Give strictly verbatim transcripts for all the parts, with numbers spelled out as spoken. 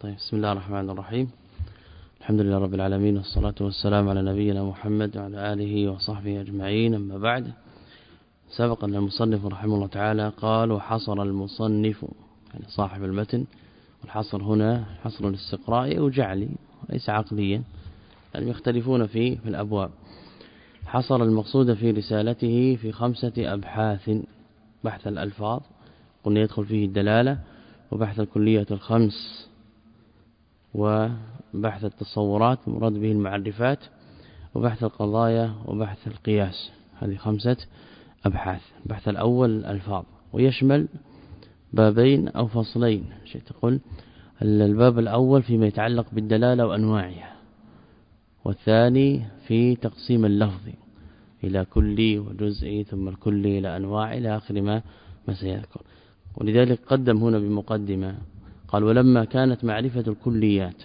طيب بسم الله الرحمن الرحيم. الحمد لله رب العالمين والصلاة والسلام على نبينا محمد وعلى آله وصحبه أجمعين. أما بعد، سبق أن المصنف رحمه الله تعالى قال: وحصر المصنف، يعني صاحب المتن، والحصر هنا حصر الاستقراء أو جعلي ليس عقليا، يعني يختلفون فيه في الأبواب. حصر المقصود في رسالته في خمسة أبحاث: بحث الألفاظ، قلنا يدخل فيه الدلالة، وبحث الكلية الخمس، وبحث التصورات مراد به المعرفات، وبحث القضايا، وبحث القياس. هذه خمسة أبحاث. البحث الأول الألفاظ، ويشمل بابين أو فصلين. شيء تقول الباب الأول فيما يتعلق بالدلالة وأنواعها، والثاني في تقسيم اللفظ إلى كلي وجزئي، ثم الكلي إلى أنواع إلى آخر ما ما سيذكر. ولذلك قدم هنا بمقدمة قال: ولما كانت معرفة الكليات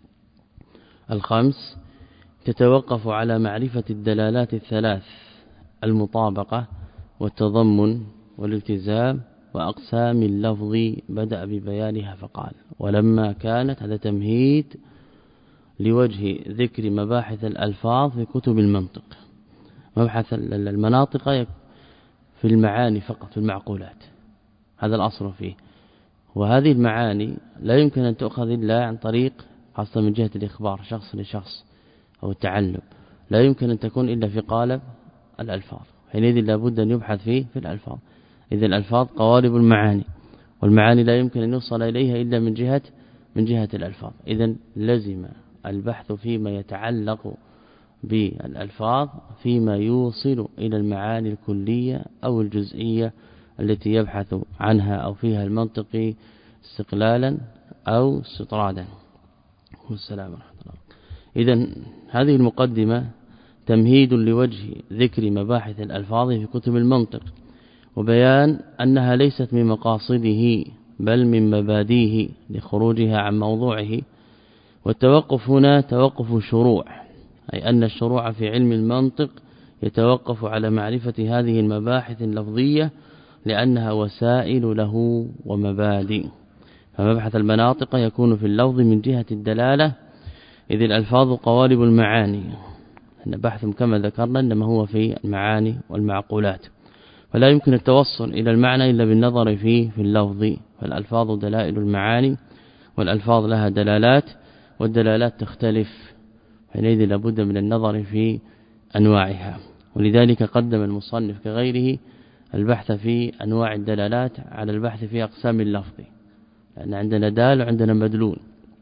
الخمس تتوقف على معرفة الدلالات الثلاث: المطابقة والتضمن والالتزام وأقسام اللفظ، بدأ ببيانها فقال: ولما كانت، هذا تمهيد لوجه ذكر مباحث الألفاظ في كتب المنطق. مبحث المناطق في المعاني فقط، في المعقولات، هذا الأصل فيه. وهذه المعاني لا يمكن أن تؤخذ إلا عن طريق، خاصة من جهة الإخبار شخص لشخص أو التعلم، لا يمكن أن تكون إلا في قالب الألفاظ. حينئذ لابد أن يبحث فيه في الألفاظ. إذن الألفاظ قوالب المعاني، والمعاني لا يمكن أن يوصل إليها إلا من جهة من جهة الألفاظ. إذن لزم البحث فيما يتعلق بالألفاظ فيما يوصل إلى المعاني الكلية أو الجزئية التي يبحث عنها أو فيها المنطق استقلالا أو استطرادا. والسلام ورحمة الله. إذن هذه المقدمة تمهيد لوجه ذكر مباحث الألفاظ في كتب المنطق، وبيان أنها ليست من مقاصده بل من مبادئه لخروجها عن موضوعه. والتوقف هنا توقف شروع، أي أن الشروع في علم المنطق يتوقف على معرفة هذه المباحث اللفظية لأنها وسائل له ومبادئ. فمبحث المناطق يكون في اللفظ من جهة الدلالة، إذ الألفاظ قوالب المعاني. أن بحث كما ذكرنا إنما هو في المعاني والمعقولات، فلا يمكن التوصل إلى المعنى إلا بالنظر فيه في اللفظ. فالألفاظ دلائل المعاني، والألفاظ لها دلالات، والدلالات تختلف، حينئذ لابد من النظر في أنواعها. ولذلك قدم المصنف كغيره البحث في أنواع الدلالات على البحث في أقسام اللفظ، لأن عندنا دال وعندنا مدلول،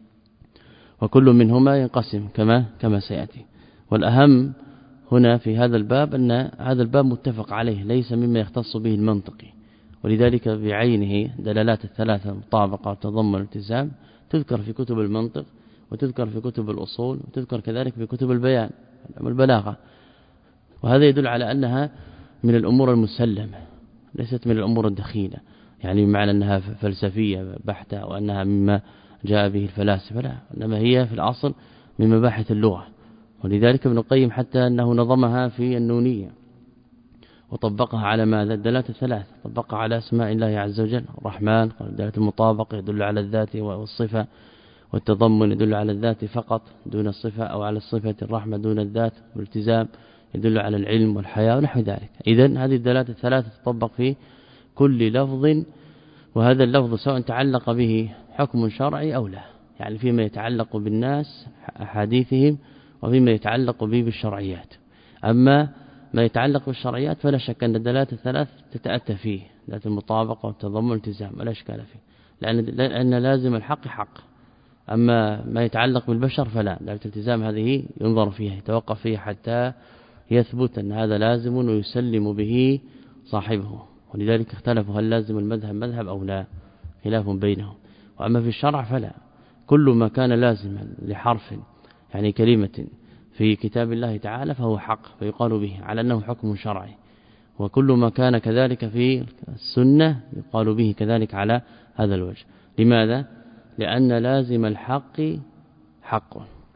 وكل منهما ينقسم كما كما سيأتي. والأهم هنا في هذا الباب أن هذا الباب متفق عليه، ليس مما يختص به المنطقي. ولذلك بعينه دلالات الثلاثة: المطابقة والتضمن والالتزام، تذكر في كتب المنطق، وتذكر في كتب الأصول، وتذكر كذلك في كتب البيان والبلاغة. وهذا يدل على أنها من الأمور المسلمة، ليست من الأمور الدخيلة، يعني بمعنى أنها فلسفية بحتة وأنها مما جاء به الفلاسفة، لا، إنما هي في الأصل من مباحث اللغة. ولذلك ابن القيم حتى أنه نظمها في النونية وطبقها على ماذا؟ الدلالات الثلاث، طبقها على اسماء الله عز وجل. الرحمن قال دلالة المطابقة يدل على الذات والصفة، والتضمن يدل على الذات فقط دون الصفة، أو على الصفة الرحمة دون الذات، والالتزام يدل على العلم والحياة ونحو ذلك. إذن هذه الدلالات الثلاثة تطبق في كل لفظ، وهذا اللفظ سواء تعلق به حكم شرعي أو لا، يعني فيما يتعلق بالناس أحاديثهم، وفيما يتعلق به بالشرعيات. أما ما يتعلق بالشرعيات فلا شك أن الدلالات الثلاث تتأتى فيه، ذات المطابقة والتضمن والالتزام، ولا إشكال فيه، لأن لأن لازم الحق حق. أما ما يتعلق بالبشر فلا، دلالة الالتزام هذه ينظر فيها، يتوقف فيها حتى يثبت أن هذا لازم ويسلم به صاحبه. ولذلك اختلفوا هل لازم المذهب مذهب أو لا، خلاف بينهم. وأما في الشرع فلا، كل ما كان لازما لحرف، يعني كلمة في كتاب الله تعالى، فهو حق فيقال به على أنه حكم شرعي. وكل ما كان كذلك في السنة يقال به كذلك على هذا الوجه. لماذا؟ لأن لازم الحق حق.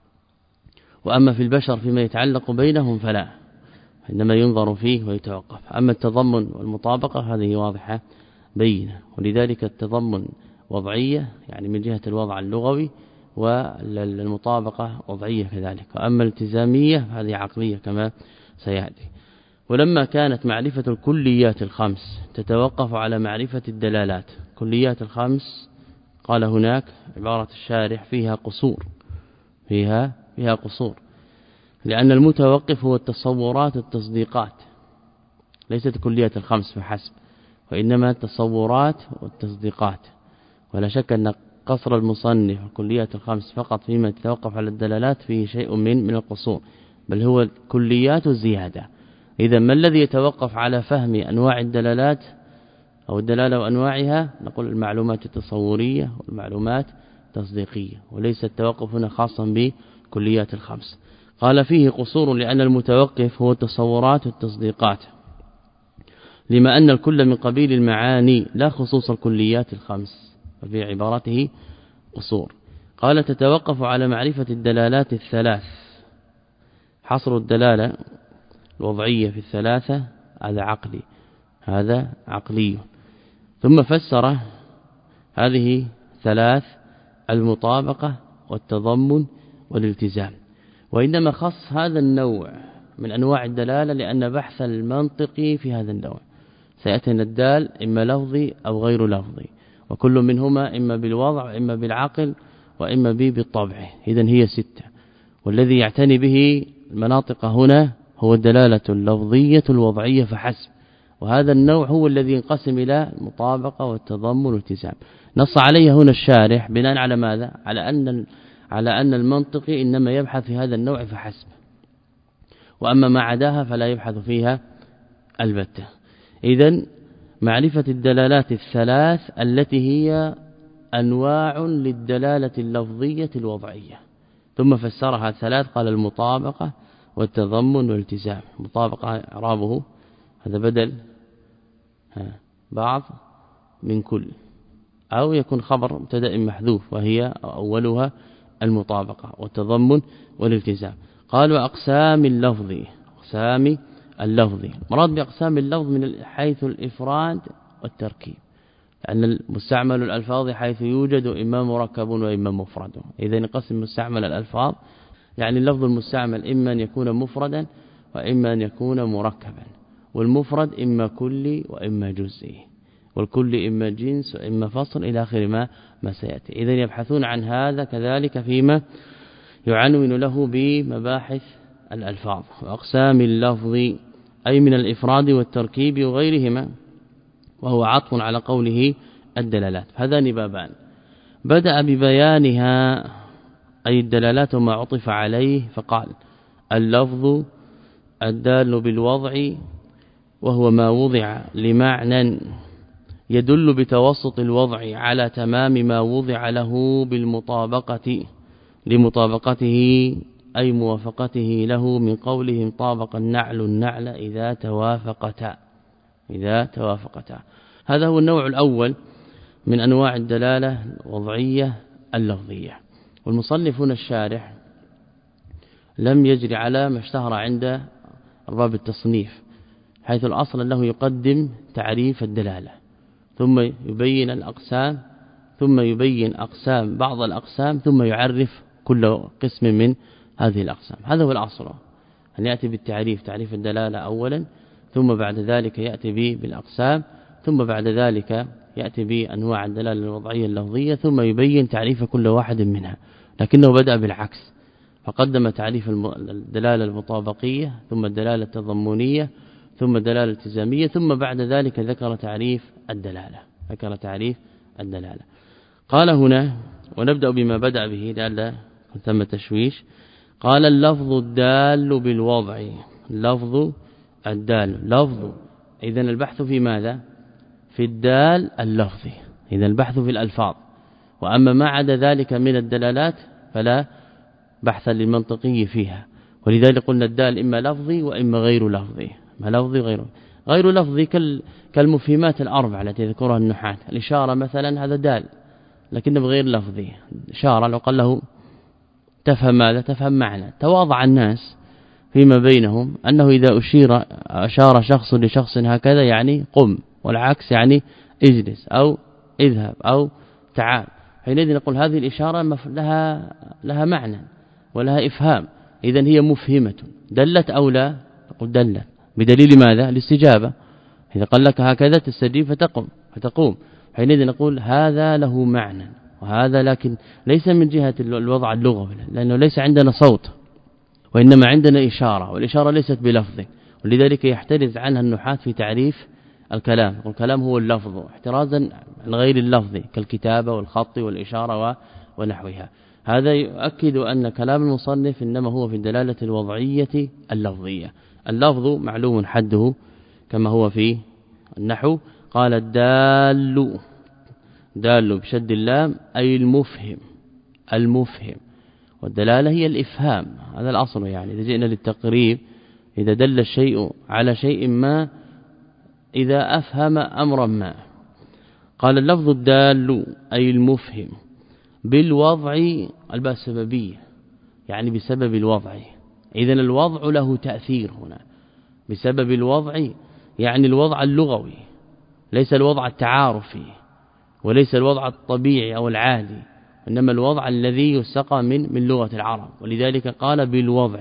وأما في البشر فيما يتعلق بينهم فلا، إنما ينظر فيه ويتوقف. أما التضمن والمطابقة هذه واضحة بينة. ولذلك التضمن وضعية يعني من جهة الوضع اللغوي، والمطابقة وضعية كذلك. وأما الالتزامية هذه عقلية كما سيأتي. ولما كانت معرفة الكليات الخمس تتوقف على معرفة الدلالات، كليات الخمس قال هناك عبارة الشارح فيها قصور فيها فيها قصور لأن المتوقف هو التصورات والتصديقات، ليست كليات الخمس فحسب، وإنما التصورات والتصديقات. ولا شك أن قصر المصنف الكليات الخمس فقط فيما يتوقف على الدلالات فيه شيء من من القصور، بل هو كليات الزيادة. إذا ما الذي يتوقف على فهم أنواع الدلالات أو الدلالة وأنواعها؟ نقول المعلومات التصورية والمعلومات التصديقية، وليس التوقف هنا خاصا بكليات الخمس. قال فيه قصور لأن المتوقف هو التصورات والتصديقات، لما أن الكل من قبيل المعاني لا خصوص الكليات الخمس، وفي عبارته قصور. قال تتوقف على معرفة الدلالات الثلاث، حصر الدلالة الوضعية في الثلاثة هذا عقلي هذا عقلي. ثم فسر هذه ثلاث المطابقة والتضمن والالتزام. وإنما خص هذا النوع من أنواع الدلالة لأن بحث المنطقي في هذا النوع سيأتينا الدال إما لفظي أو غير لفظي، وكل منهما إما بالوضع وإما بالعقل وإما به بالطبع. إذن هي ستة، والذي يعتني به المناطق هنا هو الدلالة اللفظية الوضعية فحسب، وهذا النوع هو الذي ينقسم إلى المطابقة والتضمن والالتزام. نص عليه هنا الشارح بناء على ماذا؟ على أن على أن المنطقي إنما يبحث في هذا النوع فحسب، وأما ما عداها فلا يبحث فيها البتة. إذن معرفة الدلالات الثلاث التي هي أنواع للدلالة اللفظية الوضعية. ثم فسرها ثلاث، قال المطابقة والتضمن والالتزام. مطابقة إعرابه هذا بدل بعض من كل، أو يكون خبر مبتدا محذوف وهي أولها المطابقة والتضمن والالتزام. قال وأقسام اللفظ، أقسام اللفظ مراد بأقسام اللفظ من حيث الإفراد والتركيب، لأن المستعمل الألفاظ حيث يوجد إما مركب وإما مفرد. إذا نقسم مستعمل الألفاظ يعني اللفظ المستعمل إما أن يكون مفردا وإما أن يكون مركبا، والمفرد إما كلي وإما جزئي، والكل إما جنس وإما فصل إلى آخر ما ما سيأتي. إذن يبحثون عن هذا كذلك فيما يعنون له بمباحث الألفاظ. وأقسام اللفظ أي من الإفراد والتركيب وغيرهما، وهو عطف على قوله الدلالات. هذان بابان، بدأ ببيانها أي الدلالات وما عطف عليه، فقال اللفظ الدال بالوضع وهو ما وضع لمعنى يدل بتوسط الوضع على تمام ما وضع له بالمطابقة لمطابقته أي موافقته له، من قولهم طابق النعل النعل إذا توافقتا إذا توافقتا. هذا هو النوع الأول من أنواع الدلالة الوضعية اللفظية. والمصنف هنا الشارح لم يجري على ما اشتهر عند أرباب التصنيف، حيث الأصل أنه يقدم تعريف الدلالة ثم يبين الأقسام ثم يبين أقسام بعض الأقسام ثم يعرف كل قسم من هذه الأقسام. هذا هو الأصل، أن يأتي بالتعريف تعريف الدلالة أولا، ثم بعد ذلك يأتي به بالأقسام، ثم بعد ذلك يأتي بأنواع الدلالة الوضعية اللفظية، ثم يبين تعريف كل واحد منها. لكنه بدأ بالعكس، فقدم تعريف الدلالة المطابقية ثم الدلالة التضمنية ثم الدلالة الالتزامية، ثم بعد ذلك ذكر تعريف الدلالة ذكر تعريف الدلالة. قال هنا ونبدأ بما بدأ به لأن ثم تشويش. قال اللفظ الدال بالوضع، اللفظ الدال لفظ، إذن البحث في ماذا؟ في الدال اللفظي، إذن البحث في الألفاظ. وأما ما عدا ذلك من الدلالات فلا بحثا للمنطقي فيها. ولذلك قلنا الدال إما لفظي وإما غير لفظي، ما لفظي غير غير لفظي كالمفهمات الأربعة التي يذكرها النحاة. الإشارة مثلا هذا دال لكنه بغير لفظي، إشارة لو قال له تفهم ماذا؟ تفهم معنى. تواضع الناس فيما بينهم أنه إذا أشير أشار شخص لشخص هكذا يعني قم، والعكس يعني اجلس أو اذهب أو تعال. حينئذ نقول هذه الإشارة لها لها معنى ولها إفهام، إذن هي مفهمة. دلت أو لا؟ نقول دلت. بدليل ماذا؟ الاستجابة. إذا قال لك هكذا تستجيب فتقوم فتقوم حينئذ نقول هذا له معنى وهذا، لكن ليس من جهة الوضع اللغوي، لأنه ليس عندنا صوت وإنما عندنا إشارة، والإشارة ليست بلفظ، ولذلك يحترز عنها النحاة في تعريف الكلام. والكلام هو اللفظ احترازا عن غير اللفظ كالكتابة والخط والإشارة ونحوها. هذا يؤكد أن كلام المصنف إنما هو في الدلالة الوضعية اللفظية. اللفظ معلوم حده كما هو في النحو. قال الدال، دال بشد اللام أي المفهم، المفهم، والدلالة هي الإفهام، هذا الأصل. يعني إذا جئنا للتقريب، إذا دل الشيء على شيء ما، إذا أفهم أمرا ما. قال اللفظ الدال أي المفهم بالوضع الباء السببية، يعني بسبب الوضع. إذن الوضع له تأثير هنا بسبب الوضع، يعني الوضع اللغوي، ليس الوضع التعارفي وليس الوضع الطبيعي أو العادي، إنما الوضع الذي يستقى من من لغة العرب. ولذلك قال بالوضع.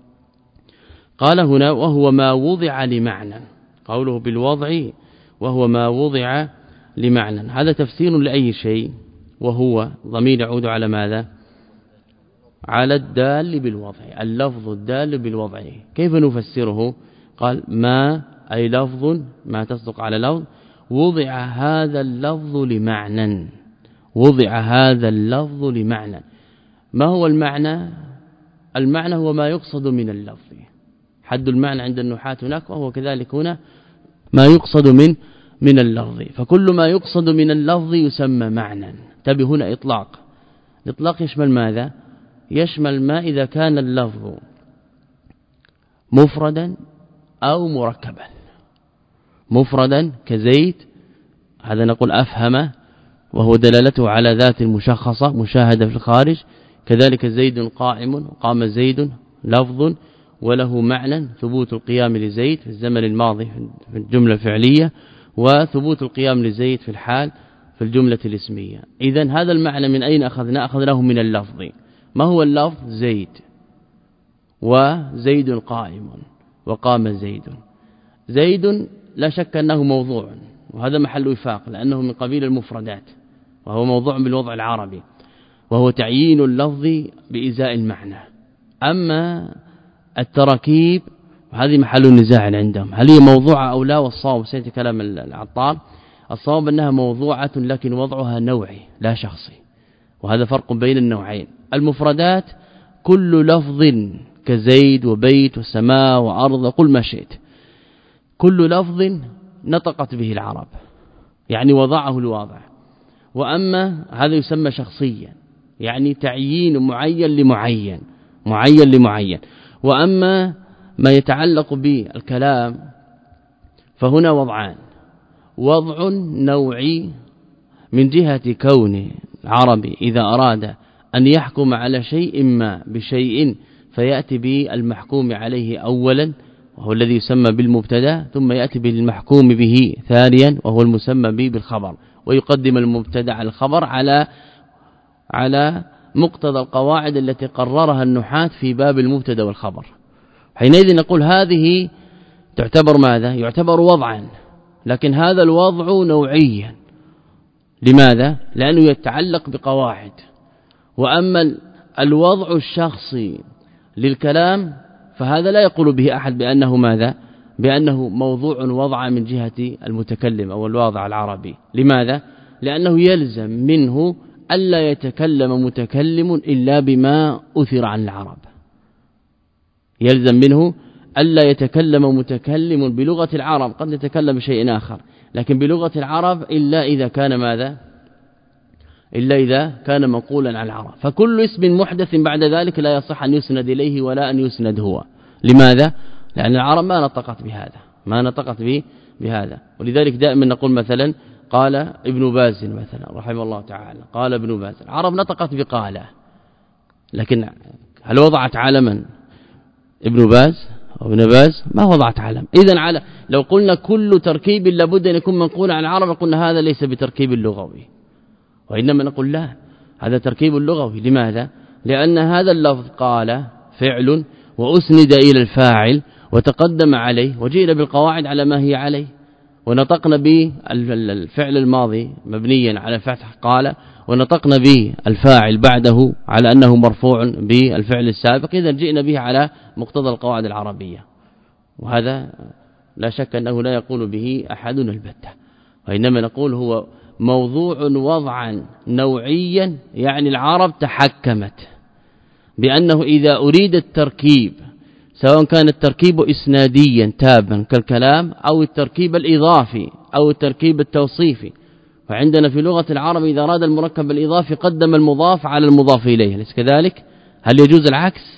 قال هنا وهو ما وضع لمعنى، قوله بالوضع وهو ما وضع لمعنى، هذا تفسير لأي شيء، وهو ضمير يعود على ماذا؟ على الدال بالوضع، اللفظ الدال بالوضع. كيف نفسره؟ قال ما أي لفظ، ما تصدق على لفظ، وضع هذا اللفظ لمعنى، وضع هذا اللفظ لمعنى. ما هو المعنى؟ المعنى هو ما يقصد من اللفظ، حد المعنى عند النحاة هناك، وهو كذلك هنا ما يقصد من من اللفظ. فكل ما يقصد من اللفظ يسمى معنى. تبي هنا إطلاق، الإطلاق يشمل ماذا؟ يشمل ما إذا كان اللفظ مفردا أو مركبا. مفردا كزيد، هذا نقول أفهم، وهو دلالته على ذات مشخصة مشاهدة في الخارج. كذلك زيد قائم، قام زيد لفظ وله معنى، ثبوت القيام لزيد في الزمن الماضي في الجملة الفعلية، وثبوت القيام لزيد في الحال في الجملة الاسمية. إذن هذا المعنى من أين أخذنا؟ أخذناه من اللفظ. ما هو اللفظ؟ زيد، وزيد قائم، وقام زيد. زيد لا شك أنه موضوع، وهذا محل وفاق، لأنه من قبيل المفردات، وهو موضوع بالوضع العربي، وهو تعيين اللفظ بإزاء المعنى. أما التراكيب هذه محل النزاع عندهم، هل هي موضوعة أو لا؟ والصواب سيأتي كلام العطار، الصواب أنها موضوعة، لكن وضعها نوعي لا شخصي، وهذا فرق بين النوعين. المفردات كل لفظ كزيد وبيت وسماء وأرض وقل ما شئت، كل لفظ نطقت به العرب، يعني وضعه الواضع. وأما هذا يسمى شخصيا، يعني تعيين معين لمعين، معين لمعين. وأما ما يتعلق بالكلام فهنا وضعان: وضع نوعي من جهة كون العربي إذا أراد أن يحكم على شيء ما بشيء فيأتي بالمحكوم عليه أولا، وهو الذي يسمى بالمبتدا، ثم يأتي بالمحكوم به ثانيا، وهو المسمى به بالخبر، ويقدم المبتدا على الخبر على على مقتضى القواعد التي قررها النحاة في باب المبتدا والخبر. حينئذ نقول هذه تعتبر ماذا؟ يعتبر وضعا، لكن هذا الوضع نوعيا. لماذا؟ لأنه يتعلق بقواعد. وأما الوضع الشخصي للكلام فهذا لا يقول به أحد بأنه ماذا؟ بأنه موضوع وضع من جهة المتكلم أو الواضع العربي. لماذا؟ لأنه يلزم منه ألا يتكلم متكلم إلا بما أثر عن العرب، يلزم منه ألا يتكلم متكلم بلغة العرب، قد يتكلم بشيء آخر لكن بلغة العرب إلا إذا كان ماذا؟ إلا إذا كان منقولا عن العرب. فكل اسم محدث بعد ذلك لا يصح أن يسند إليه ولا أن يسند هو. لماذا؟ لأن العرب ما نطقت بهذا، ما نطقت به بهذا. ولذلك دائما نقول مثلا قال ابن باز مثلا رحمه الله تعالى، قال ابن باز، العرب نطقت بقاله، لكن هل وضعت علما ابن باز أو ابن باز؟ ما وضعت علم. إذن على لو قلنا كل تركيب لابد أن يكون منقولا عن العرب قلنا هذا ليس بتركيب لغوي، وإنما نقول لا، هذا تركيب اللغوي. لماذا؟ لأن هذا اللفظ قال فعل وأسند إلى الفاعل وتقدم عليه وجئنا بالقواعد على ما هي عليه، ونطقنا بالفعل الماضي مبنيا على فتح قال، ونطقنا بالفاعل بعده على أنه مرفوع بالفعل السابق، إذا جئنا به على مقتضى القواعد العربية. وهذا لا شك أنه لا يقول به أحدنا البتة، وإنما نقول هو موضوع وضعا نوعيا، يعني العرب تحكمت بأنه إذا أريد التركيب سواء كان التركيب إسناديا تابا كالكلام أو التركيب الإضافي أو التركيب التوصيفي، فعندنا في لغة العرب إذا أراد المركب الإضافي قدم المضاف على المضاف إليه، ليس كذلك؟ هل يجوز العكس؟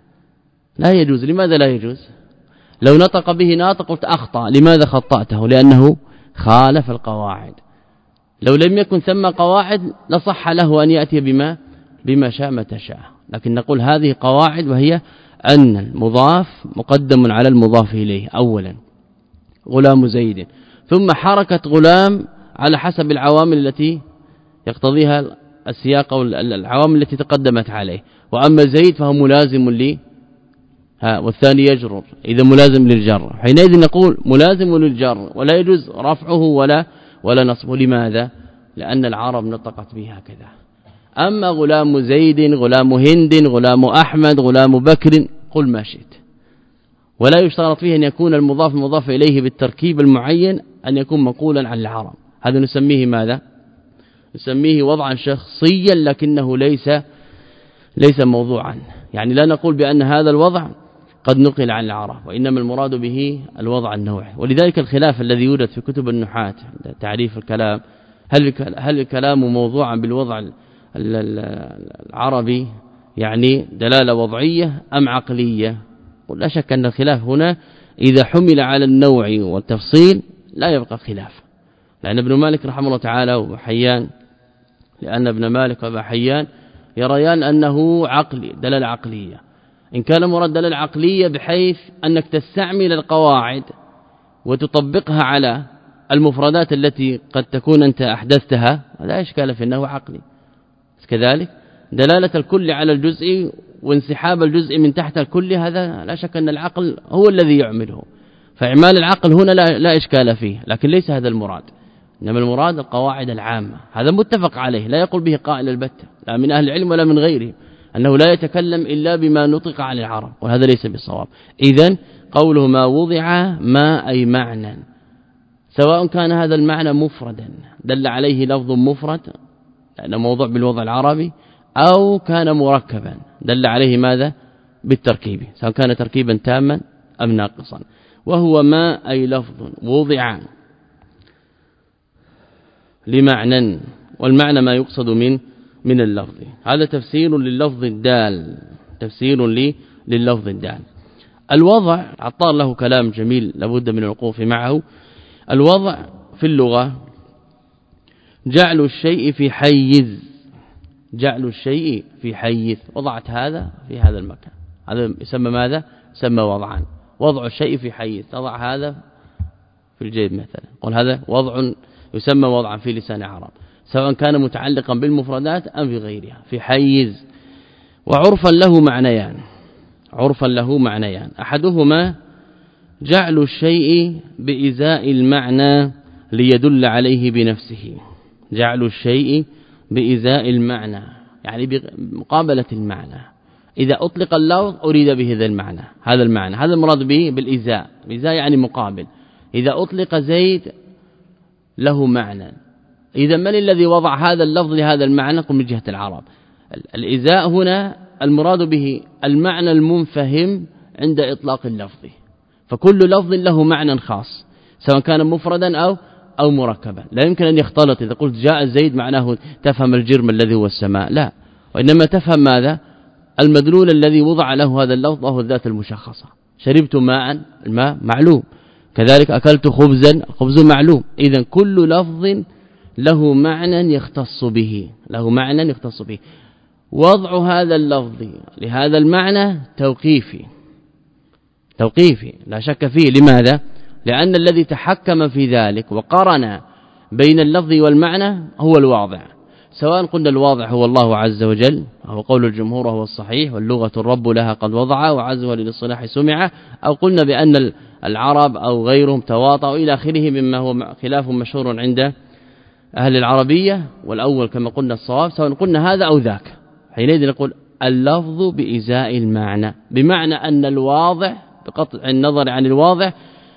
لا يجوز. لماذا لا يجوز؟ لو نطق به ناطق قلت أخطأ، لماذا خطأته؟ لأنه خالف القواعد. لو لم يكن ثم قواعد لصح له أن يأتي بما بما شاء متى شاء، لكن نقول هذه قواعد، وهي أن المضاف مقدم على المضاف إليه أولا، غلام زيد، ثم حركة غلام على حسب العوامل التي يقتضيها السياق أو العوامل التي تقدمت عليه، وأما زيد فهو ملازم لي ها، والثاني يجرر، إذا ملازم للجر، حينئذ نقول ملازم للجر ولا يجوز رفعه ولا ولا نصبه. لماذا؟ لأن العرب نطقت به هكذا. أما غلام زيد، غلام هند، غلام أحمد، غلام بكر، قل ما شئت، ولا يشترط فيه أن يكون المضاف المضاف إليه بالتركيب المعين أن يكون منقولا عن العرب. هذا نسميه ماذا؟ نسميه وضعا شخصيا، لكنه ليس ليس موضوعا، يعني لا نقول بأن هذا الوضع قد نقل عن العرب، وإنما المراد به الوضع النوعي. ولذلك الخلاف الذي يوجد في كتب النحاة تعريف الكلام، هل هل الكلام موضوعا بالوضع العربي يعني دلالة وضعية أم عقلية؟ ولا شك أن الخلاف هنا إذا حمل على النوع والتفصيل لا يبقى خلاف، لأن ابن مالك رحمه الله تعالى وحيان لأن ابن مالك وابا حيان يريان أنه عقلي، دلالة عقلية. إن كان مراد دلالة عقلية بحيث أنك تستعمل القواعد وتطبقها على المفردات التي قد تكون أنت أحدثتها، لا إشكال في أنه عقلي. كذلك دلالة الكل على الجزء وانسحاب الجزء من تحت الكل، هذا لا شك أن العقل هو الذي يعمله، فإعمال العقل هنا لا, لا إشكال فيه، لكن ليس هذا المراد، إنما المراد القواعد العامة. هذا متفق عليه، لا يقول به قائل البتة، لا من أهل العلم ولا من غيره، أنه لا يتكلم إلا بما نطق عن العرب، وهذا ليس بالصواب. إذن قوله ما وضع ما أي معنى، سواء كان هذا المعنى مفردا دل عليه لفظ مفرد لأنه موضوع بالوضع العربي، أو كان مركبا دل عليه ماذا؟ بالتركيب، سواء كان تركيبا تاما أم ناقصا. وهو ما أي لفظ وضع لمعنى، والمعنى ما يقصد من من اللفظ. هذا تفسير لللفظ الدال، تفسير لي لللفظ الدال. الوضع عطار له كلام جميل لابد من الوقوف معه. الوضع في اللغة جعل الشيء في حيز، جعل الشيء في حيز، وضعت هذا في هذا المكان، هذا يسمى ماذا؟ يسمى وضعا. وضع الشيء في حيز، تضع هذا في الجيب مثلا، قل هذا وضع يسمى وضعا في لسان العرب، سواء كان متعلقا بالمفردات أم في غيرها، في حيز. وعرفا له معنيان، عرفا له معنيان، أحدهما جعل الشيء بإزاء المعنى ليدل عليه بنفسه، جعل الشيء بإزاء المعنى يعني بمقابلة المعنى، إذا أطلق اللفظ أريد به ذا المعنى، هذا المعنى، هذا المراد به بالإزاء، الإزاء يعني مقابل. إذا أطلق زيد له معنى، إذا من الذي وضع هذا اللفظ لهذا المعنى؟ قم من جهة العرب. الإزاء هنا المراد به المعنى المنفهم عند إطلاق اللفظ، فكل لفظ له معنى خاص سواء كان مفردا أو أو مركبا، لا يمكن أن يختلط. إذا قلت جاء زيد معناه تفهم الجرم الذي هو السماء، لا، وإنما تفهم ماذا؟ المدلول الذي وضع له هذا اللفظ وهو الذات المشخصة. شربت ماء، الماء معلوم، كذلك أكلت خبزا، الخبز معلوم. إذا كل لفظ له معنى يختص به، له معنى يختص به. وضع هذا اللفظ لهذا المعنى توقيفي، توقيفي لا شك فيه. لماذا؟ لأن الذي تحكم في ذلك وقرن بين اللفظ والمعنى هو الواضع، سواء قلنا الواضح هو الله عز وجل وهو قول الجمهور وهو الصحيح واللغة الرب لها قد وضع وعزوها للصلاح سمع، أو قلنا بأن العرب أو غيرهم تواطؤوا إلى آخره مما هو خلاف مشهور عند أهل العربية، والأول كما قلنا الصواب، سواء قلنا هذا أو ذاك. حينئذ نقول اللفظ بإزاء المعنى، بمعنى أن الواضح بقطع النظر عن الواضح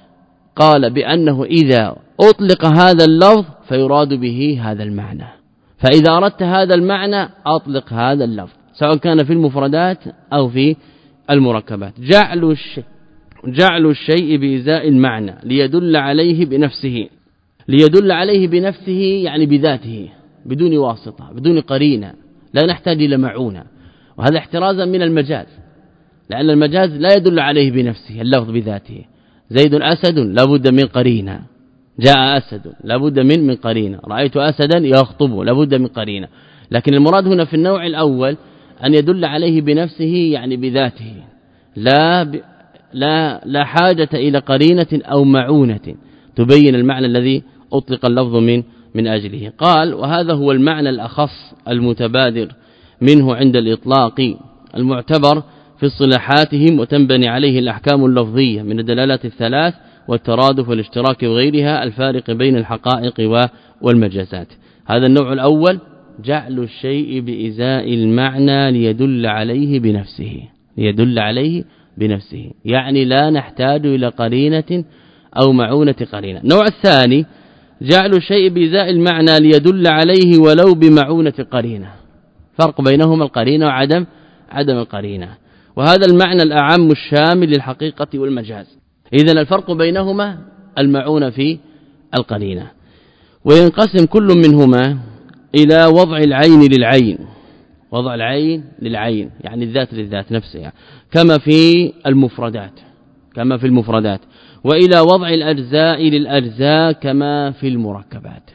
قال بأنه إذا أطلق هذا اللفظ فيراد به هذا المعنى، فإذا أردت هذا المعنى أطلق هذا اللفظ، سواء كان في المفردات أو في المركبات. جعل الشيء جعل الشيء بإزاء المعنى ليدل عليه بنفسه، ليدل عليه بنفسه يعني بذاته بدون واسطة بدون قرينة، لا نحتاج إلى معونة، وهذا احترازا من المجاز، لأن المجاز لا يدل عليه بنفسه اللفظ بذاته. زيد أسد لابد من قرينة، جاء أسد لابد من من قرينة، رأيت أسدا يخطب لابد من قرينة. لكن المراد هنا في النوع الأول أن يدل عليه بنفسه يعني بذاته، لا ب... لا لا حاجة إلى قرينة أو معونة تبين المعنى الذي أطلق اللفظ من من أجله. قال وهذا هو المعنى الأخص المتبادر منه عند الإطلاق المعتبر في اصطلاحاتهم، وتنبني عليه الأحكام اللفظية من الدلالات الثلاث والترادف والاشتراك وغيرها الفارق بين الحقائق والمجازات. هذا النوع الأول جعل الشيء بإزاء المعنى ليدل عليه بنفسه، ليدل عليه بنفسه يعني لا نحتاج إلى قرينة أو معونة قرينة. النوع الثاني جعل الشيء بإزاء المعنى ليدل عليه ولو بمعونة قرينة، فرق بينهما القرينة وعدم عدم القرينة، وهذا المعنى الأعم الشامل للحقيقة والمجاز. إذن الفرق بينهما المعونة في القرينة. وينقسم كل منهما إلى وضع العين للعين، وضع العين للعين يعني الذات للذات نفسها كما في المفردات كما في المفردات وإلى وضع الأجزاء للأجزاء كما في المركبات.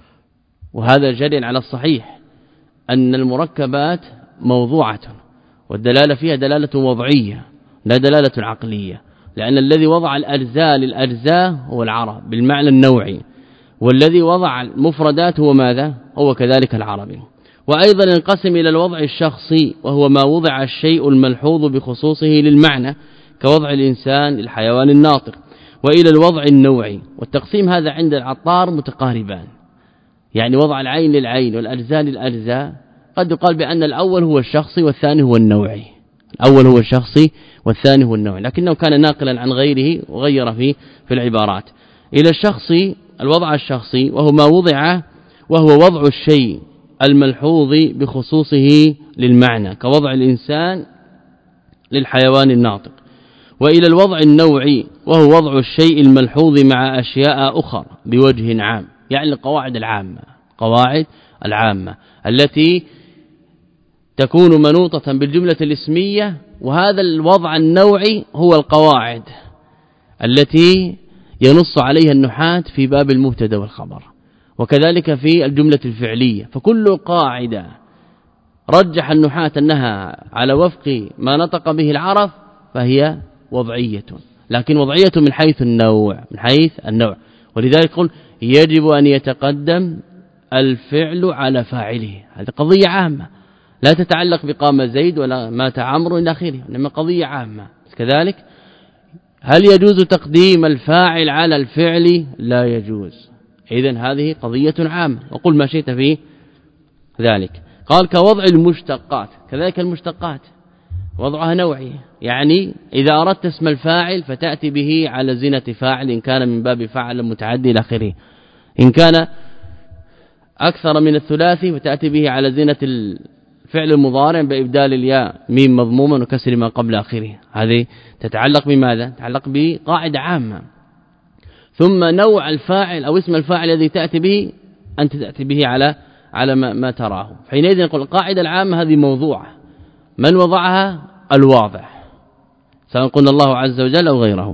وهذا جري على الصحيح أن المركبات موضوعة والدلالة فيها دلالة وضعية لا دلالة عقلية، لأن الذي وضع الأجزاء للأجزاء هو العرب بالمعنى النوعي، والذي وضع المفردات هو ماذا؟ هو كذلك العربي. وأيضا ينقسم إلى الوضع الشخصي وهو ما وضع الشيء الملحوظ بخصوصه للمعنى كوضع الإنسان للحيوان الناطق، وإلى الوضع النوعي، والتقسيم هذا عند العطار متقاربان، يعني وضع العين للعين والأجزاء للأجزاء قد يقال بأن الأول هو الشخصي والثاني هو النوعي، الأول هو الشخصي والثاني هو النوعي، لكنه كان ناقلا عن غيره وغير فيه في العبارات. إلى الشخصي الوضع الشخصي وهو ما وضع وهو وضع الشيء الملحوظ بخصوصه للمعنى كوضع الإنسان للحيوان الناطق، وإلى الوضع النوعي وهو وضع الشيء الملحوظ مع أشياء أخرى بوجه عام، يعني القواعد العامة قواعد العامة التي تكون منوطة بالجملة الاسمية. وهذا الوضع النوعي هو القواعد التي ينص عليها النحاة في باب المبتدا والخبر، وكذلك في الجملة الفعلية. فكل قاعدة رجح النحاة أنها على وفق ما نطق به العرب فهي وضعية، لكن وضعية من حيث النوع من حيث النوع ولذلك قل يجب أن يتقدم الفعل على فاعله. هذه قضية عامة لا تتعلق بقام زيد ولا مات عمرو إلى آخره، إنما قضية عامة. كذلك هل يجوز تقديم الفاعل على الفعل؟ لا يجوز. إذن هذه قضية عامة، وقل ما شئت في ذلك. قال كوضع المشتقات، كذلك المشتقات وضعها نوعي، يعني إذا أردت اسم الفاعل فتأتي به على زينة فاعل إن كان من باب فعل متعدي إلى آخره، إن كان أكثر من الثلاثي فتأتي به على زينة الفعل المضارع بإبدال الياء ميم مضموما وكسر ما قبل آخره. هذه تتعلق بماذا؟ تتعلق بقاعدة عامة. ثم نوع الفاعل أو اسم الفاعل الذي تأتي به أنت تأتي به على على ما, ما تراه. حينئذ نقول القاعدة العامة هذه موضوعة، من وضعها؟ الواضح، سواء قلنا الله عز وجل أو غيره.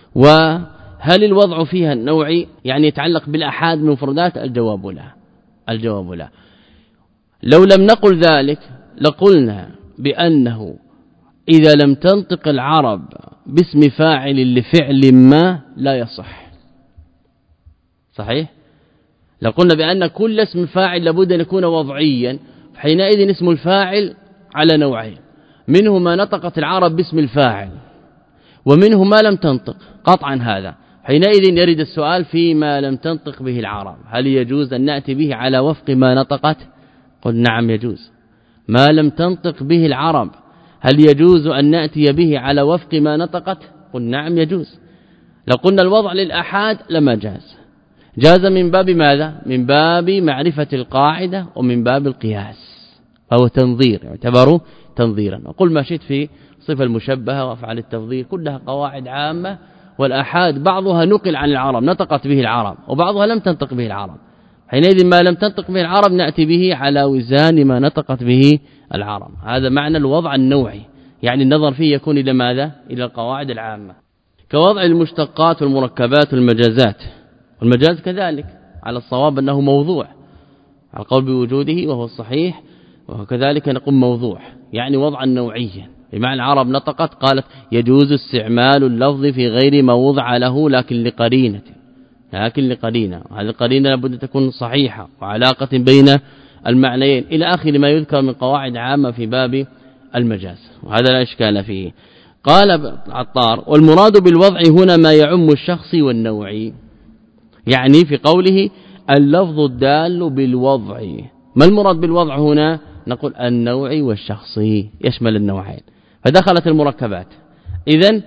وهل الوضع فيها النوعي يعني يتعلق بالأحاد من مفردات؟ الجواب لا، الجواب لا. لو لم نقل ذلك لقلنا بأنه إذا لم تنطق العرب باسم فاعل لفعل ما لا يصح. صحيح؟ لو قلنا بأن كل اسم فاعل لابد أن يكون وضعيا حينئذ اسم الفاعل على نوعين منه ما نطقت العرب باسم الفاعل ومنه ما لم تنطق قطعا هذا حينئذ يرد السؤال فيما لم تنطق به العرب هل يجوز أن نأتي به على وفق ما نطقت قل نعم يجوز ما لم تنطق به العرب هل يجوز أن نأتي به على وفق ما نطقت قل نعم يجوز لو قلنا الوضع للأحاد لما جاز جاز من باب ماذا من باب معرفة القاعدة ومن باب القياس فهو تنظير يعتبر تنظيرا وقل ما شئت في صفة المشبهة وافعال التفضيل كلها قواعد عامة والأحاد بعضها نقل عن العرب نطقت به العرب وبعضها لم تنطق به العرب حينئذ ما لم تنطق به العرب نأتي به على وزان ما نطقت به العرب هذا معنى الوضع النوعي يعني النظر فيه يكون إلى ماذا إلى القواعد العامة كوضع المشتقات والمركبات والمجازات والمجاز كذلك على الصواب أنه موضوع على القول بوجوده وهو الصحيح وكذلك نقول موضوع يعني وضعا نوعيا بمعنى العرب نطقت قالت يجوز استعمال اللفظ في غير ما وضع له لكن لقرينة لكن لقرينة هذه القرينة لابد أن تكون صحيحة وعلاقة بين المعنيين إلى آخر ما يذكر من قواعد عامة في باب المجاز وهذا لا إشكال فيه قال عطار والمراد بالوضع هنا ما يعم الشخصي والنوعي يعني في قوله اللفظ الدال بالوضع ما المراد بالوضع هنا نقول النوعي والشخصي يشمل النوعين فدخلت المركبات إذن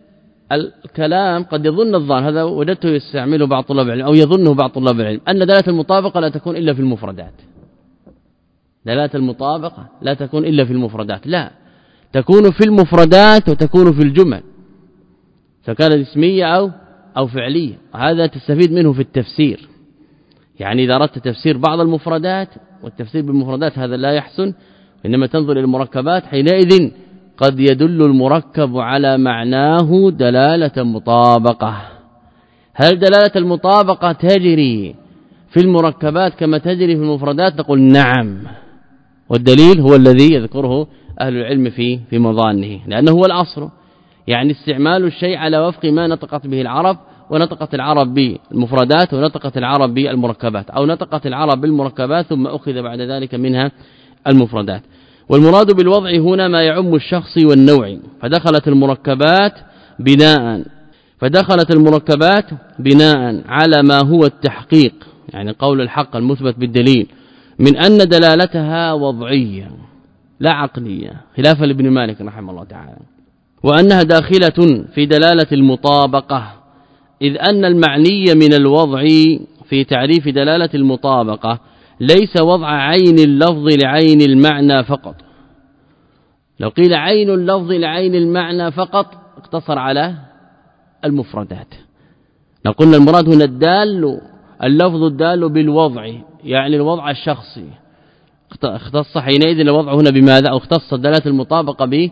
الكلام قد يظن الظان هذا وجدته يستعمله بعض طلاب العلم أو يظنه بعض طلاب العلم أن دلالة المطابقة لا تكون إلا في المفردات دلالة المطابقة لا تكون إلا في المفردات لا تكون في المفردات وتكون في الجمل فكانت اسمية أو أو فعلية هذا تستفيد منه في التفسير يعني إذا أردت تفسير بعض المفردات والتفسير بالمفردات هذا لا يحسن إنما تنظر إلى المركبات حينئذ قد يدل المركب على معناه دلالة مطابقة هل دلالة المطابقة تجري في المركبات كما تجري في المفردات نقول نعم والدليل هو الذي يذكره أهل العلم في في مظانه لأنه هو الأصل يعني استعمال الشيء على وفق ما نطقت به العرب ونطقت العرب بالمفردات ونطقت العرب بالمركبات أو نطقت العرب بالمركبات ثم أخذ بعد ذلك منها المفردات والمراد بالوضع هنا ما يعم الشخص والنوع فدخلت المركبات بناء فدخلت المركبات بناء على ما هو التحقيق يعني قول الحق المثبت بالدليل من أن دلالتها وضعية لا عقلية خلافا لابن مالك رحمه الله تعالى وأنها داخلة في دلالة المطابقة إذ أن المعني من الوضع في تعريف دلالة المطابقة ليس وضع عين اللفظ لعين المعنى فقط لو قيل عين اللفظ لعين المعنى فقط اقتصر على المفردات لو قلنا المراد هنا الدال اللفظ الدال بالوضع يعني الوضع الشخصي اختص حينئذ الوضع هنا بماذا أو اختص دلالة المطابقة به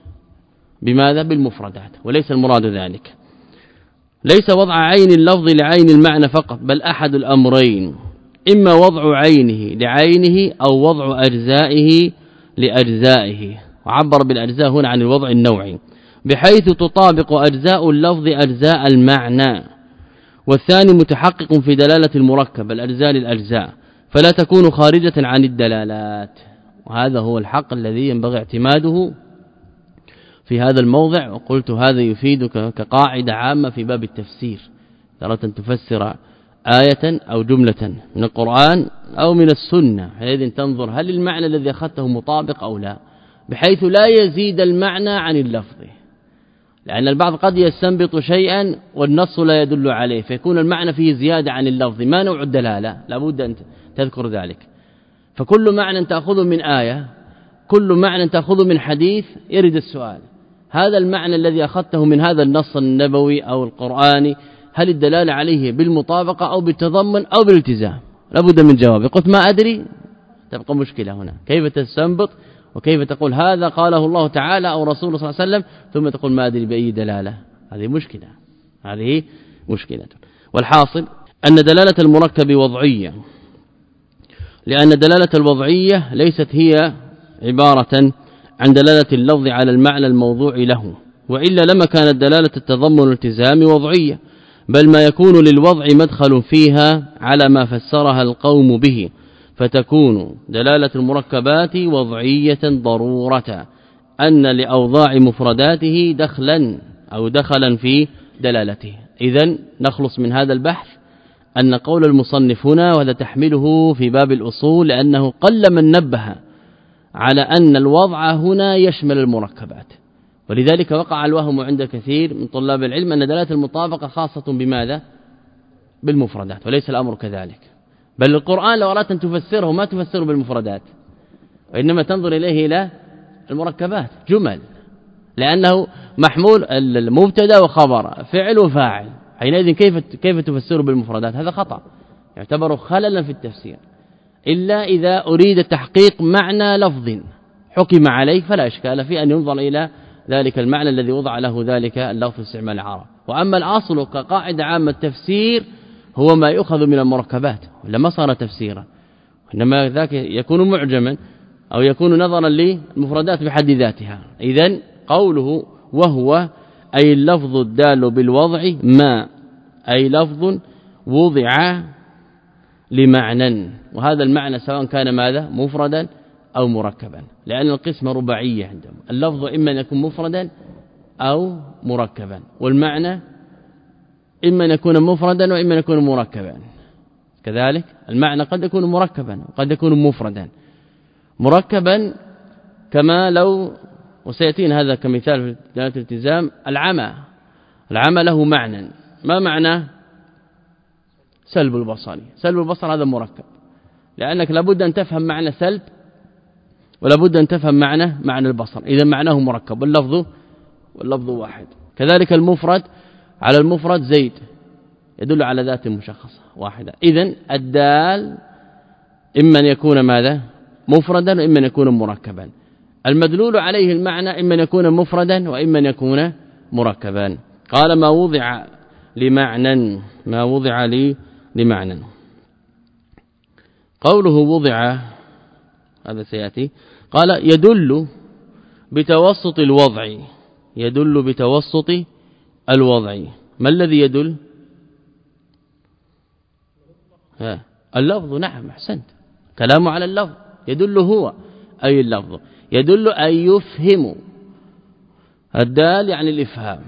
بماذا بالمفردات وليس المراد ذلك ليس وضع عين اللفظ لعين المعنى فقط بل أحد الأمرين إما وضع عينه لعينه أو وضع أجزائه لأجزائه وعبر بالأجزاء هنا عن الوضع النوعي بحيث تطابق أجزاء اللفظ أجزاء المعنى والثاني متحقق في دلالة المركب الأجزاء للأجزاء فلا تكون خارجة عن الدلالات وهذا هو الحق الذي ينبغي اعتماده في هذا الموضع وقلت هذا يفيدك كقاعدة عامة في باب التفسير ترى أن تفسر آية أو جملة من القرآن أو من السنة حينئذ تنظر هل المعنى الذي أخذته مطابق أو لا بحيث لا يزيد المعنى عن اللفظ لأن البعض قد يستنبط شيئا والنص لا يدل عليه فيكون المعنى فيه زيادة عن اللفظ ما نوع الدلالة لابد أن تذكر ذلك فكل معنى تأخذه من آية كل معنى تأخذه من حديث يرد السؤال هذا المعنى الذي أخذته من هذا النص النبوي أو القرآني هل الدلالة عليه بالمطابقة أو بالتضمن أو بالالتزام لابد من جواب قلت ما أدري تبقى مشكلة هنا كيف تستنبط وكيف تقول هذا قاله الله تعالى أو رسوله صلى الله عليه وسلم ثم تقول ما أدري بأي دلالة هذه مشكلة هذه مشكلة والحاصل أن دلالة المركب وضعية لأن دلالة الوضعية ليست هي عبارة عن دلالة اللفظ على المعنى الموضوع له وإلا لما كانت دلالة التضمن والالتزام وضعية بل ما يكون للوضع مدخل فيها على ما فسرها القوم به، فتكون دلالة المركبات وضعية ضرورة أن لأوضاع مفرداته دخلا أو دخلا في دلالته. إذن نخلص من هذا البحث أن قول المصنف هنا وهذا تحمله في باب الأصول، لأنه قل من نبه على أن الوضع هنا يشمل المركبات، ولذلك وقع الوهم عند كثير من طلاب العلم أن دلالة المطابقة خاصة بماذا؟ بالمفردات، وليس الأمر كذلك، بل القرآن لو أردت أن تفسره ما تفسره بالمفردات، وإنما تنظر إليه إلى المركبات جمل، لأنه محمول المبتدا وخبر فعل وفاعل، حينئذ كيف كيف تفسره بالمفردات؟ هذا خطأ يعتبر خللا في التفسير، إلا إذا أريد تحقيق معنى لفظ حكم عليه فلا إشكال في أن ينظر إلى ذلك المعنى الذي وضع له ذلك اللفظ في استعمال العرب. وأما الأصل كقاعدة عامة التفسير هو ما يؤخذ من المركبات، لما صار تفسيرا، إنما ذاك يكون معجما أو يكون نظرا للمفردات بحد ذاتها. إذن قوله وهو أي اللفظ الدال بالوضع ما أي لفظ وضع لمعنى، وهذا المعنى سواء كان ماذا؟ مفردا أو مركبا، لأن القسمة رباعية عندهم، اللفظ إما أن يكون مفردا أو مركبا، والمعنى إما أن يكون مفردا وإما أن يكون مركبا. كذلك المعنى قد يكون مركبا وقد يكون مفردا. مركبا كما لو، وسيأتينا هذا كمثال في دلالة الالتزام، العمى العمى له معنى، ما معنى؟ سلب البصر. سلب البصر هذا مركب، لأنك لابد أن تفهم معنى سلب ولابد أن تفهم معنى معنى البصر، إذا معناه مركب واللفظ واللفظ واحد. كذلك المفرد، على المفرد زيد يدل على ذات مشخصة واحدة، إذن الدال إما أن يكون ماذا؟ مفردا وإما أن يكون مركبا. المدلول عليه المعنى إما أن يكون مفردا وإما أن يكون مركبا. قال ما وضع لمعنى، ما وضع لي لمعنى. قوله وضع هذا سيأتي، قال يدل بتوسط الوضع، يدل بتوسط الوضع. ما الذي يدل؟ ها اللفظ. نعم أحسنت، كلامه على اللفظ. يدل هو أي اللفظ، يدل أن يفهم، الدال يعني الإفهام،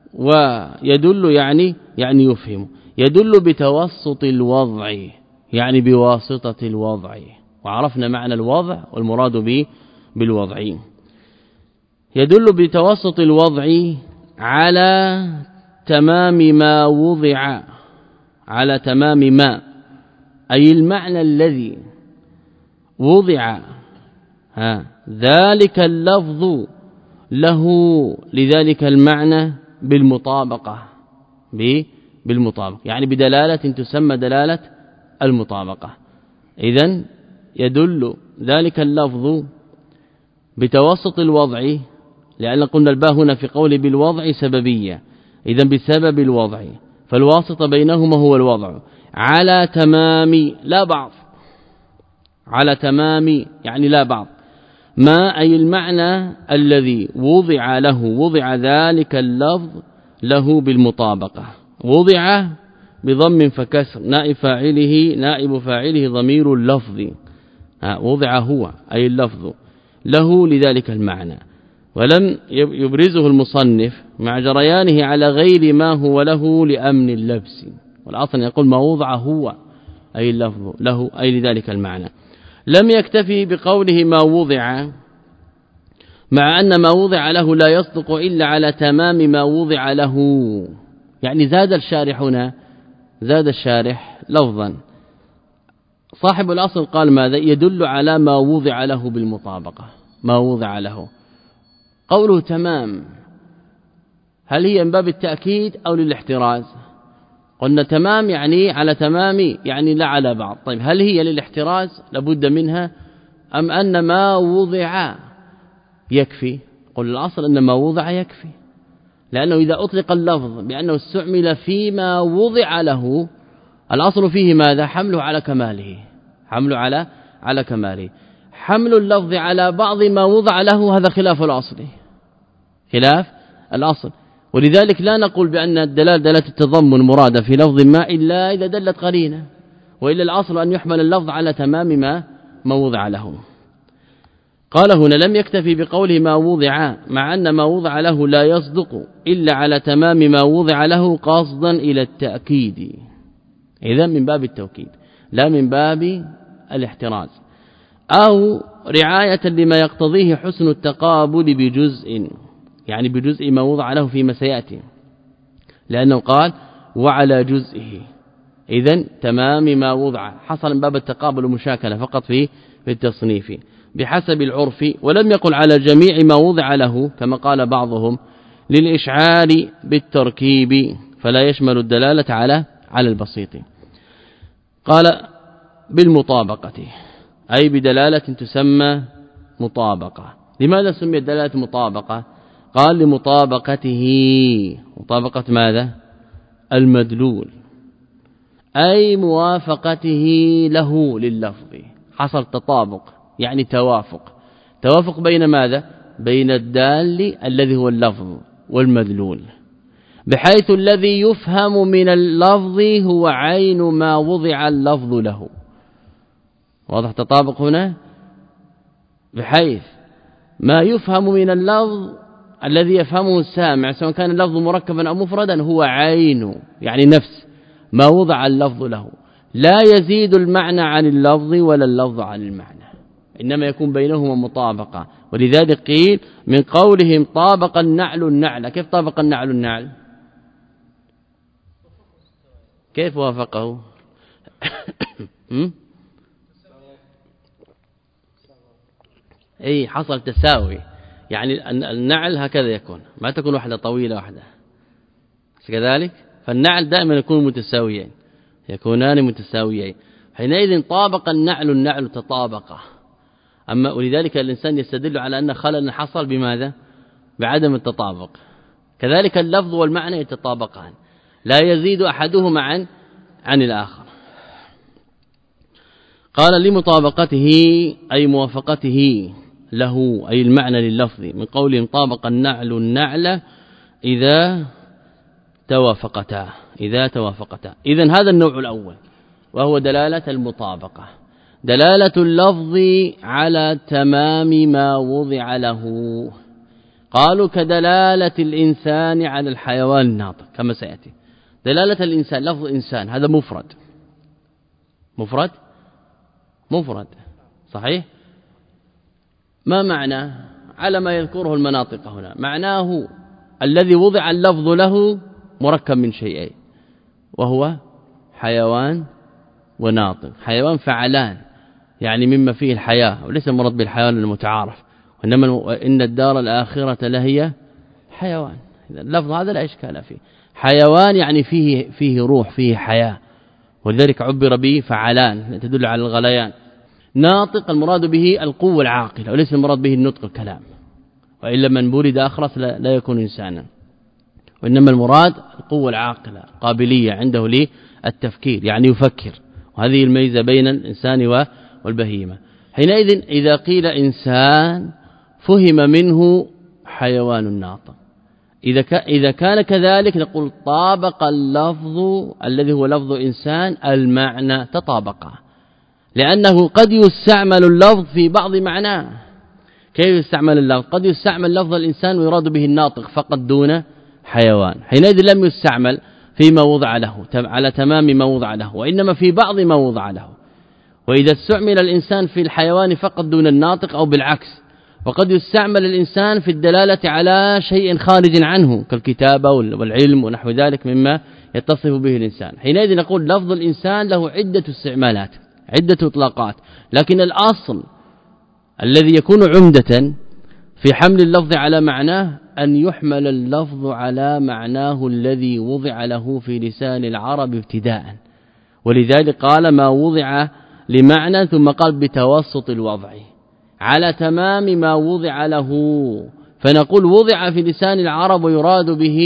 ويدل يعني يعني يفهم. يدل بتوسط الوضع يعني بواسطة الوضع، وعرفنا معنى الوضع والمراد به بالوضع. يدل بتوسط الوضع على تمام ما وضع، على تمام ما أي المعنى الذي وضع ها ذلك اللفظ له لذلك المعنى بالمطابقة، بالمطابقة يعني بدلالة تسمى دلالة المطابقة. إذن يدل ذلك اللفظ بتوسط الوضع، لأن قلنا الباء هنا في قول بالوضع سببية، إذن بسبب الوضع، فالواسطة بينهما هو الوضع، على تمام لا بعض، على تمام يعني لا بعض ما أي المعنى الذي وضع له، وضع ذلك اللفظ له بالمطابقة. وضع بضم فكسر، نائب فاعله نائب فاعله ضمير اللفظ، وضع هو أي اللفظ له لذلك المعنى. ولم يبرزه المصنف مع جريانه على غير ما هو له لأمن اللبس، والأصل يقول ما وضع هو أي اللفظ له أي لذلك المعنى. لم يكتفي بقوله ما وضع، مع أن ما وضع له لا يصدق إلا على تمام ما وضع له، يعني زاد الشارح هنا، زاد الشارح لفظا. صاحب الأصل قال ماذا؟ يدل على ما وضع له بالمطابقة، ما وضع له. قوله تمام هل هي من باب التأكيد أو للاحتراز؟ قلنا تمام يعني على تمام يعني لا على بعض. طيب هل هي للاحتراز لابد منها أم أن ما وضع يكفي؟ قل الأصل أن ما وضع يكفي، لأنه إذا أطلق اللفظ بأنه استعمل فيما وضع له الأصل فيه ماذا؟ حمله على كماله، حمله على على كماله. حمل اللفظ على بعض ما وضع له هذا خلاف الأصل، خلاف الأصل. ولذلك لا نقول بأن الدلالة دلالة التضمن مرادة في لفظ ما إلا إذا دلت قرينة، وإلا الأصل أن يحمل اللفظ على تمام ما ما وضع له. قال هنا لم يكتفي بقوله ما وضع، مع أن ما وضع له لا يصدق إلا على تمام ما وضع له قصدا إلى التأكيد، إذا من باب التوكيد لا من باب الاحتراز، أو رعاية لما يقتضيه حسن التقابل بجزء، يعني بجزء ما وضع له فيما سيأتي، لأنه قال وعلى جزئه، إذن تمام ما وضع حصل من باب التقابل والمشاكلة فقط في في التصنيف بحسب العرف، ولم يقل على جميع ما وضع له كما قال بعضهم للإشعار بالتركيب، فلا يشمل الدلالة على على البسيط. قال بالمطابقة، أي بدلالة تسمى مطابقة. لماذا سميت دلالة مطابقة؟ قال لمطابقته، مطابقة ماذا؟ المدلول، أي موافقته له لللفظ، حصل تطابق يعني توافق، توافق بين ماذا؟ بين الدال الذي هو اللفظ والمدلول، بحيث الذي يفهم من اللفظ هو عين ما وضع اللفظ له. واضح تطابق هنا؟ بحيث ما يفهم من اللفظ الذي يفهمه السامع سواء كان اللفظ مركبا أو مفردا هو عين، يعني نفس ما وضع اللفظ له، لا يزيد المعنى عن اللفظ ولا اللفظ عن المعنى، إنما يكون بينهما مطابقة. ولذلك قيل من قولهم طابق النعل النعل. كيف طابق النعل النعل؟ كيف وافقه؟ اي حصل تساوي، يعني النعل هكذا يكون، ما تكون واحدة طويلة واحدة كذلك، فالنعل دائما يكون متساويين، يكونان متساويين، حينئذ طابق النعل النعل تطابقه. أما ولذلك الإنسان يستدل على أن خلل حصل بماذا؟ بعدم التطابق. كذلك اللفظ والمعنى يتطابقان، لا يزيد أحدهما عن عن الآخر. قال لمطابقته أي موافقته له، أي المعنى لللفظ، من قولهم طابق النعل النعل إذا توافقتا، إذا توافقتا. إذن هذا النوع الأول وهو دلالة المطابقة، دلالة اللفظ على تمام ما وضع له. قالوا كدلالة الإنسان على الحيوان الناطق كما سيأتي. دلالة الإنسان، لفظ إنسان هذا مفرد، مفرد مفرد صحيح. ما معنى؟ على ما يذكره المناطق هنا، معناه الذي وضع اللفظ له مركب من شيئين، وهو حيوان وناطق. حيوان فعلان، يعني مما فيه الحياة، وليس المراد بالحيوان المتعارف، وإنما إن الدار الآخرة لهي حيوان. اللفظ هذا لا إشكال فيه، حيوان يعني فيه فيه روح، فيه حياة، ولذلك عبر به فعلان تدل على الغليان. ناطق المراد به القوة العاقلة، وليس المراد به النطق الكلام، وإلا من بولد أخرس لا يكون إنسانا، وإنما المراد القوة العاقلة، قابلية عنده للتفكير، يعني يفكر، وهذه الميزة بين الإنسان والبهيمة. حينئذ إذا قيل إنسان فهم منه حيوان ناطق، إذا إذا كان كذلك نقول طابق اللفظ الذي هو لفظ إنسان المعنى، تطابقه، لأنه قد يستعمل اللفظ في بعض معناه. كيف يستعمل اللفظ؟ قد يستعمل لفظ الإنسان ويراد به الناطق فقط دون حيوان، حينئذ لم يستعمل فيما وضع له على تمام ما وضع له، وإنما في بعض ما وضع له. وإذا استعمل الإنسان في الحيوان فقط دون الناطق أو بالعكس، وقد يستعمل الإنسان في الدلالة على شيء خارج عنه كالكتابة والعلم ونحو ذلك مما يتصف به الإنسان. حينئذ نقول لفظ الإنسان له عدة استعمالات، عدة اطلاقات، لكن الأصل الذي يكون عمدة في حمل اللفظ على معناه أن يحمل اللفظ على معناه الذي وضع له في لسان العرب ابتداء. ولذلك قال ما وضع لمعنى، ثم قال بتوسط الوضع على تمام ما وضع له، فنقول وضع في لسان العرب ويراد به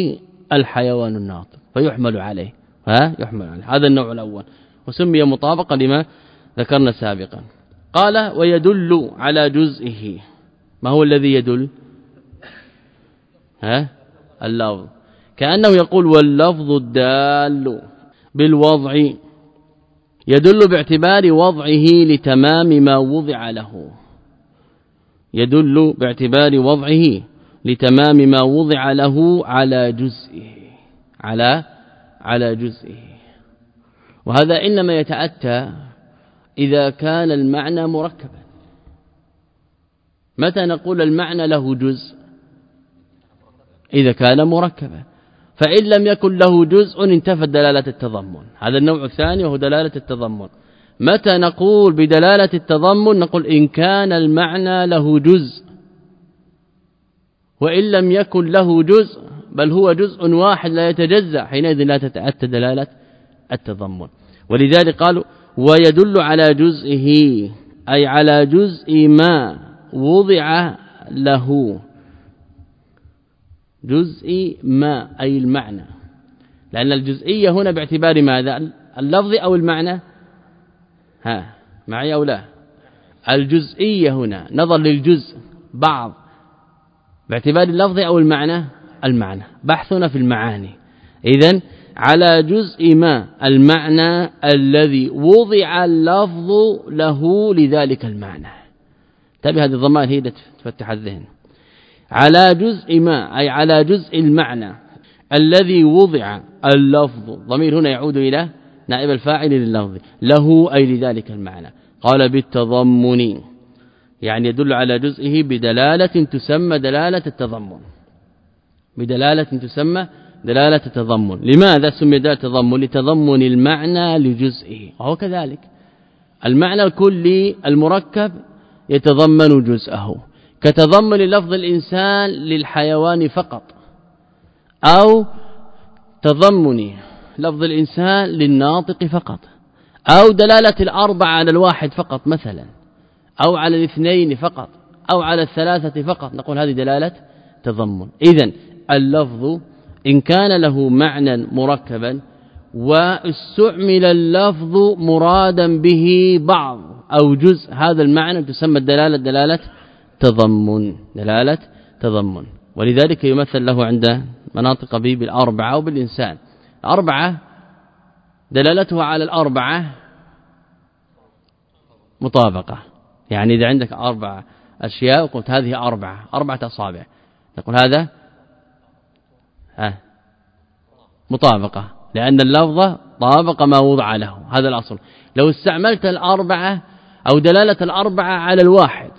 الحيوان الناطق فيحمل عليه، ها يحمل عليه. هذا النوع الأول، وسمي مطابقة لما ذكرنا سابقا. قال ويدل على جزئه. ما هو الذي يدل؟ ها اللفظ، كأنه يقول واللفظ الدال بالوضع يدل باعتبار وضعه لتمام ما وضع له، يدل باعتبار وضعه لتمام ما وضع له على جزئه، على على جزئه. وهذا إنما يتأتى إذا كان المعنى مركبا. متى نقول المعنى له جزء؟ إذا كان مركبا، فإن لم يكن له جزء انتفت دلالة التضمن. هذا النوع الثاني وهو دلالة التضمن. متى نقول بدلالة التضمن؟ نقول إن كان المعنى له جزء، وإن لم يكن له جزء بل هو جزء واحد لا يتجزأ، حينئذ لا تتأتى دلالة التضمن. ولذلك قالوا ويدل على جزئه أي على جزء ما وضع له، جزء ما أي المعنى، لأن الجزئية هنا باعتبار ماذا؟ اللفظ أو المعنى؟ ها معي أو لا؟ الجزئية هنا نظر للجزء بعض باعتبار اللفظ أو المعنى؟ المعنى. بحثنا في المعاني. إذن على جزء ما المعنى الذي وضع اللفظ له لذلك المعنى. تبي هذه الضمائر هي تفتح الذهن. على جزء ما أي على جزء المعنى الذي وضع اللفظ، ضمير هنا يعود إلى نائب الفاعل لللفظ، له أي لذلك المعنى. قال بالتضمن يعني يدل على جزئه بدلالة تسمى دلالة التضمن، بدلالة تسمى دلالة التضمن. لماذا سمي دلالة التضمن؟ لتضمن المعنى لجزئه، وهو كذلك المعنى الكلي المركب يتضمن جزءه، كتضمن لفظ الإنسان للحيوان فقط، أو تضمن لفظ الإنسان للناطق فقط، أو دلالة الأربعة على الواحد فقط مثلا، أو على الاثنين فقط، أو على الثلاثة فقط، نقول هذه دلالة تضمن. إذن اللفظ إن كان له معنى مركبا واستعمل اللفظ مرادا به بعض أو جزء هذا المعنى تسمى الدلالة دلالة تضمن، دلالة تضمن. ولذلك يمثل له عند مناطق به بالأربعة أو بالإنسان. الأربعة دلالتها على الأربعة مطابقة، يعني إذا عندك أربع أشياء وقلت هذه أربعة أربعة أصابع، تقول هذا ها مطابقة، لأن اللفظ طابق ما وضع له، هذا الأصل. لو استعملت الأربعة أو دلالة الأربعة على الواحد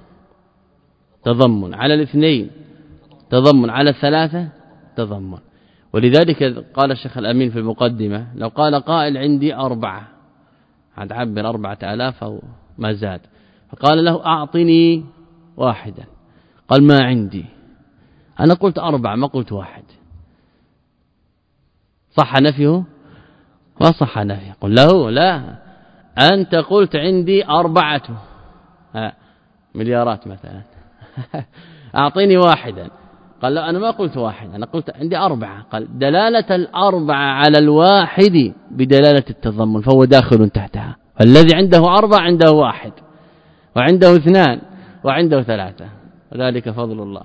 تضمن، على الاثنين تضمن، على الثلاثة تضمن. ولذلك قال الشيخ الأمين في المقدمة لو قال قائل عندي أربعة، هتعبر أربعة آلاف أو ما زاد، فقال له أعطني واحدا، قال ما عندي، أنا قلت أربعة ما قلت واحد، صح نفيه؟ ما صح نفيه. قل له لا، أنت قلت عندي أربعة مليارات مثلا أعطيني واحدا، قال لا أنا ما قلت واحد، أنا قلت عندي أربعة. قال دلالة الأربعة على الواحد بدلالة التضمن، فهو داخل تحتها. فالذي عنده أربعة عنده واحد، وعنده اثنان، وعنده ثلاثة، وذلك فضل الله.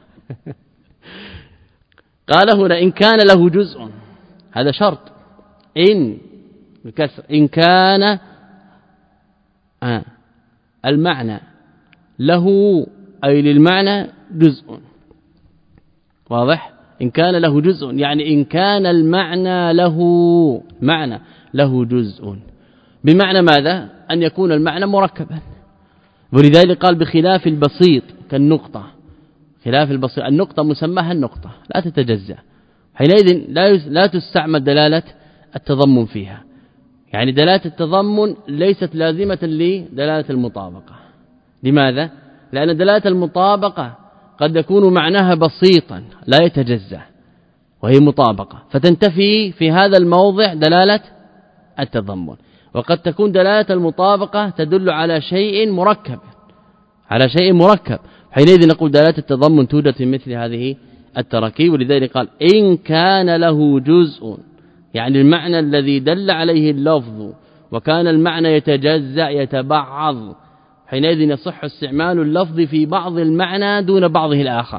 قال هنا إن كان له جزء، هذا شرط، إن بكسر إن كان آه المعنى له أي للمعنى جزء، واضح؟ إن كان له جزء يعني إن كان المعنى له معنى له جزء، بمعنى ماذا؟ أن يكون المعنى مركبا. ولذلك قال بخلاف البسيط كالنقطة، خلاف البسيط النقطة مسماها النقطة لا تتجزأ، حينئذ لا لا تستعمل دلالة التضمن فيها، يعني دلالة التضمن ليست لازمة لدلالة المطابقة. لماذا؟ لأن دلالة المطابقة قد يكون معناها بسيطا لا يتجزأ وهي مطابقة، فتنتفي في هذا الموضع دلالة التضمن. وقد تكون دلالة المطابقة تدل على شيء مركب، على شيء مركب، حينئذ نقول دلالة التضمن توجد في مثل هذه التراكيب. ولذلك قال إن كان له جزء، يعني المعنى الذي دل عليه اللفظ وكان المعنى يتجزأ يتبعض، حينئذ يصح استعمال اللفظ في بعض المعنى دون بعضه الآخر.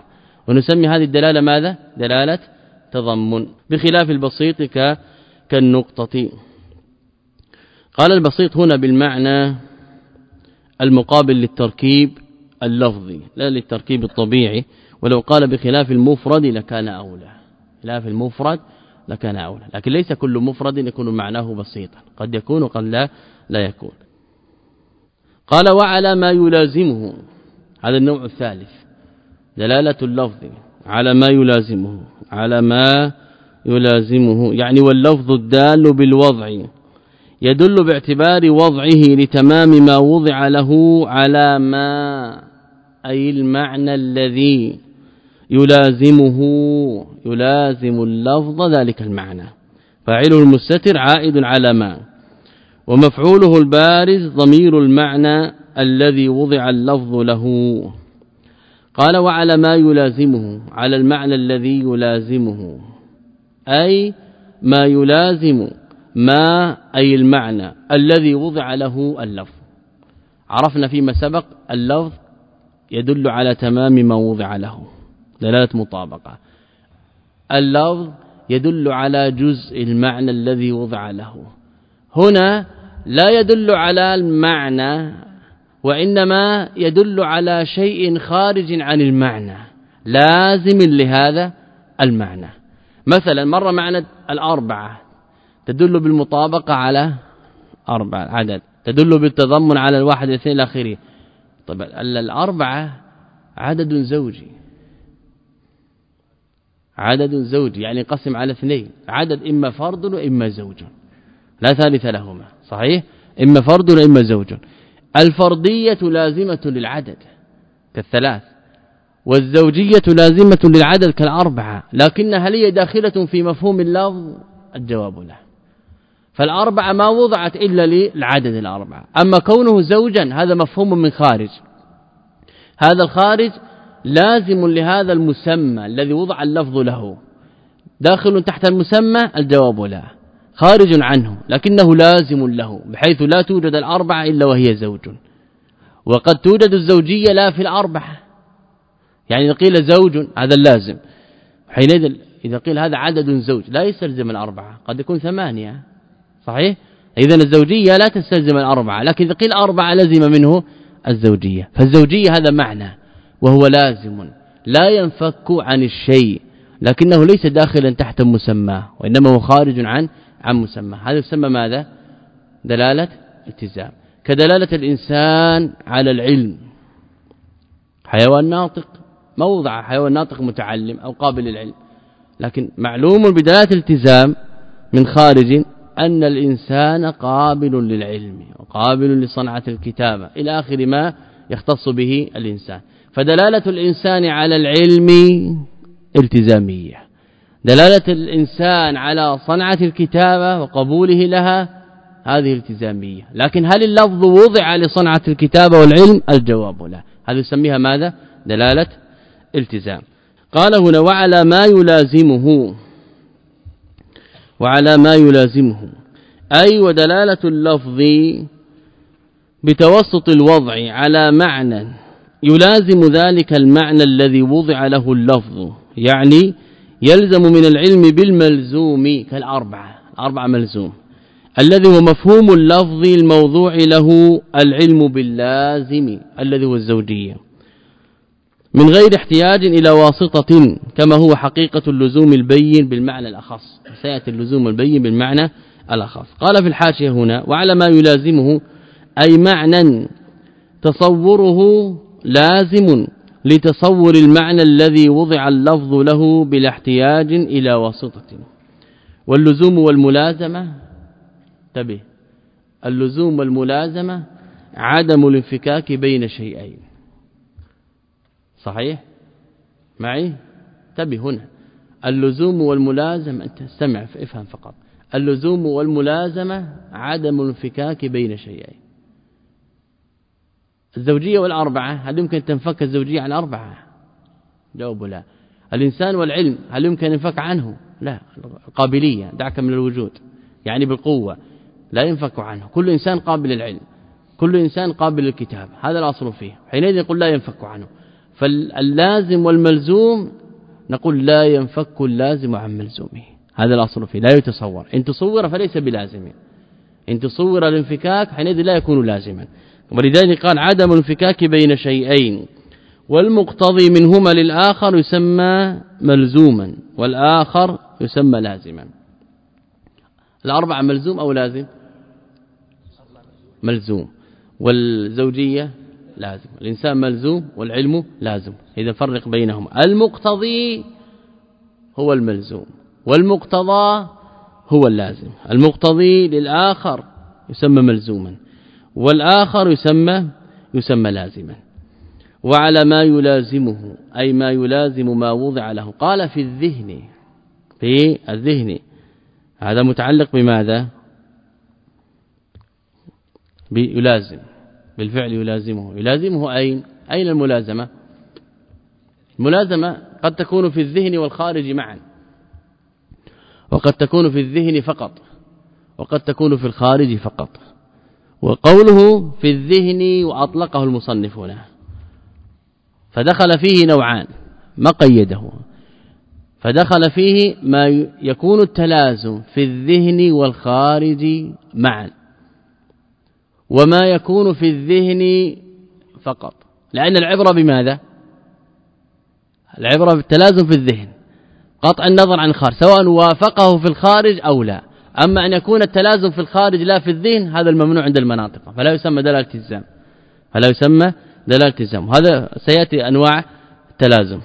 ونسمي هذه الدلالة ماذا؟ دلالة تضمن، بخلاف البسيط كالنقطة. قال البسيط هنا بالمعنى المقابل للتركيب اللفظي لا للتركيب الطبيعي، ولو قال بخلاف المفرد لكان أولى، خلاف المفرد لكان أولى، لكن ليس كل مفرد يكون معناه بسيطا، قد يكون وقد لا لا يكون. قال وعلى ما يلازمه، هذا النوع الثالث، دلالة اللفظ على ما يلازمه، على ما يلازمه يعني واللفظ الدال بالوضع يدل باعتبار وضعه لتمام ما وضع له على ما، أي المعنى الذي يلازمه، يلازم اللفظ ذلك المعنى، فاعله المستتر عائد على ما، ومفعوله البارز ضمير المعنى الذي وضع اللفظ له. قال وعلى ما يلازمه، على المعنى الذي يلازمه، أي ما يلازم ما، أي المعنى الذي وضع له اللفظ. عرفنا فيما سبق اللفظ يدل على تمام ما وضع له، دلالة مطابقة. اللفظ يدل على جزء المعنى الذي وضع له، هنا لا يدل على المعنى وإنما يدل على شيء خارج عن المعنى لازم لهذا المعنى. مثلا مر معنى الأربعة تدل بالمطابقة على أربعة عدد، تدل بالتضمن على الواحد الاثنين الأخيرين. طيب الأربعة عدد زوجي، عدد زوجي يعني قسم على اثنين، عدد إما فرد وإما زوج، لا ثالث لهما، صحيح؟ إما فرد وإما زوج. الفردية لازمة للعدد كالثلاث، والزوجية لازمة للعدد كالأربعة، لكنها هي داخلة في مفهوم اللفظ؟ الجواب لا. فالأربعة ما وضعت إلا للعدد الأربعة، أما كونه زوجا هذا مفهوم من خارج، هذا الخارج لازم لهذا المسمى الذي وضع اللفظ له، داخل تحت المسمى؟ الجواب لا، خارج عنه لكنه لازم له، بحيث لا توجد الأربعة إلا وهي زوج، وقد توجد الزوجية لا في الأربعة، يعني إذا قيل زوج هذا اللازم، حينئذ إذا قيل هذا عدد زوج لا يستلزم الأربعة، قد يكون ثمانية، صحيح؟ إذن الزوجية لا تستلزم الأربعة، لكن إذا قيل أربعة لزم منه الزوجية، فالزوجية هذا معنى وهو لازم لا ينفك عن الشيء، لكنه ليس داخلا تحت مسماه، وإنما هو خارج عن عن مسماه. هذا يسمى ماذا؟ دلالة التزام، كدلالة الإنسان على العلم. حيوان ناطق موضع حيوان ناطق متعلم أو قابل للعلم، لكن معلوم بدلالة الالتزام من خارج أن الإنسان قابل للعلم وقابل لصنعة الكتابة إلى آخر ما يختص به الإنسان. فدلالة الإنسان على العلم التزامية، دلالة الإنسان على صنعة الكتابة وقبوله لها هذه التزامية، لكن هل اللفظ وضع لصنعة الكتابة والعلم؟ الجواب لا، هذا يسميها ماذا؟ دلالة التزام. قال هنا وعلى ما يلازمه، وعلى ما يلازمه أي ودلالة اللفظ بتوسط الوضع على معنى يلازم ذلك المعنى الذي وضع له اللفظ، يعني يلزم من العلم بالملزوم كالأربعة، الأربعة ملزوم الذي هو مفهوم اللفظ الموضوع له العلم باللازم الذي هو الزوجية، من غير احتياج إلى واسطة، كما هو حقيقة اللزوم البين بالمعنى الأخص، سيأتي اللزوم البين بالمعنى الأخص. قال في الحاشية هنا وعلى ما يلازمه أي معنى تصوره لازم لتصور المعنى الذي وضع اللفظ له بلا احتياج إلى واسطة. واللزوم والملازمة، تبه، اللزوم والملازمة عدم الانفكاك بين شيئين، صحيح معي؟ تبه هنا اللزوم والملازمة، أنت استمع افهم فقط، اللزوم والملازمة عدم الانفكاك بين شيئين. الزوجية والأربعة هل يمكن تنفك الزوجية عن أربعة؟ جواب لا. الإنسان والعلم هل يمكن ينفك عنه؟ لا. القابلية دعك من الوجود، يعني بالقوة لا ينفك عنه، كل إنسان قابل للعلم، كل إنسان قابل للكتاب، هذا الأصل فيه، حينئذ يقول لا ينفك عنه. فاللازم والملزوم نقول لا ينفك اللازم عن ملزومه، هذا الأصل فيه لا يتصور. إن تصور فليس بلازم، إن تصور الانفكاك حينئذ لا يكون لازما. ولذلك قال عدم الانفكاك بين شيئين والمقتضي منهما للآخر يسمى ملزوما والآخر يسمى لازما. الأربعة ملزوم أو لازم؟ ملزوم. والزوجية لازم، الإنسان ملزوم والعلم لازم، إذا فرق بينهم. المقتضي هو الملزوم والمقتضى هو اللازم. المقتضي للآخر يسمى ملزوما والآخر يسمى يسمى لازما. وعلى ما يلازمه أي ما يلازم ما وضع له. قال في الذهن، في الذهن هذا متعلق بماذا؟ يلازم بالفعل، يلازمه. يلازمه أين؟ أين الملازمة؟ الملازمة قد تكون في الذهن والخارج معا، وقد تكون في الذهن فقط، وقد تكون في الخارج فقط. وقوله في الذهن وأطلقه المصنف هنا، فدخل فيه نوعان ما قيده، فدخل فيه ما يكون التلازم في الذهن والخارج معا، وما يكون في الذهن فقط. لأن العبرة بماذا؟ العبرة بالتلازم في الذهن قطع النظر عن الخارج، سواء وافقه في الخارج أو لا. أما أن يكون التلازم في الخارج لا في الذهن هذا الممنوع عند المناطق، فلا يسمى دلالة التزام، فلا يسمى دلالة التزام. هذا سيأتي أنواع التلازم.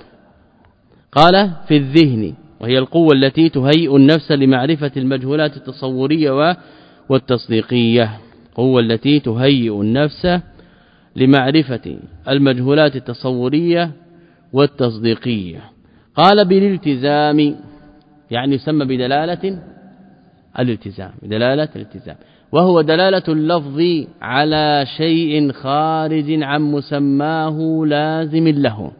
قال في الذهن وهي القوة التي تهيئ النفس لمعرفة المجهولات التصورية والتصديقية، قوة التي تهيئ النفس لمعرفة المجهولات التصورية والتصديقية. قال بالالتزام يعني يسمى بدلالة الالتزام، بدلالة الالتزام، وهو دلالة اللفظ على شيء خارج عن مسماه لازم له.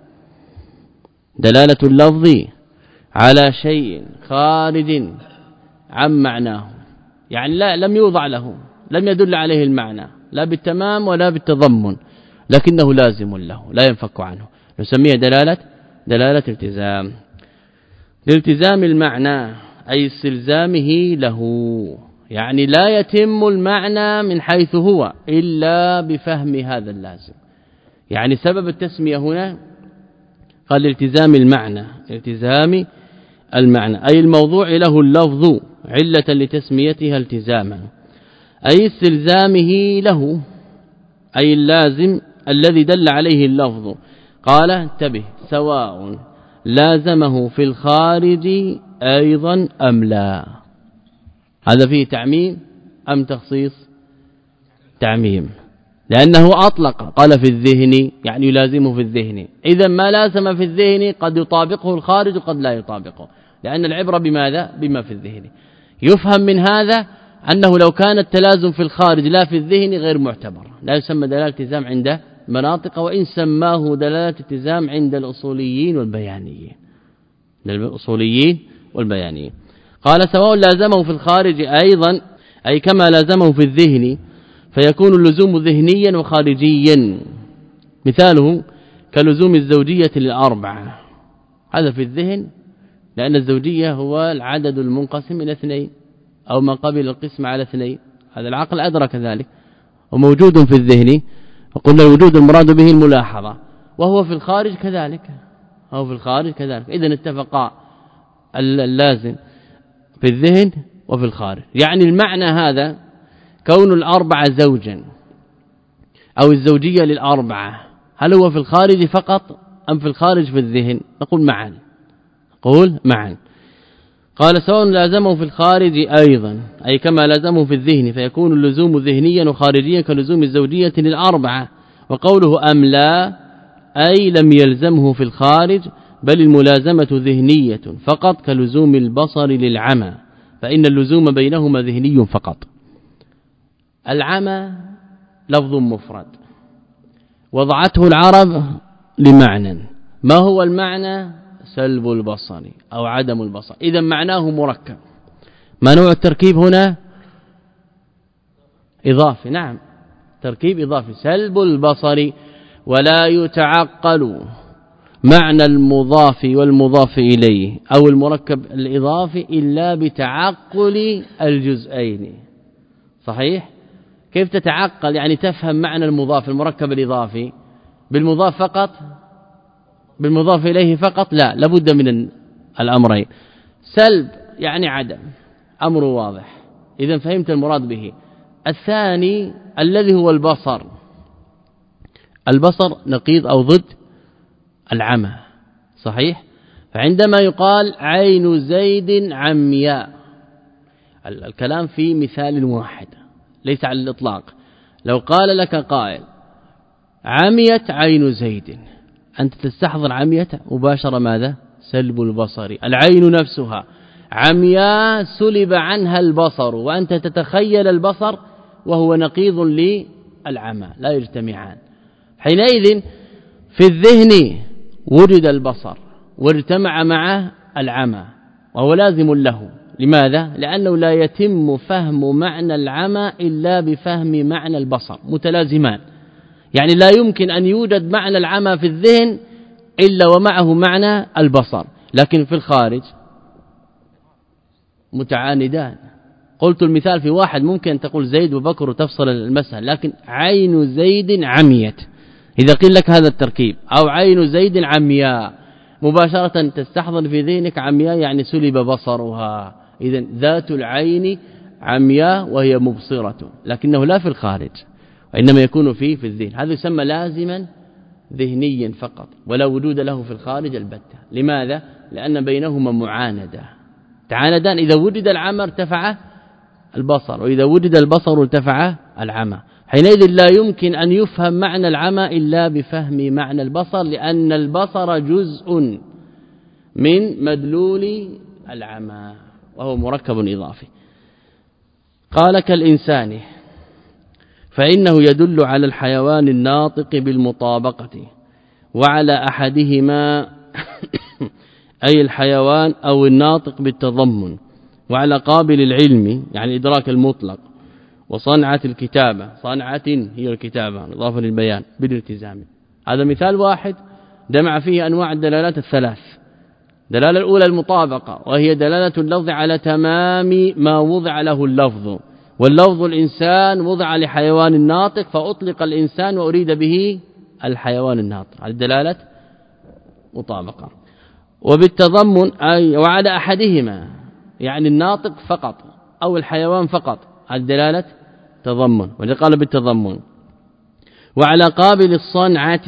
دلالة اللفظ على شيء خارج عن معناه، يعني لا لم يوضع له، لم يدل عليه المعنى لا بالتمام ولا بالتضمن، لكنه لازم له لا ينفك عنه، نسميه دلالة دلالة التزام. لالتزام المعنى أي استلزامه له، يعني لا يتم المعنى من حيث هو إلا بفهم هذا اللازم. يعني سبب التسمية هنا قال التزام المعنى، التزام المعنى أي الموضوع له اللفظ علة لتسميتها التزاما، أي استلزامه له أي اللازم الذي دل عليه اللفظ. قال انتبه سواء لازمه في الخارج أيضا أم لا. هذا فيه تعميم أم تخصيص؟ تعميم، لأنه أطلق قال في الذهن يعني يلازمه في الذهن، إذا ما لازم في الذهن قد يطابقه الخارج وقد لا يطابقه، لأن العبرة بماذا؟ بما في الذهن. يفهم من هذا أنه لو كان التلازم في الخارج لا في الذهن غير معتبر، لا يسمى دلالة التزام عند مناطق، وإن سماه دلالة التزام عند الأصوليين والبيانيين، الأصوليين والبيانيين. قال سواء لازمه في الخارج أيضا أي كما لازمه في الذهن، فيكون اللزوم ذهنيا وخارجيا. مثاله كلزوم الزوجية للأربعة، هذا في الذهن لأن الزوجية هو العدد المنقسم إلى اثنين أو ما قبل القسم على اثنين، هذا العقل أدرك ذلك وموجود في الذهن، وقلنا الوجود المراد به الملاحظة، وهو في الخارج كذلك، هو في الخارج كذلك. إذن اتفقا اللازم في الذهن وفي الخارج. يعني المعنى هذا كون الأربعة زوجا أو الزوجية للأربعة هل هو في الخارج فقط أم في الخارج في الذهن؟ نقول معا، نقول معا. قال سواء لازمه في الخارج أيضا أي كما لازمه في الذهن، فيكون اللزوم ذهنيا وخارجيا كلزوم الزوجية للأربعة. وقوله أم لا أي لم يلزمه في الخارج بل الملازمة ذهنية فقط كلزوم البصر للعمى، فإن اللزوم بينهما ذهني فقط. العمى لفظ مفرد وضعته العرب لمعنى، ما هو المعنى؟ سلب البصر أو عدم البصر، إذا معناه مركب. ما نوع التركيب هنا؟ إضافي، نعم تركيب إضافي، سلب البصر. ولا يتعقل معنى المضاف والمضاف إليه أو المركب الإضافي إلا بتعقل الجزئين. صحيح؟ كيف تتعقل؟ يعني تفهم معنى المضاف المركب الإضافي بالمضاف فقط، بالمضاف إليه فقط؟ لا، لابد من الأمرين. سلب يعني عدم، أمر واضح، إذا فهمت المراد به. الثاني الذي هو البصر، البصر نقيض أو ضد العمى. صحيح؟ فعندما يقال عين زيد عمياء، الكلام في مثال واحد ليس على الإطلاق. لو قال لك قائل عميت عين زيد، أنت تستحضر عميت مباشرة ماذا؟ سلب البصر. العين نفسها عمياء سلب عنها البصر، وأنت تتخيل البصر وهو نقيض للعمى، لا يجتمعان. حينئذ في الذهن وجد البصر واجتمع مع العمى وهو لازم له. لماذا؟ لأنه لا يتم فهم معنى العمى إلا بفهم معنى البصر، متلازمان. يعني لا يمكن أن يوجد معنى العمى في الذهن إلا ومعه معنى البصر، لكن في الخارج متعاندان. قلت المثال في واحد ممكن أن تقول زيد وبكر وتفصل المسألة، لكن عين زيد عميت، إذا قيل لك هذا التركيب، أو عين زيد عمياء، مباشرة تستحضر في ذهنك عمياء يعني سلب بصرها. إذن ذات العين عمياء وهي مبصرة، لكنه لا في الخارج، وإنما يكون فيه في الذهن. هذا يسمى لازما ذهنيا فقط ولا وجود له في الخارج البتة. لماذا؟ لأن بينهما معاندة، تعاندان. إذا وجد العمى ارتفع البصر، وإذا وجد البصر ارتفع العمى. حينئذ لا يمكن أن يفهم معنى العمى إلا بفهم معنى البصر، لأن البصر جزء من مدلول العمى وهو مركب إضافي. قال كالإنسان، فإنه يدل على الحيوان الناطق بالمطابقة وعلى أحدهما أي الحيوان أو الناطق بالتضمن، وعلى قابل العلم يعني إدراك المطلق، وصنعة الكتابة، صنعة هي الكتابة إضافة للبيان بالالتزام. هذا مثال واحد جمع فيه أنواع الدلالات الثلاث. دلالة الأولى المطابقة، وهي دلالة اللفظ على تمام ما وضع له اللفظ، واللفظ الإنسان وضع لحيوان الناطق فأطلق الإنسان وأريد به الحيوان الناطق، على دلالة مطابقة. وبالتضمن أي وعلى أحدهما يعني الناطق فقط أو الحيوان فقط، على دلالة تضمن، وقال بالتضمن. وعلى قابل الصنعة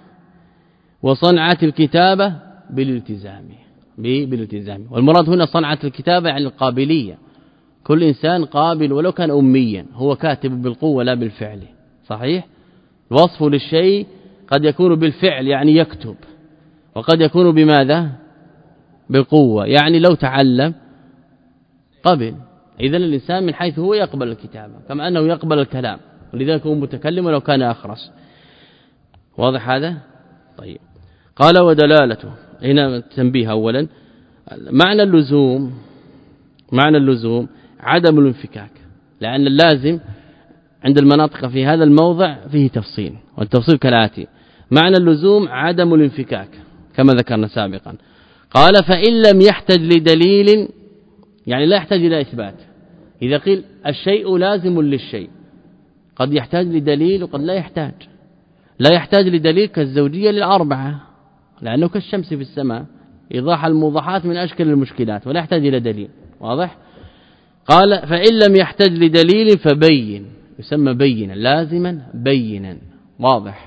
وصنعة الكتابة بالالتزام بالالتزام. والمراد هنا صنعة الكتابة يعني القابلية، كل إنسان قابل ولو كان أميا، هو كاتب بالقوة لا بالفعل. صحيح؟ الوصف للشيء قد يكون بالفعل يعني يكتب، وقد يكون بماذا؟ بالقوة يعني لو تعلم قبل. إذن الإنسان من حيث هو يقبل الكتابة كما أنه يقبل الكلام، ولذلك هو متكلم ولو كان أخرس. واضح هذا؟ طيب. قال ودلالته، هنا تنبيه أولا، معنى اللزوم، معنى اللزوم عدم الانفكاك، لأن اللازم عند المناطق في هذا الموضع فيه تفصيل، والتفصيل كالآتي: معنى اللزوم عدم الانفكاك كما ذكرنا سابقا. قال فإن لم يحتج لدليل، يعني لا يحتاج إلى إثبات. إذا قيل الشيء لازم للشيء قد يحتاج لدليل وقد لا يحتاج. لا يحتاج لدليل كالزوجية للأربعة، لأنه كالشمس في السماء، إيضاح الموضحات من أشكال المشكلات، ولا يحتاج إلى دليل. واضح؟ قال فإن لم يحتاج لدليل فبين، يسمى بينا، لازما بينا. واضح؟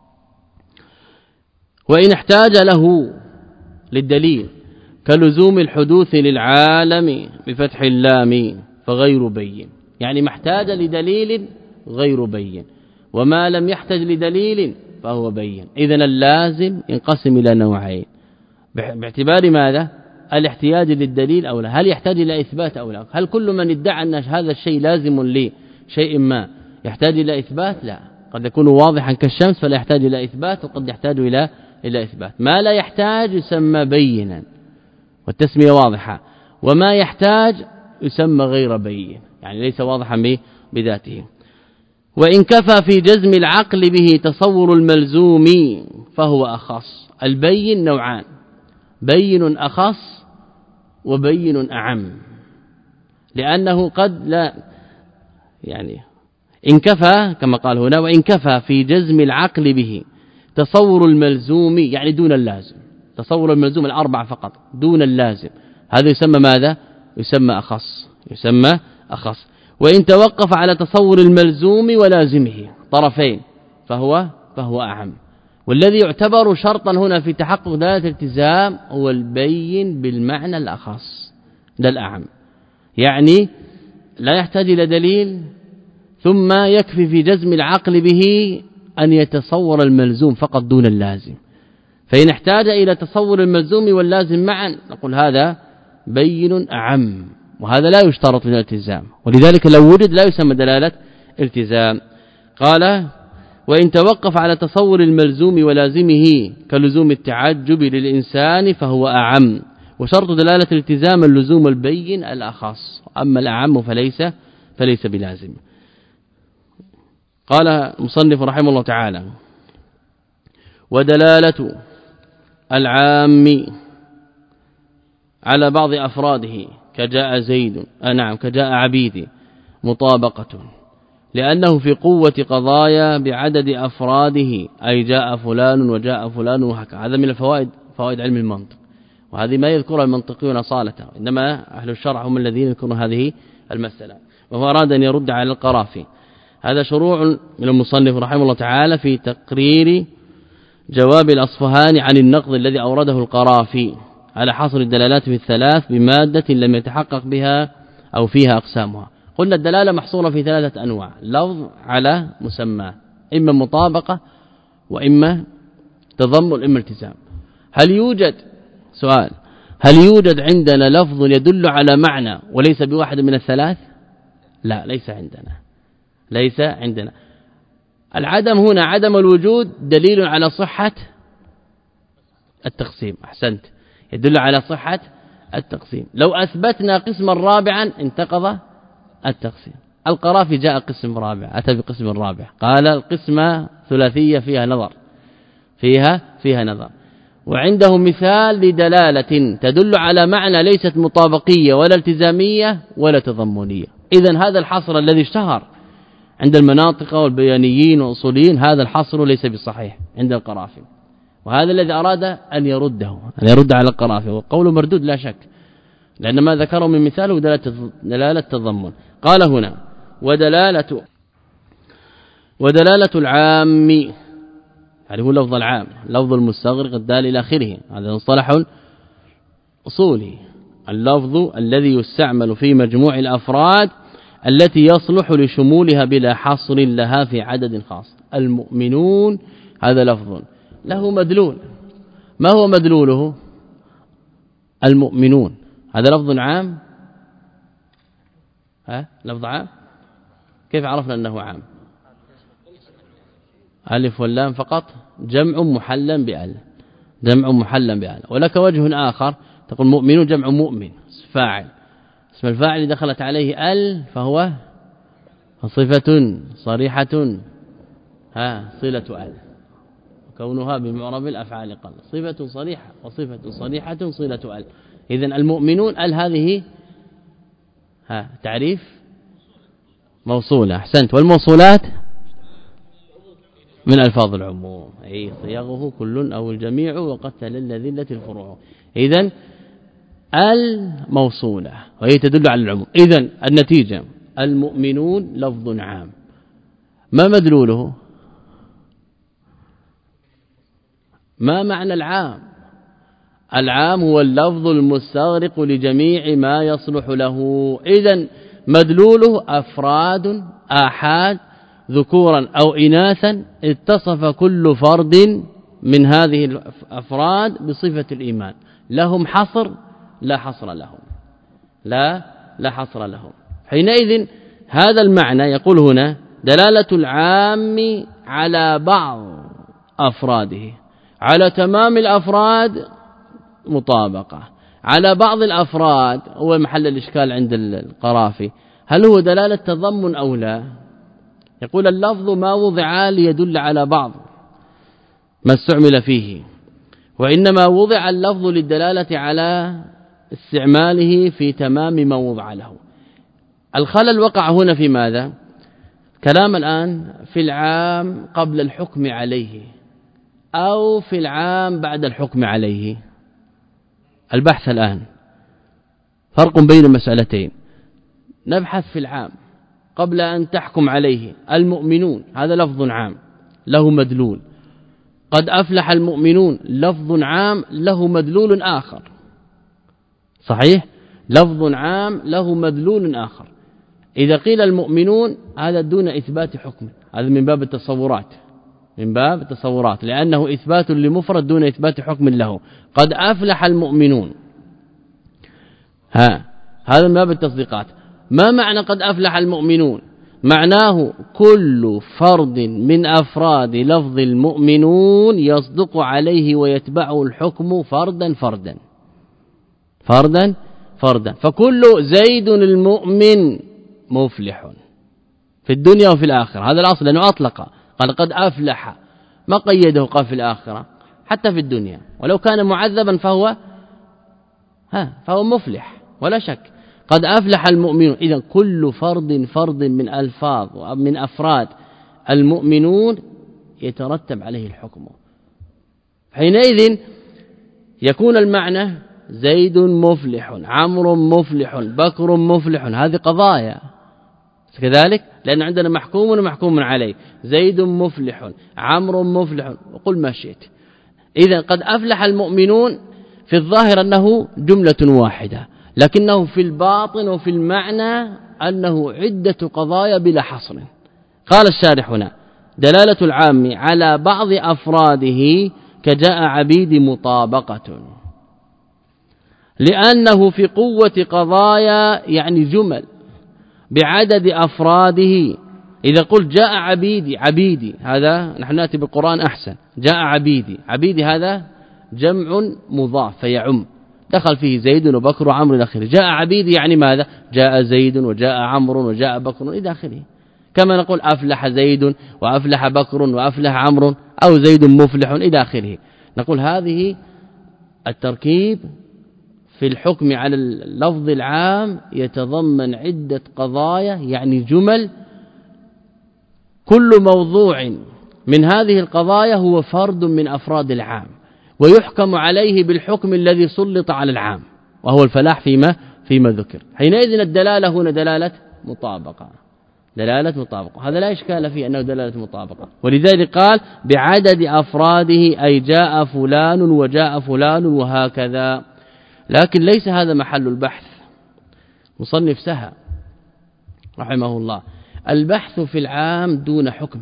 وإن احتاج له للدليل كلزوم الحدوث للعالم بفتح اللام فغير بين، يعني ما احتاج لدليل غير بين، وما لم يحتاج لدليل فهو بين. إذن اللازم ينقسم إلى نوعين باعتبار ماذا؟ الاحتياج للدليل أو لا، هل يحتاج إلى إثبات أو لا. هل كل من ادعى أن هذا الشيء لازم لي شيء ما يحتاج إلى إثبات؟ لا، قد يكون واضحا كالشمس فلا يحتاج إلى إثبات، وقد يحتاج إلى إلى إثبات. ما لا يحتاج يسمى بينا والتسمية واضحة، وما يحتاج يسمى غير بين، يعني ليس واضحا بذاته. وإن كفى في جزم العقل به تصور الملزوم فهو أخص، البين نوعان بين أخص وبين أعم لأنه قد لا يعني إن كفى كما قال هنا وإن كفى في جزم العقل به تصور الملزوم يعني دون اللازم تصور الملزوم الأربع فقط دون اللازم هذا يسمى ماذا يسمى أخص يسمى أخص وإن توقف على تصور الملزوم ولازمه طرفين فهو فهو أعم والذي يعتبر شرطا هنا في تحقق دلالة الالتزام هو البين بالمعنى الأخص ده الأعم يعني لا يحتاج إلى دليل ثم يكفي في جزم العقل به أن يتصور الملزوم فقط دون اللازم فإن احتاج إلى تصور الملزوم واللازم معا نقول هذا بين أعم وهذا لا يشترط من الالتزام ولذلك لو وجد لا يسمى دلالة التزام قال وإن توقف على تصور الملزوم ولازمه كلزوم التعجب للإنسان فهو أعم وشرط دلالة الالتزام اللزوم البين الأخص أما الأعم فليس فليس بلازم قال المصنف رحمه الله تعالى ودلالة العام على بعض أفراده كجاء زيد آه نعم كجاء عبيدي مطابقة لأنه في قوة قضايا بعدد أفراده أي جاء فلان وجاء فلان وهكذا هذا من الفوائد فوائد علم المنطق وهذه ما يذكرها المنطقيون صالته إنما أهل الشرع هم الذين يذكرون هذه المسألة وهو أراد أن يرد على القرافي هذا شروع من المصنف رحمه الله تعالى في تقرير جواب الأصفهاني عن النقض الذي أورده القرافي على حصر الدلالات في الثلاث بمادة لم يتحقق بها أو فيها أقسامها قلنا الدلالة محصورة في ثلاثة أنواع لفظ على مسمى إما مطابقة وإما تضمن إما التزام هل يوجد سؤال هل يوجد عندنا لفظ يدل على معنى وليس بواحد من الثلاث لا ليس عندنا ليس عندنا العدم هنا عدم الوجود دليل على صحة التقسيم أحسنت يدل على صحة التقسيم لو أثبتنا قسما رابعا انتقض التقسيم القرافي جاء قسم رابع أتى بقسم رابع قال القسمة ثلاثية فيها نظر فيها فيها نظر وعنده مثال لدلالة تدل على معنى ليست مطابقية ولا التزامية ولا تضمنية إذن هذا الحصر الذي اشتهر عند المناطق والبيانيين والأصوليين هذا الحصر ليس بصحيح عند القرافي وهذا الذي أراد أن يرده أن يرد على القرافي وقوله مردود لا شك لأن ما ذكره من مثاله دلالة, دلالة التضمن قال هنا ودلالة ودلالة العام يعني هو لفظ العام لفظ المستغرق الدال إلى آخره هذا مصطلح أصولي اللفظ الذي يستعمل في مجموع الأفراد التي يصلح لشمولها بلا حصر لها في عدد خاص المؤمنون هذا لفظ له مدلول ما هو مدلوله المؤمنون هذا لفظ عام ها لفظ عام كيف عرفنا أنه عام ألف واللام فقط جمع محلا بأل جمع محلا بأل ولك وجه آخر تقول مؤمنون جمع مؤمن فاعل اسم الفاعل دخلت عليه ال فهو صفة صريحة ها صلة ال كونها بمعرب الافعال قل صفة صريحة وصفة صريحة صلة ال اذا المؤمنون ال هذه ها تعريف موصولة احسنت والموصولات من الفاظ العموم اي صيغه كل او الجميع وقتل الذله الفروع اذا الموصولة وهي تدل على العموم اذا النتيجة المؤمنون لفظ عام ما مدلوله ما معنى العام العام هو اللفظ المستغرق لجميع ما يصلح له اذا مدلوله أفراد آحاد ذكورا أو إناثا اتصف كل فرد من هذه الأفراد بصفة الإيمان لهم حصر لا حصر لهم لا لا حصر لهم حينئذ هذا المعنى يقول هنا دلالة العام على بعض أفراده على تمام الأفراد مطابقة على بعض الأفراد هو محل الإشكال عند القرافي هل هو دلالة تضمن أو لا يقول اللفظ ما وضع ليدل على بعض ما استعمل فيه وإنما وضع اللفظ للدلالة على استعماله في تمام ما وضع له. الخلل وقع هنا في ماذا؟ كلام الآن في العام قبل الحكم عليه أو في العام بعد الحكم عليه. البحث الآن فرق بين المسألتين. نبحث في العام قبل أن تحكم عليه. المؤمنون هذا لفظ عام له مدلول. قد أفلح المؤمنون لفظ عام له مدلول آخر. صحيح؟ لفظ عام له مدلول آخر. إذا قيل المؤمنون هذا دون إثبات حكم، هذا من باب التصورات، من باب التصورات، لأنه إثبات لمفرد دون إثبات حكم له. قد أفلح المؤمنون، ها هذا من باب التصديقات. ما معنى قد أفلح المؤمنون؟ معناه كل فرد من أفراد لفظ المؤمنون يصدق عليه ويتبعه الحكم فردا فردا فردا فردا. فكل زيد المؤمن مفلح في الدنيا وفي الآخرة، هذا الأصل، لأنه أطلق قال قد أفلح، ما قيده قال في الآخرة، حتى في الدنيا ولو كان معذبا فهو ها فهو مفلح ولا شك. قد أفلح المؤمنون، إذا كل فرد فرد من ألفاظ ومن أفراد المؤمنون يترتب عليه الحكم. حينئذ يكون المعنى زيد مفلح، عمرو مفلح، بكر مفلح، هذه قضايا كذلك، لأن عندنا محكوم ومحكوم عليه. زيد مفلح، عمرو مفلح، وقل ما شئت. إذا قد أفلح المؤمنون في الظاهر أنه جملة واحدة، لكنه في الباطن وفي المعنى أنه عدة قضايا بلا حصر. قال الشارح هنا دلالة العام على بعض أفراده كجاء عبيد مطابقة، لأنه في قوة قضايا يعني جمل بعدد أفراده. إذا قلت جاء عبيدي، عبيدي هذا نحن نأتي بالقرآن أحسن، جاء عبيدي، عبيدي هذا جمع مضاف فيعم، دخل فيه زيد وبكر وعمر إلى آخره. جاء عبيدي يعني ماذا؟ جاء زيد وجاء عمرو وجاء بكر إلى آخره. كما نقول أفلح زيد وأفلح بكر وأفلح عمرو أو زيد مفلح إلى آخره. نقول هذه التركيب في الحكم على اللفظ العام يتضمن عدة قضايا يعني جمل، كل موضوع من هذه القضايا هو فرد من أفراد العام، ويحكم عليه بالحكم الذي سلط على العام وهو الفلاح فيما فيما ذكر. حينئذ الدلالة هنا دلالة مطابقة، دلالة مطابقة، هذا لا إشكال فيه أنه دلالة مطابقة. ولذلك قال بعدد أفراده أي جاء فلان وجاء فلان وهكذا. لكن ليس هذا محل البحث. مصنف سهى رحمه الله البحث في العام دون حكم،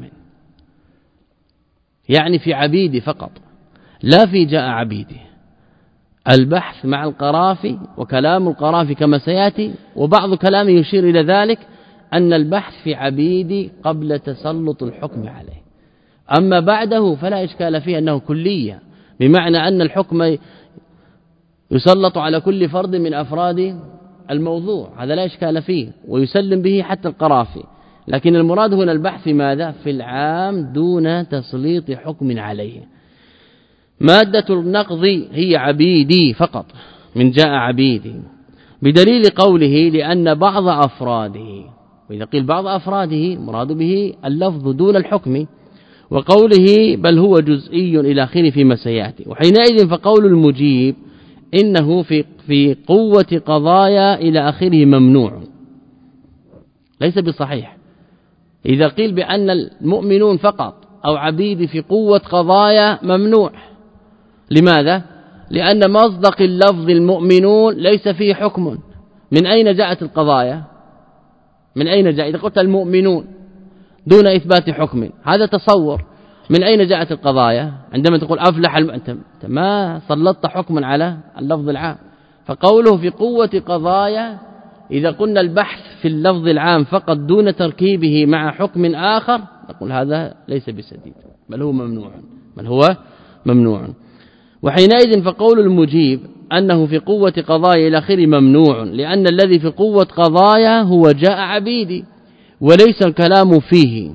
يعني في عبيدي فقط لا في جاء عبيدي. البحث مع القرافي، وكلام القرافي كما سيأتي، وبعض كلامه يشير إلى ذلك أن البحث في عبيدي قبل تسلط الحكم عليه. أما بعده فلا إشكال فيه أنه كلية، بمعنى أن الحكم يسلط على كل فرد من أفراد الموضوع، هذا لا إشكال فيه ويسلم به حتى القرافي. لكن المراد هنا البحث في ماذا؟ في العام دون تسليط حكم عليه. مادة النقض هي عبيدي فقط من جاء عبيدي، بدليل قوله لأن بعض أفراده، وإذا قيل بعض أفراده مراد به اللفظ دون الحكم، وقوله بل هو جزئي إلى آخره فيما سيأتي. وحينئذ فقول المجيب إنه في في قوة قضايا إلى آخره ممنوع، ليس بصحيح. إذا قيل بأن المؤمنون فقط أو عبيدي في قوة قضايا ممنوع. لماذا؟ لأن مصدق اللفظ المؤمنون ليس فيه حكم. من أين جاءت القضايا؟ من أين جاء؟ إذا قلت المؤمنون دون إثبات حكم هذا تصور. من أين جاءت القضايا؟ عندما تقول أفلح الم... أنت ما سلطت حكما على اللفظ العام. فقوله في قوة قضايا، إذا قلنا البحث في اللفظ العام فقط دون تركيبه مع حكم آخر نقول هذا ليس بسديد، بل هو ممنوع، بل هو ممنوع. وحينئذ فقول المجيب أنه في قوة قضايا إلى آخره ممنوع، لأن الذي في قوة قضايا هو جاء عبيدي وليس الكلام فيه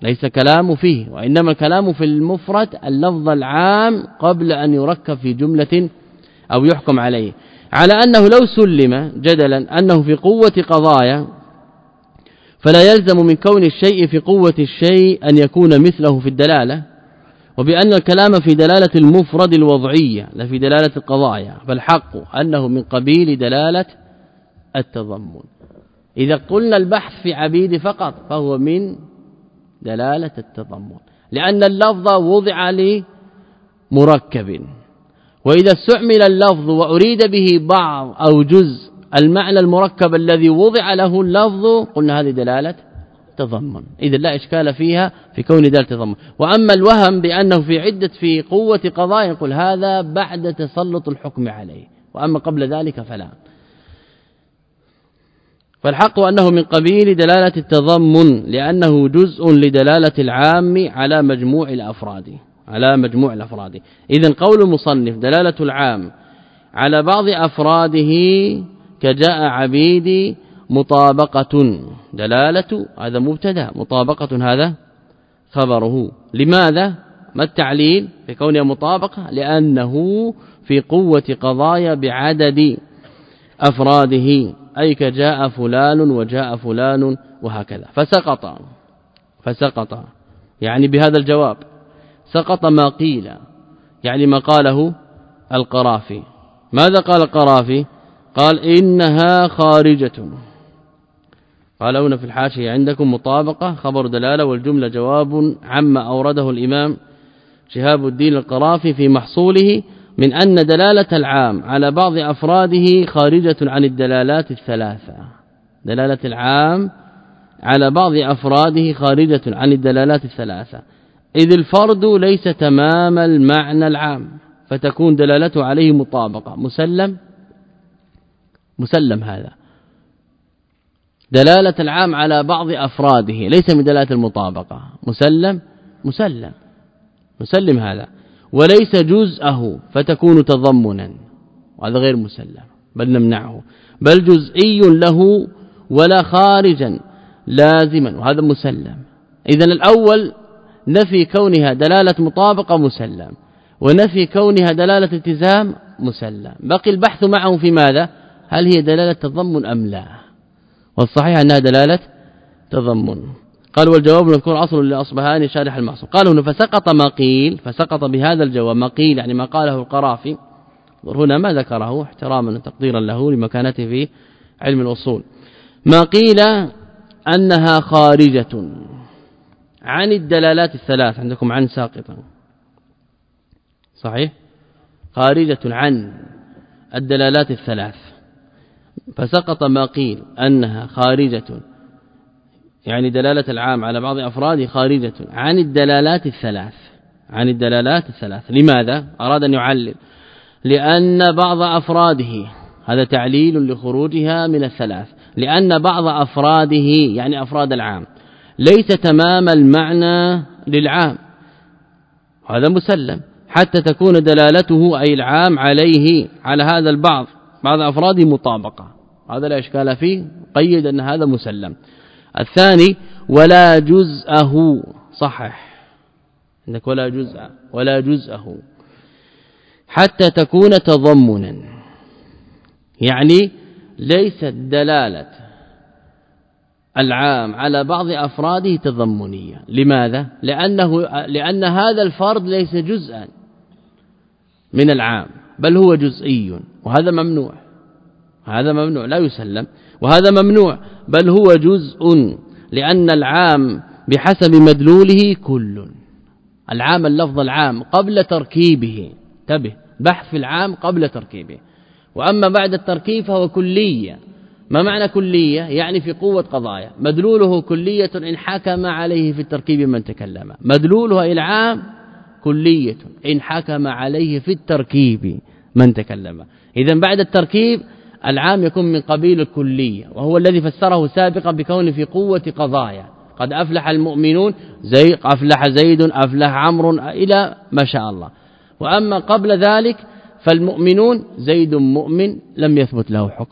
ليس كلام فيه، وإنما الكلام في المفرد اللفظ العام قبل أن يركب في جملة أو يحكم عليه، على أنه لو سلم جدلا أنه في قوة قضايا فلا يلزم من كون الشيء في قوة الشيء أن يكون مثله في الدلالة، وبأن الكلام في دلالة المفرد الوضعية لا في دلالة القضايا، فالحق أنه من قبيل دلالة التضمن. إذا قلنا البحث في عبيد فقط فهو من دلالة التضمن، لأن اللفظ وضع لمركب، وإذا استعمل اللفظ وأريد به بعض أو جزء المعنى المركب الذي وضع له اللفظ قلنا هذه دلالة تضمن، إذا لا إشكال فيها في كون دلالة تضمن. وأما الوهم بأنه في عدة في قوة قضاء يقول هذا بعد تسلط الحكم عليه، وأما قبل ذلك فلا. فالحق أنه من قبيل دلالة التضمن لأنه جزء لدلالة العام على مجموع الأفراد على مجموع الأفراد. إذن قول المصنف دلالة العام على بعض أفراده كجاء عبيدي مطابقة، دلالة هذا مبتدا، مطابقة هذا خبره. لماذا؟ ما التعليل في كونه مطابقة؟ لأنه في قوة قضايا بعدد أفراده، أي كجاء فلان وجاء فلان وهكذا. فسقط فسقط يعني بهذا الجواب سقط ما قيل، يعني ما قاله القرافي. ماذا قال القرافي؟ قال إنها خارجة، قال هنا في الحاشية عندكم مطابقة خبر دلالة والجملة جواب عما أورده الإمام شهاب الدين القرافي في محصوله من أن دلالة العام على بعض أفراده خارجة عن الدلالات الثلاثة. دلالة العام على بعض أفراده خارجة عن الدلالات الثلاثة، إذ الفرد ليس تمام المعنى العام، فتكون دلالته عليه مطابقة. مسلم مسلم هذا دلالة العام على بعض أفراده ليس من دلالة المطابقة، مسلم مسلم مسلم هذا، وليس جزءه فتكون تضمنا، وهذا غير مسلم بل نمنعه، بل جزئي له ولا خارجا لازما، وهذا مسلم. إذن الأول نفي كونها دلالة مطابقة مسلم، ونفي كونها دلالة التزام مسلم. بقي البحث معه في ماذا؟ هل هي دلالة تضمن أم لا؟ والصحيح أنها دلالة تضمن. قال والجواب نذكر أصل لأصبهاني شارح المعصوم. قالوا فسقط ما قيل، فسقط بهذا الجواب ما قيل يعني ما قاله القرافي، هنا ما ذكره احتراما وتقديرا له لمكانته في علم الأصول. ما قيل أنها خارجة عن الدلالات الثلاث، عندكم عن ساقطة صحيح، خارجة عن الدلالات الثلاث. فسقط ما قيل أنها خارجة يعني دلالة العام على بعض أفراده خارجة عن الدلالات الثلاث عن الدلالات الثلاث. لماذا؟ أراد أن يعلل لأن بعض أفراده، هذا تعليل لخروجها من الثلاث، لأن بعض أفراده يعني أفراد العام ليس تمام المعنى للعام، هذا مسلم، حتى تكون دلالته أي العام عليه على هذا البعض بعض أفراده مطابقة، هذا لا إشكال فيه، قيد أن هذا مسلم. الثاني ولا جزءه، صحح عندك ولا جزء ولا جزءه، حتى تكون تضمنا، يعني ليست دلالة العام على بعض أفراده تضمنية. لماذا؟ لأنه لأن هذا الفرد ليس جزءا من العام بل هو جزئي، وهذا ممنوع، هذا ممنوع لا يسلم، وهذا ممنوع بل هو جزء، لأن العام بحسب مدلوله كل. العام اللفظ العام قبل تركيبه، انتبه، بحث في العام قبل تركيبه، وأما بعد التركيب فهو كلية. ما معنى كلية؟ يعني في قوة قضايا، مدلوله كلية إن حكم عليه في التركيب من تكلم، مدلوله العام كلية إن حكم عليه في التركيب من تكلم. إذن بعد التركيب العام يكون من قبيل الكلية، وهو الذي فسره سابقا بكون في قوة قضايا، قد أفلح المؤمنون، زي أفلح زيد أفلح عمرو إلى ما شاء الله. وأما قبل ذلك فالمؤمنون زيد مؤمن لم يثبت له حكما،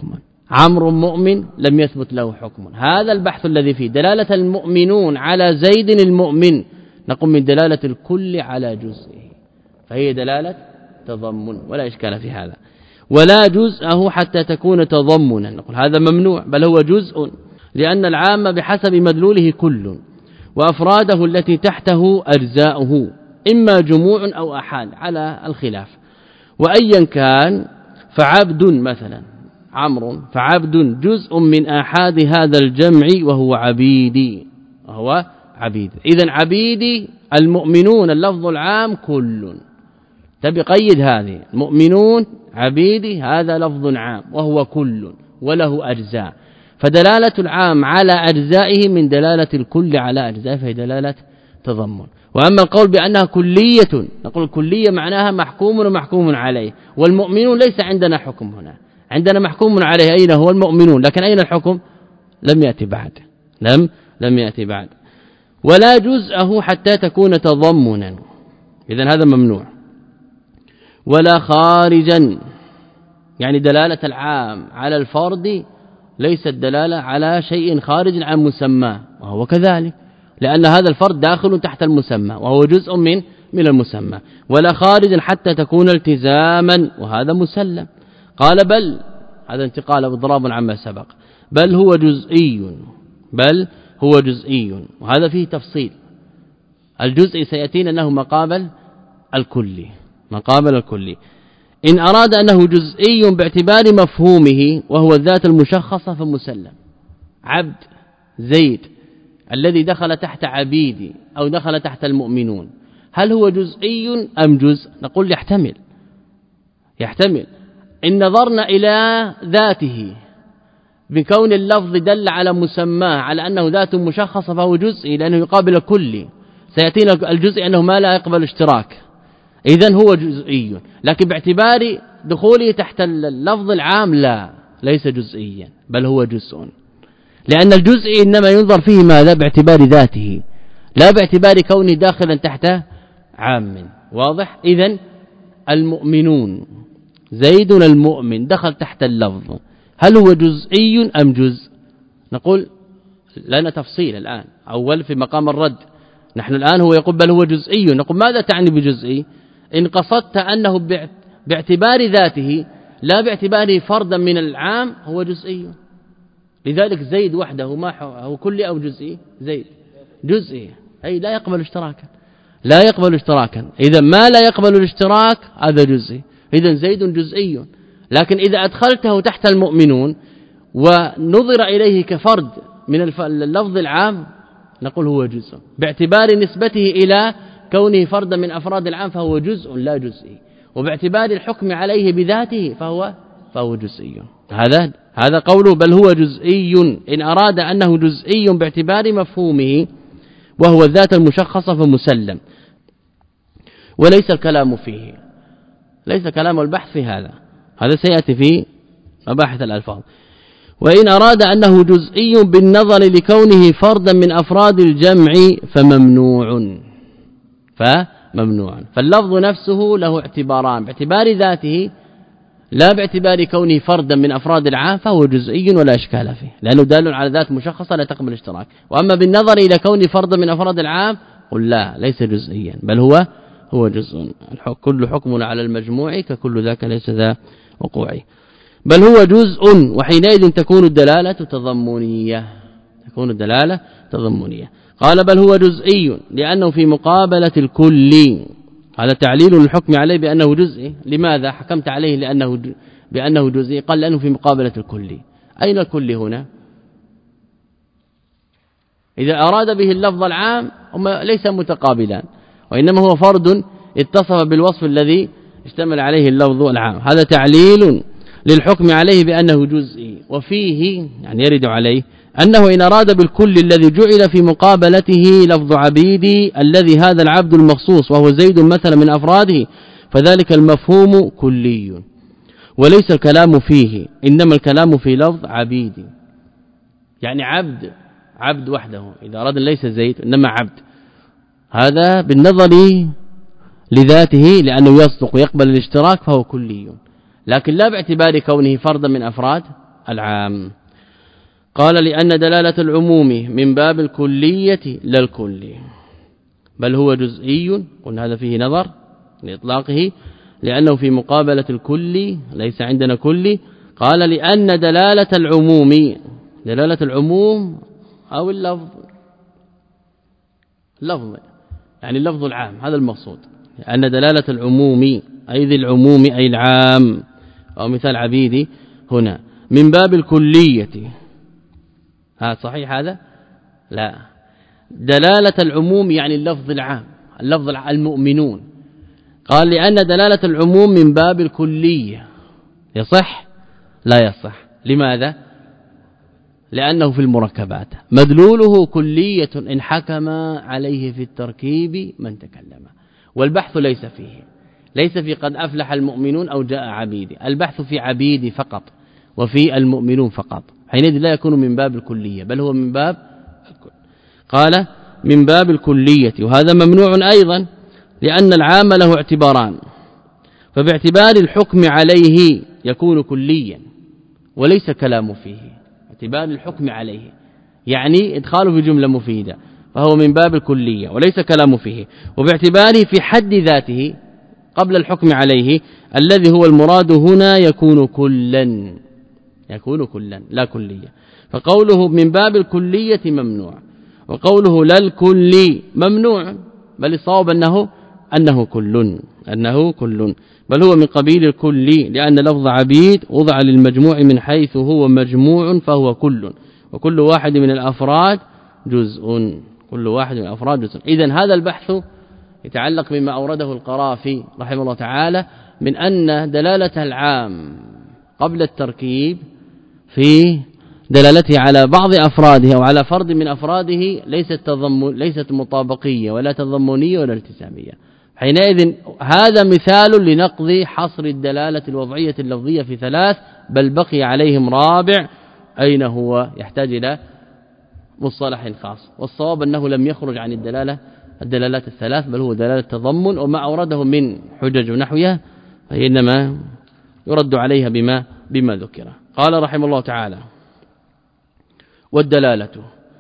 عمرو مؤمن لم يثبت له حكم. هذا البحث الذي فيه دلالة المؤمنون على زيد المؤمن، نقوم من دلالة الكل على جزئه، فهي دلالة تضمن ولا إشكال في هذا. ولا جزءه حتى تكون تضمنا، نقول هذا ممنوع، بل هو جزء، لأن العام بحسب مدلوله كل، وأفراده التي تحته أجزاؤه، إما جموع أو أحاد على الخلاف. وأيا كان فعبد مثلا عمرو فعبد جزء من آحاد هذا الجمع وهو عبيدي، وهو عبيد. إذن عبيدي المؤمنون اللفظ العام كل، تبي قيد هذه المؤمنون عبيدي هذا لفظ عام وهو كل وله أجزاء، فدلالة العام على أجزائه من دلالة الكل على أجزائه، فهي دلالة تضمن. وأما القول بأنها كلية، نقول الكلية معناها محكوم ومحكوم عليه، والمؤمنون ليس عندنا حكم هنا، عندنا محكوم عليه أين هو المؤمنون، لكن أين الحكم؟ لم يأتي بعد، لم لم يأتي بعد. ولا جزءه حتى تكون تضمنا، إذن هذا ممنوع. ولا خارجا، يعني دلالة العام على الفرد ليست دلالة على شيء خارج عن مسماه، وهو كذلك، لأن هذا الفرد داخل تحت المسمى وهو جزء من من المسمى. ولا خارجا حتى تكون التزاما، وهذا مسلم. قال بل، هذا انتقال بضراب عما سبق، بل هو جزئي، بل هو جزئي، وهذا فيه تفصيل. الجزء سيأتينا أنه مقابل الكلي، مقابل الكلي. إن أراد أنه جزئي باعتبار مفهومه وهو الذات المشخصة فمسلم. عبد زيد الذي دخل تحت عبيدي أو دخل تحت المؤمنون، هل هو جزئي أم جزء؟ نقول يحتمل، يحتمل. إن نظرنا إلى ذاته بكون اللفظ دل على مسماه على أنه ذات مشخصة فهو جزئي، لأنه يقابل كلي. سيأتينا الجزء أنه ما لا يقبل اشتراك، إذن هو جزئي، لكن باعتبار دخوله تحت اللفظ العام لا، ليس جزئيا بل هو جزء، لأن الجزء إنما ينظر فيه ماذا؟ باعتبار ذاته، لا باعتبار كونه داخلا تحت عام. واضح؟ إذن المؤمنون زيد المؤمن دخل تحت اللفظ، هل هو جزئي أم جزء؟ نقول لنا تفصيل الآن، أول في مقام الرد. نحن الآن هو يقول بل هو جزئي، نقول ماذا تعني بجزئي؟ إن قصدت أنه باعتبار ذاته لا باعتباره فردا من العام هو جزئي. لذلك زيد وحده ما هو كلي أو جزئي؟ زيد جزئي، أي لا يقبل اشتراكا، لا يقبل اشتراكا. إذا ما لا يقبل الاشتراك هذا جزئي، إذا زيد جزئي. لكن إذا أدخلته تحت المؤمنون ونظر إليه كفرد من اللفظ العام نقول هو جزء، باعتبار نسبته إلى كونه فردا من أفراد العام فهو جزء لا جزئي، وباعتبار الحكم عليه بذاته فهو فهو جزئي. هذا هذا قوله بل هو جزئي، إن أراد أنه جزئي باعتبار مفهومه وهو الذات المشخصة فمسلم، وليس الكلام فيه، ليس كلام البحث في هذا، هذا سيأتي في مباحث الألفاظ. وإن أراد أنه جزئي بالنظر لكونه فردا من أفراد الجمع فممنوع، فممنوع. فاللفظ نفسه له اعتباران، باعتبار ذاته لا باعتبار كونه فردا من أفراد العام فهو جزئي ولا إشكال فيه، لأنه دال على ذات مشخصة لا تقبل اشتراك. وأما بالنظر إلى كونه فردا من أفراد العام قل لا، ليس جزئيا بل هو هو جزء. كل حكم على المجموع ككل ذاك ليس ذا وقوعي، بل هو جزء، وحينئذ تكون الدلالة تضمنية، تكون الدلالة تضمنية. قال بل هو جزئي لأنه في مقابلة الكل، هذا تعليل الحكم عليه بأنه جزئي. لماذا حكمت عليه لأنه بأنه جزئي؟ قال لأنه في مقابلة الكل. أين الكل هنا؟ إذا أراد به اللفظ العام هما ليس متقابلان، وإنما هو فرد اتصف بالوصف الذي اشتمل عليه اللفظ العام. هذا تعليل للحكم عليه بأنه جزئي. وفيه يعني يرد عليه أنه إن أراد بالكل الذي جعل في مقابلته لفظ عبيدي الذي هذا العبد المخصوص وهو زيد مثلا من أفراده فذلك المفهوم كلي، وليس الكلام فيه، إنما الكلام في لفظ عبيدي، يعني عبد عبد وحده. إذا أراد ليس زيد إنما عبد، هذا بالنظر لذاته لأنه يصدق ويقبل الاشتراك فهو كلي، لكن لا باعتبار كونه فردا من أفراد العام. قال لأن دلالة العموم من باب الكلية لا الكلي بل هو جزئي، قلنا هذا فيه نظر لإطلاقه لأنه في مقابلة الكلي ليس عندنا كلي. قال لأن دلالة العموم، دلالة العموم أو اللفظ، لفظ يعني اللفظ العام هذا المقصود، لأن دلالة العموم أي ذي العموم أي العام أو مثال عبيدي هنا من باب الكلية. ها صحيح هذا؟ لا، دلالة العموم يعني اللفظ العام، اللفظ المؤمنون. قال لأن دلالة العموم من باب الكلية يصح؟ لا يصح. لماذا؟ لأنه في المركبات مدلوله كلية إن حكم عليه في التركيب من تكلم، والبحث ليس فيه، ليس في قد أفلح المؤمنون أو جاء عبيدي، البحث في عبيدي فقط وفي المؤمنون فقط، حينئذ لا يكون من باب الكلية بل هو من باب الكل. قال من باب الكلية، وهذا ممنوع أيضا لأن العام له اعتباران، فباعتبار الحكم عليه يكون كليا وليس كلام فيه، اعتبار الحكم عليه يعني ادخاله في جملة مفيدة فهو من باب الكلية وليس كلام فيه، وباعتباره في حد ذاته قبل الحكم عليه الذي هو المراد هنا يكون كلا، يكون كلا لا كلية. فقوله من باب الكلية ممنوع، وقوله لا الكلي ممنوع، بل الصواب أنه أنه كل أنه كل بل هو من قبيل الكلي، لأن لفظ عبيد وضع للمجموع من حيث هو مجموع فهو كل، وكل واحد من الأفراد جزء، كل واحد من الأفراد جزء. إذن هذا البحث يتعلق بما أورده القرافي رحمه الله تعالى من أن دلالة العام قبل التركيب في دلالته على بعض أفراده أو على فرد من أفراده ليست تضمن ليست مطابقية ولا تضمنية ولا التزامية. حينئذ هذا مثال لنقض حصر الدلالة الوضعية اللفظية في ثلاث، بل بقي عليهم رابع أين هو يحتاج إلى مصطلح خاص، والصواب أنه لم يخرج عن الدلالة الدلالات الثلاث بل هو دلالة تضمن، وما أورده من حجج ونحوها فإنما يرد عليها بما بما ذكر. قال رحمه الله تعالى والدلالة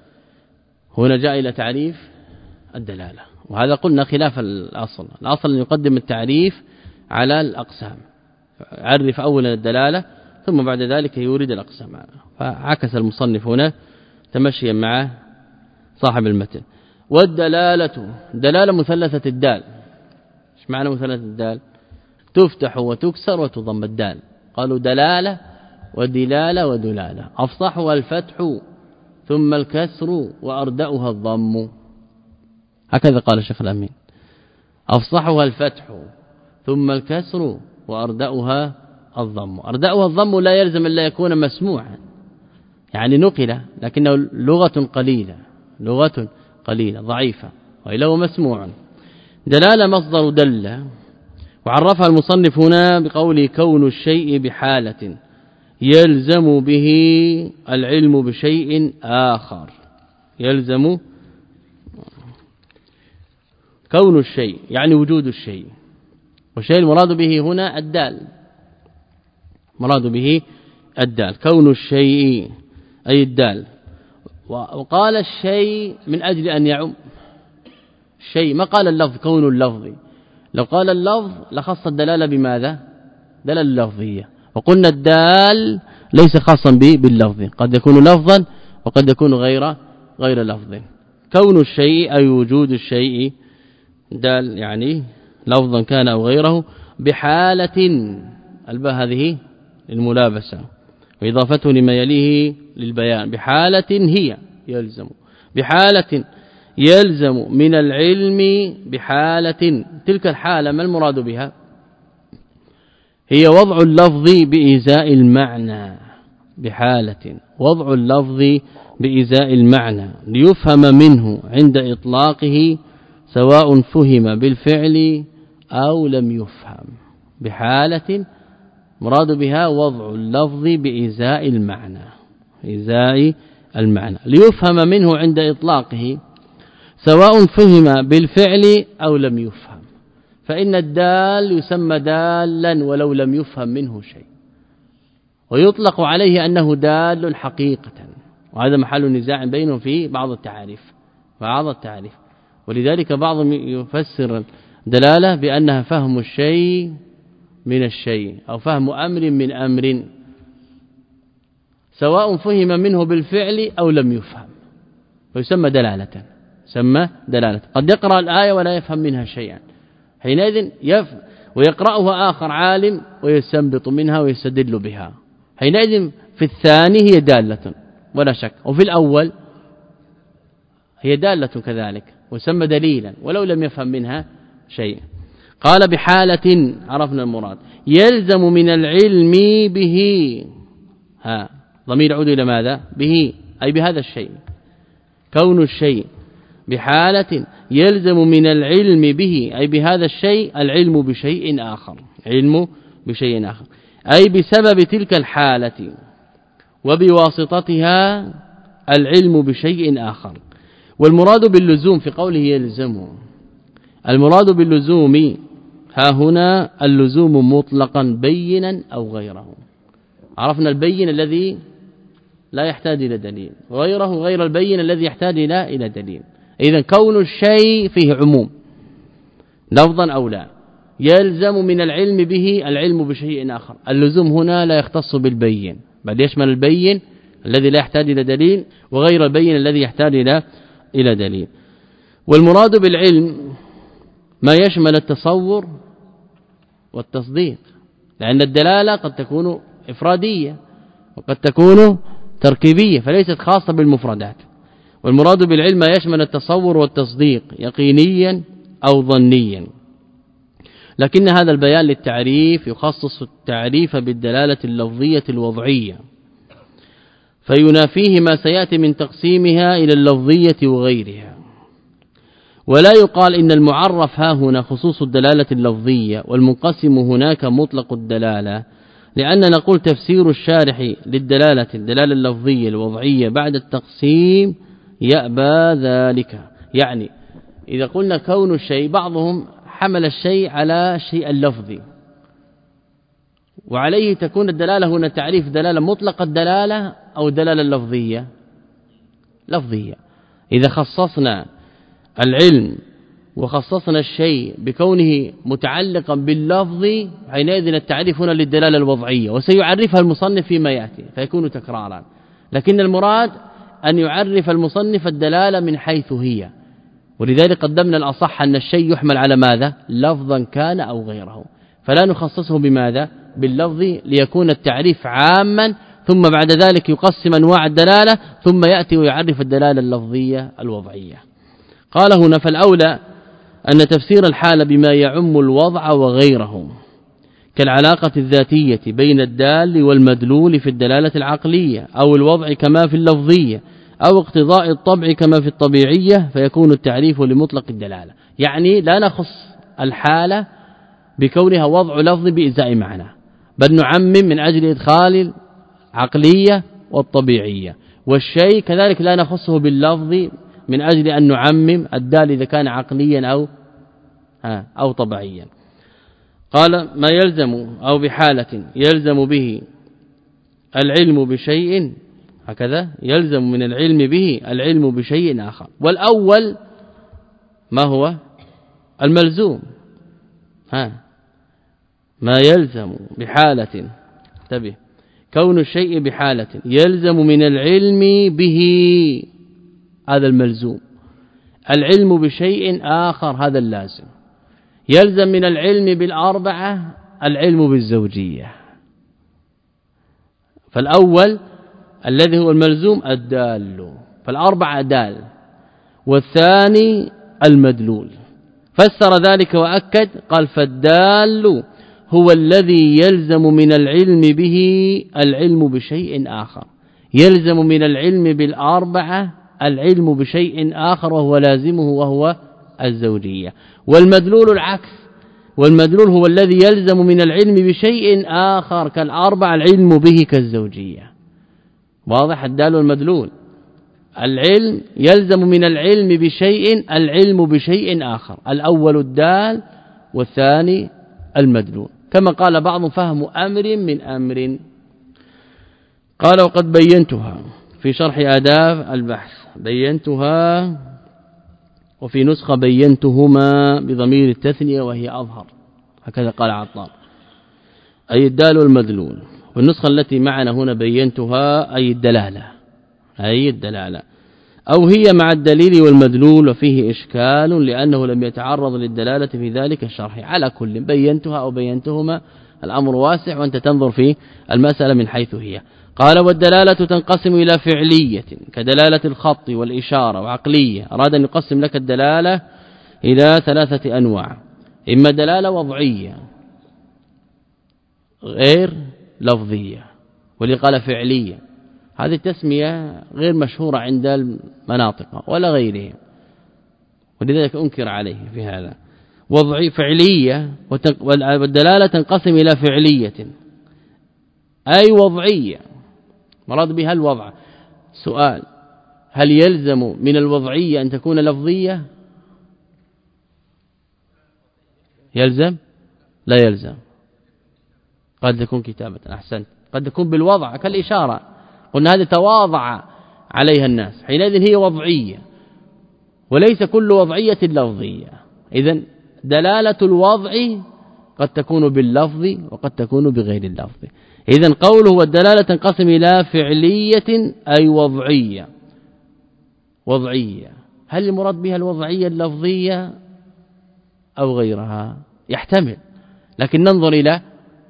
هنا جاء إلى تعريف الدلالة، وهذا قلنا خلاف الأصل، الأصل أن يقدم التعريف على الأقسام، عرف أولا الدلالة ثم بعد ذلك يورد الأقسام، فعكس المصنف هنا تمشيا مع صاحب المتن. والدلالة دلالة مثلثة الدال. ايش معنى مثلثة الدال؟ تفتح وتكسر وتضم الدال، قالوا دلالة ودلالة ودلالة، أفصحها الفتح ثم الكسر وأردأها الضم، هكذا قال الشيخ الأمين، أفصحها الفتح ثم الكسر وأردأها الضم. أردأها الضم لا يلزم أن لا يكون مسموعا، يعني نقل لكنه لغة قليلة، لغة قليلة ضعيفة، وإلا هو مسموع. دلالة مصدر دل، وعرفها المصنف هنا بقوله كون الشيء بحالة يلزم به العلم بشيء آخر، يلزم كون الشيء يعني وجود الشيء، والشيء المراد به هنا الدال، مراد به الدال، كون الشيء أي الدال. وقال الشيء من أجل أن يعم الشيء، ما قال اللفظ كون اللفظ، لو قال اللفظ لخص الدلالة بماذا؟ دلالة لفظية، وقلنا الدال ليس خاصا به باللفظ، قد يكون لفظا وقد يكون غير غير لفظ. كون الشيء أي وجود الشيء دال يعني لفظا كان أو غيره، بحالة الباء هذه الملابسة وإضافته لما يليه للبيان، بحالة هي يلزم، بحالة يلزم من العلم بحالة، تلك الحالة ما المراد بها؟ هي وضع اللفظ بإزاء المعنى، بحالة وضع اللفظ بإزاء المعنى ليفهم منه عند إطلاقه سواء فهم بالفعل أو لم يفهم، بحالة مراد بها وضع اللفظ بإزاء المعنى، إزاء المعنى ليفهم منه عند إطلاقه سواء فهم بالفعل أو لم يفهم، فإن الدال يسمى دالا ولو لم يفهم منه شيء، ويطلق عليه أنه دال حقيقة، وهذا محل نزاع بينهم في بعض التعاريف بعض التعاريف ولذلك بعضهم يفسر دلالة بأنها فهم الشيء من الشيء أو فهم أمر من أمر، سواء فهم منه بالفعل أو لم يفهم، ويسمى دلالة سمى دلالة. قد يقرأ الآية ولا يفهم منها شيئا، حينئذ يف ويقرأها آخر عالم ويستنبط منها ويستدل بها، حينئذ في الثاني هي دالة ولا شك، وفي الأول هي دالة كذلك وسمى دليلا ولو لم يفهم منها شيء. قال بحالة عرفنا المراد، يلزم من العلم به، ها ضمير يعود إلى ماذا؟ به، أي بهذا الشيء، كون الشيء بحالة يلزم من العلم به أي بهذا الشيء العلم بشيء آخر، علم بشيء آخر أي بسبب تلك الحالة وبواسطتها العلم بشيء آخر. والمراد باللزوم في قوله يلزم، المراد باللزوم ها هنا اللزوم مطلقا بينا أو غيره. عرفنا البين الذي لا يحتاج إلى دليل، وغيره غير البين الذي يحتاج إلى إلى دليل. إذن كون الشيء فيه عموم لفظا أو لا، يلزم من العلم به العلم بشيء آخر. اللزوم هنا لا يختص بالبين بل يشمل البين الذي لا يحتاج إلى دليل وغير البين الذي يحتاج إلى إلى دليل. والمراد بالعلم ما يشمل التصور والتصديق، لأن الدلالة قد تكون إفرادية وقد تكون تركيبية فليست خاصة بالمفردات. والمراد بالعلم ما يشمل التصور والتصديق يقينيا أو ظنيا، لكن هذا البيان للتعريف يخصص التعريف بالدلالة اللفظية الوضعية، فينافيه ما سيأتي من تقسيمها إلى اللفظية وغيرها. ولا يقال إن المعرف ها هنا خصوص الدلالة اللفظية والمنقسم هناك مطلق الدلالة، لأن نقول تفسير الشارح للدلالة الدلالة اللفظية الوضعية بعد التقسيم يأبى ذلك. يعني إذا قلنا كون الشيء، بعضهم حمل الشيء على الشيء اللفظي وعليه تكون الدلالة هنا تعريف دلالة مطلق الدلالة أو دلالة اللفظية لفظية. إذا خصصنا العلم وخصصنا الشيء بكونه متعلقا باللفظ، حينئذ التعريف هنا للدلالة الوضعية، وسيعرفها المصنف فيما يأتي فيكون تكرارا. لكن المراد أن يعرف المصنف الدلالة من حيث هي، ولذلك قدمنا الأصح أن الشيء يحمل على ماذا؟ لفظا كان أو غيره، فلا نخصصه بماذا؟ باللفظ، ليكون التعريف عاما ثم بعد ذلك يقسم أنواع الدلالة ثم يأتي ويعرف الدلالة اللفظية الوضعية. قال هنا فالأولى أن تفسير الحال بما يعم الوضع وغيره، كالعلاقة الذاتية بين الدال والمدلول في الدلالة العقلية، أو الوضع كما في اللفظية، أو اقتضاء الطبع كما في الطبيعية، فيكون التعريف لمطلق الدلالة. يعني لا نخص الحالة بكونها وضع لفظ بإزاء معنى، بل نعمم من أجل إدخال العقلية والطبيعية. والشيء كذلك لا نخصه باللفظ من أجل أن نعمم الدال إذا كان عقليا أو أو طبيعيا. قال ما يلزم أو بحالة يلزم به العلم بشيء، هكذا يلزم من العلم به العلم بشيء آخر. والأول ما هو الملزوم، ها ما يلزم بحالة، انتبه، كون الشيء بحالة يلزم من العلم به، هذا الملزوم. العلم بشيء آخر هذا اللازم. يلزم من العلم بالأربعة العلم بالزوجية. فالأول الذي هو الملزوم الدال، فالأربعة دال، والثاني المدلول. فسر ذلك وأكد قال فالدال هو الذي يلزم من العلم به العلم بشيء آخر، يلزم من العلم بالأربعة العلم بشيء آخر وهو لازمه وهو الزوجية. والمدلول العكس، والمدلول هو الذي يلزم من العلم بشيء آخر كالأربع العلم به كالزوجية. واضح الدال والمدلول. العلم يلزم من العلم بشيء العلم بشيء آخر، الأول الدال والثاني المدلول، كما قال بعض فهم أمر من أمر. قال وقد بينتها في شرح آداب البحث بينتها وفي نسخة بينتهما بضمير التثنية وهي أظهر هكذا قال عطار أي الدال والمدلول والنسخة التي معنا هنا بينتها أي الدلالة أي الدلالة أو هي مع الدليل والمدلول وفيه إشكال لأنه لم يتعرض للدلالة في ذلك الشرح على كل بينتها أو بينتهما الأمر واسع وأنت تنظر في المسألة من حيث هي قال والدلالة تنقسم إلى فعلية كدلالة الخط والإشارة وعقلية أراد أن يقسم لك الدلالة إلى ثلاثة أنواع إما دلالة وضعية غير لفظية واللي قال فعلية هذه التسمية غير مشهورة عند المناطق ولا غيرهم ولذلك أنكر عليه في هذا وضعي فعلية والدلالة تنقسم إلى فعلية أي وضعية مراد بها الوضع سؤال هل يلزم من الوضعية أن تكون لفظية يلزم لا يلزم قد تكون كتابة أحسنت قد تكون بالوضع كالإشارة قلنا هذه تواضع عليها الناس حينئذ هي وضعية وليس كل وضعية لفظية إذن دلالة الوضع قد تكون باللفظ وقد تكون بغير اللفظ إذن قوله والدلالة تنقسم إلى فعلية أي وضعية وضعية هل المراد بها الوضعية اللفظية أو غيرها يحتمل لكن ننظر إلى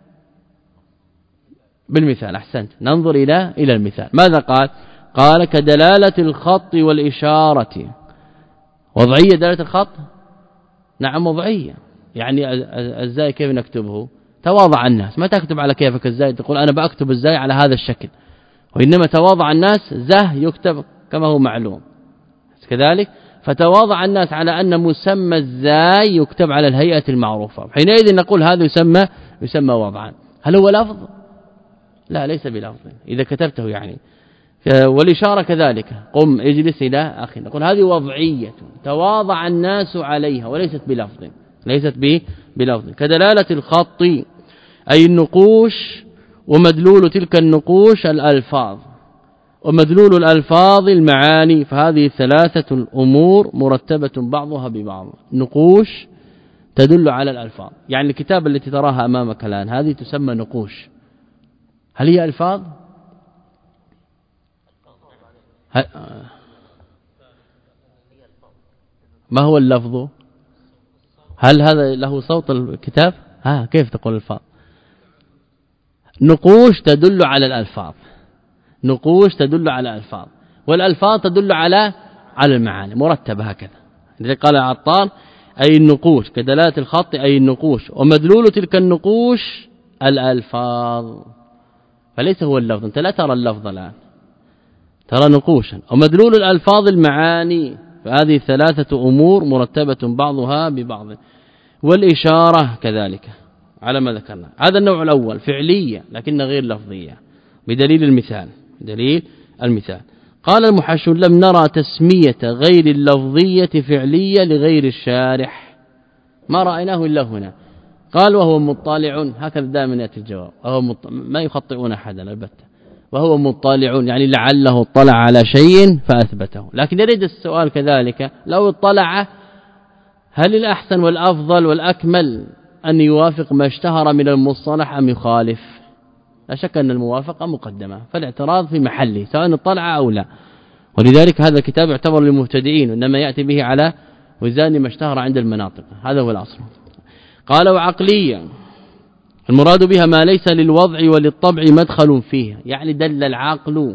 بالمثال أحسنت ننظر إلى إلى المثال ماذا قال قال كدلالة الخط والإشارة وضعية دلالة الخط نعم وضعية يعني الزاي كيف نكتبه تواضع الناس ما تكتب على كيفك الزاي تقول أنا بأكتب الزاي على هذا الشكل وإنما تواضع الناس زه يكتب كما هو معلوم كذلك فتواضع الناس على أن مسمى الزاي يكتب على الهيئة المعروفة حينئذ نقول هذا يسمى يسمى وضعا هل هو لفظ لا ليس بلفظ إذا كتبته يعني والإشارة كذلك قم اجلس إلى أخي نقول هذه وضعية تواضع الناس عليها وليست بلفظ ليست بلفظ كدلالة الخط أي النقوش ومدلول تلك النقوش الألفاظ ومدلول الألفاظ المعاني فهذه ثلاثة الأمور مرتبة بعضها ببعض نقوش تدل على الألفاظ يعني الكتابة التي تراها أمامك الآن هذه تسمى نقوش هل هي ألفاظ ما هو اللفظ هل هذا له صوت الكتاب ها كيف تقول الفاظ نقوش تدل على الألفاظ نقوش تدل على الألفاظ والألفاظ تدل على على المعاني مرتبة هكذا لذلك قال عطار أي النقوش كدلالة الخط أي النقوش ومدلول تلك النقوش الألفاظ فليس هو اللفظ أنت لا ترى اللفظ الآن ترى نقوشا ومدلول الألفاظ المعاني فهذه ثلاثة أمور مرتبة بعضها ببعض والإشارة كذلك على ما ذكرنا هذا النوع الأول فعلية لكن غير لفظية بدليل المثال دليل المثال قال المحشون لم نرى تسمية غير اللفظية فعلية لغير الشارح ما رأيناه إلا هنا قال وهو مطلع هكذا دائما يأتي الجواب وهو مط... ما يخطئون أحدا البتة وهو مطلع يعني لعله اطلع على شيء فأثبته لكن يريد السؤال كذلك لو اطلع هل الأحسن والأفضل والأكمل أن يوافق ما اشتهر من المصطلح أم يخالف لا شك أن الموافقة مقدمة فالاعتراض في محله سواء اطلع أو لا ولذلك هذا الكتاب يعتبر للمبتدئين إنما يأتي به على وزان ما اشتهر عند المناطق هذا هو الأصل قال وعقلية المراد بها ما ليس للوضع وللطبع مدخل فيها يعني دل العقل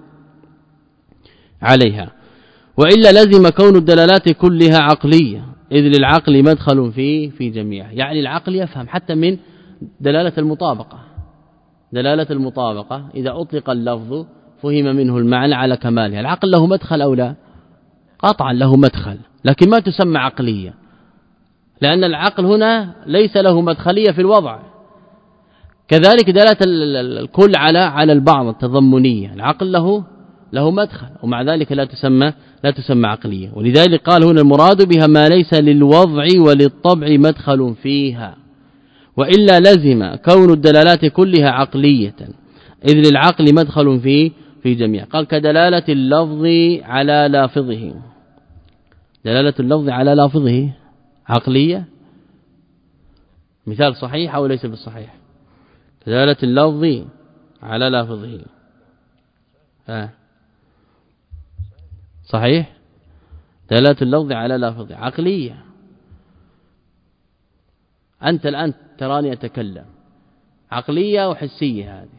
عليها وإلا لزم كون الدلالات كلها عقلية إذ للعقل مدخل فيه في جميعها يعني العقل يفهم حتى من دلالة المطابقة دلالة المطابقة إذا أطلق اللفظ فهم منه المعنى على كمالها العقل له مدخل أو لا قطعا له مدخل لكن ما تسمى عقلية لأن العقل هنا ليس له مدخلية في الوضع كذلك دلالة الكل على على البعض التضمنية العقل له له مدخل ومع ذلك لا تسمى لا تسمى عقلية ولذلك قال هنا المراد بها ما ليس للوضع وللطبع مدخل فيها وإلا لزم كون الدلالات كلها عقلية إذ للعقل مدخل في في جميع. قال كدلالة اللفظ على لافظه. دلالة اللفظ على لافظه عقلية، مثال صحيح أو ليس بالصحيح؟ دلالة اللفظ على لافظه ها صحيح، دلالة اللفظ على لافظه عقلية. أنت الآن تراني أتكلم، عقلية وحسية، هذه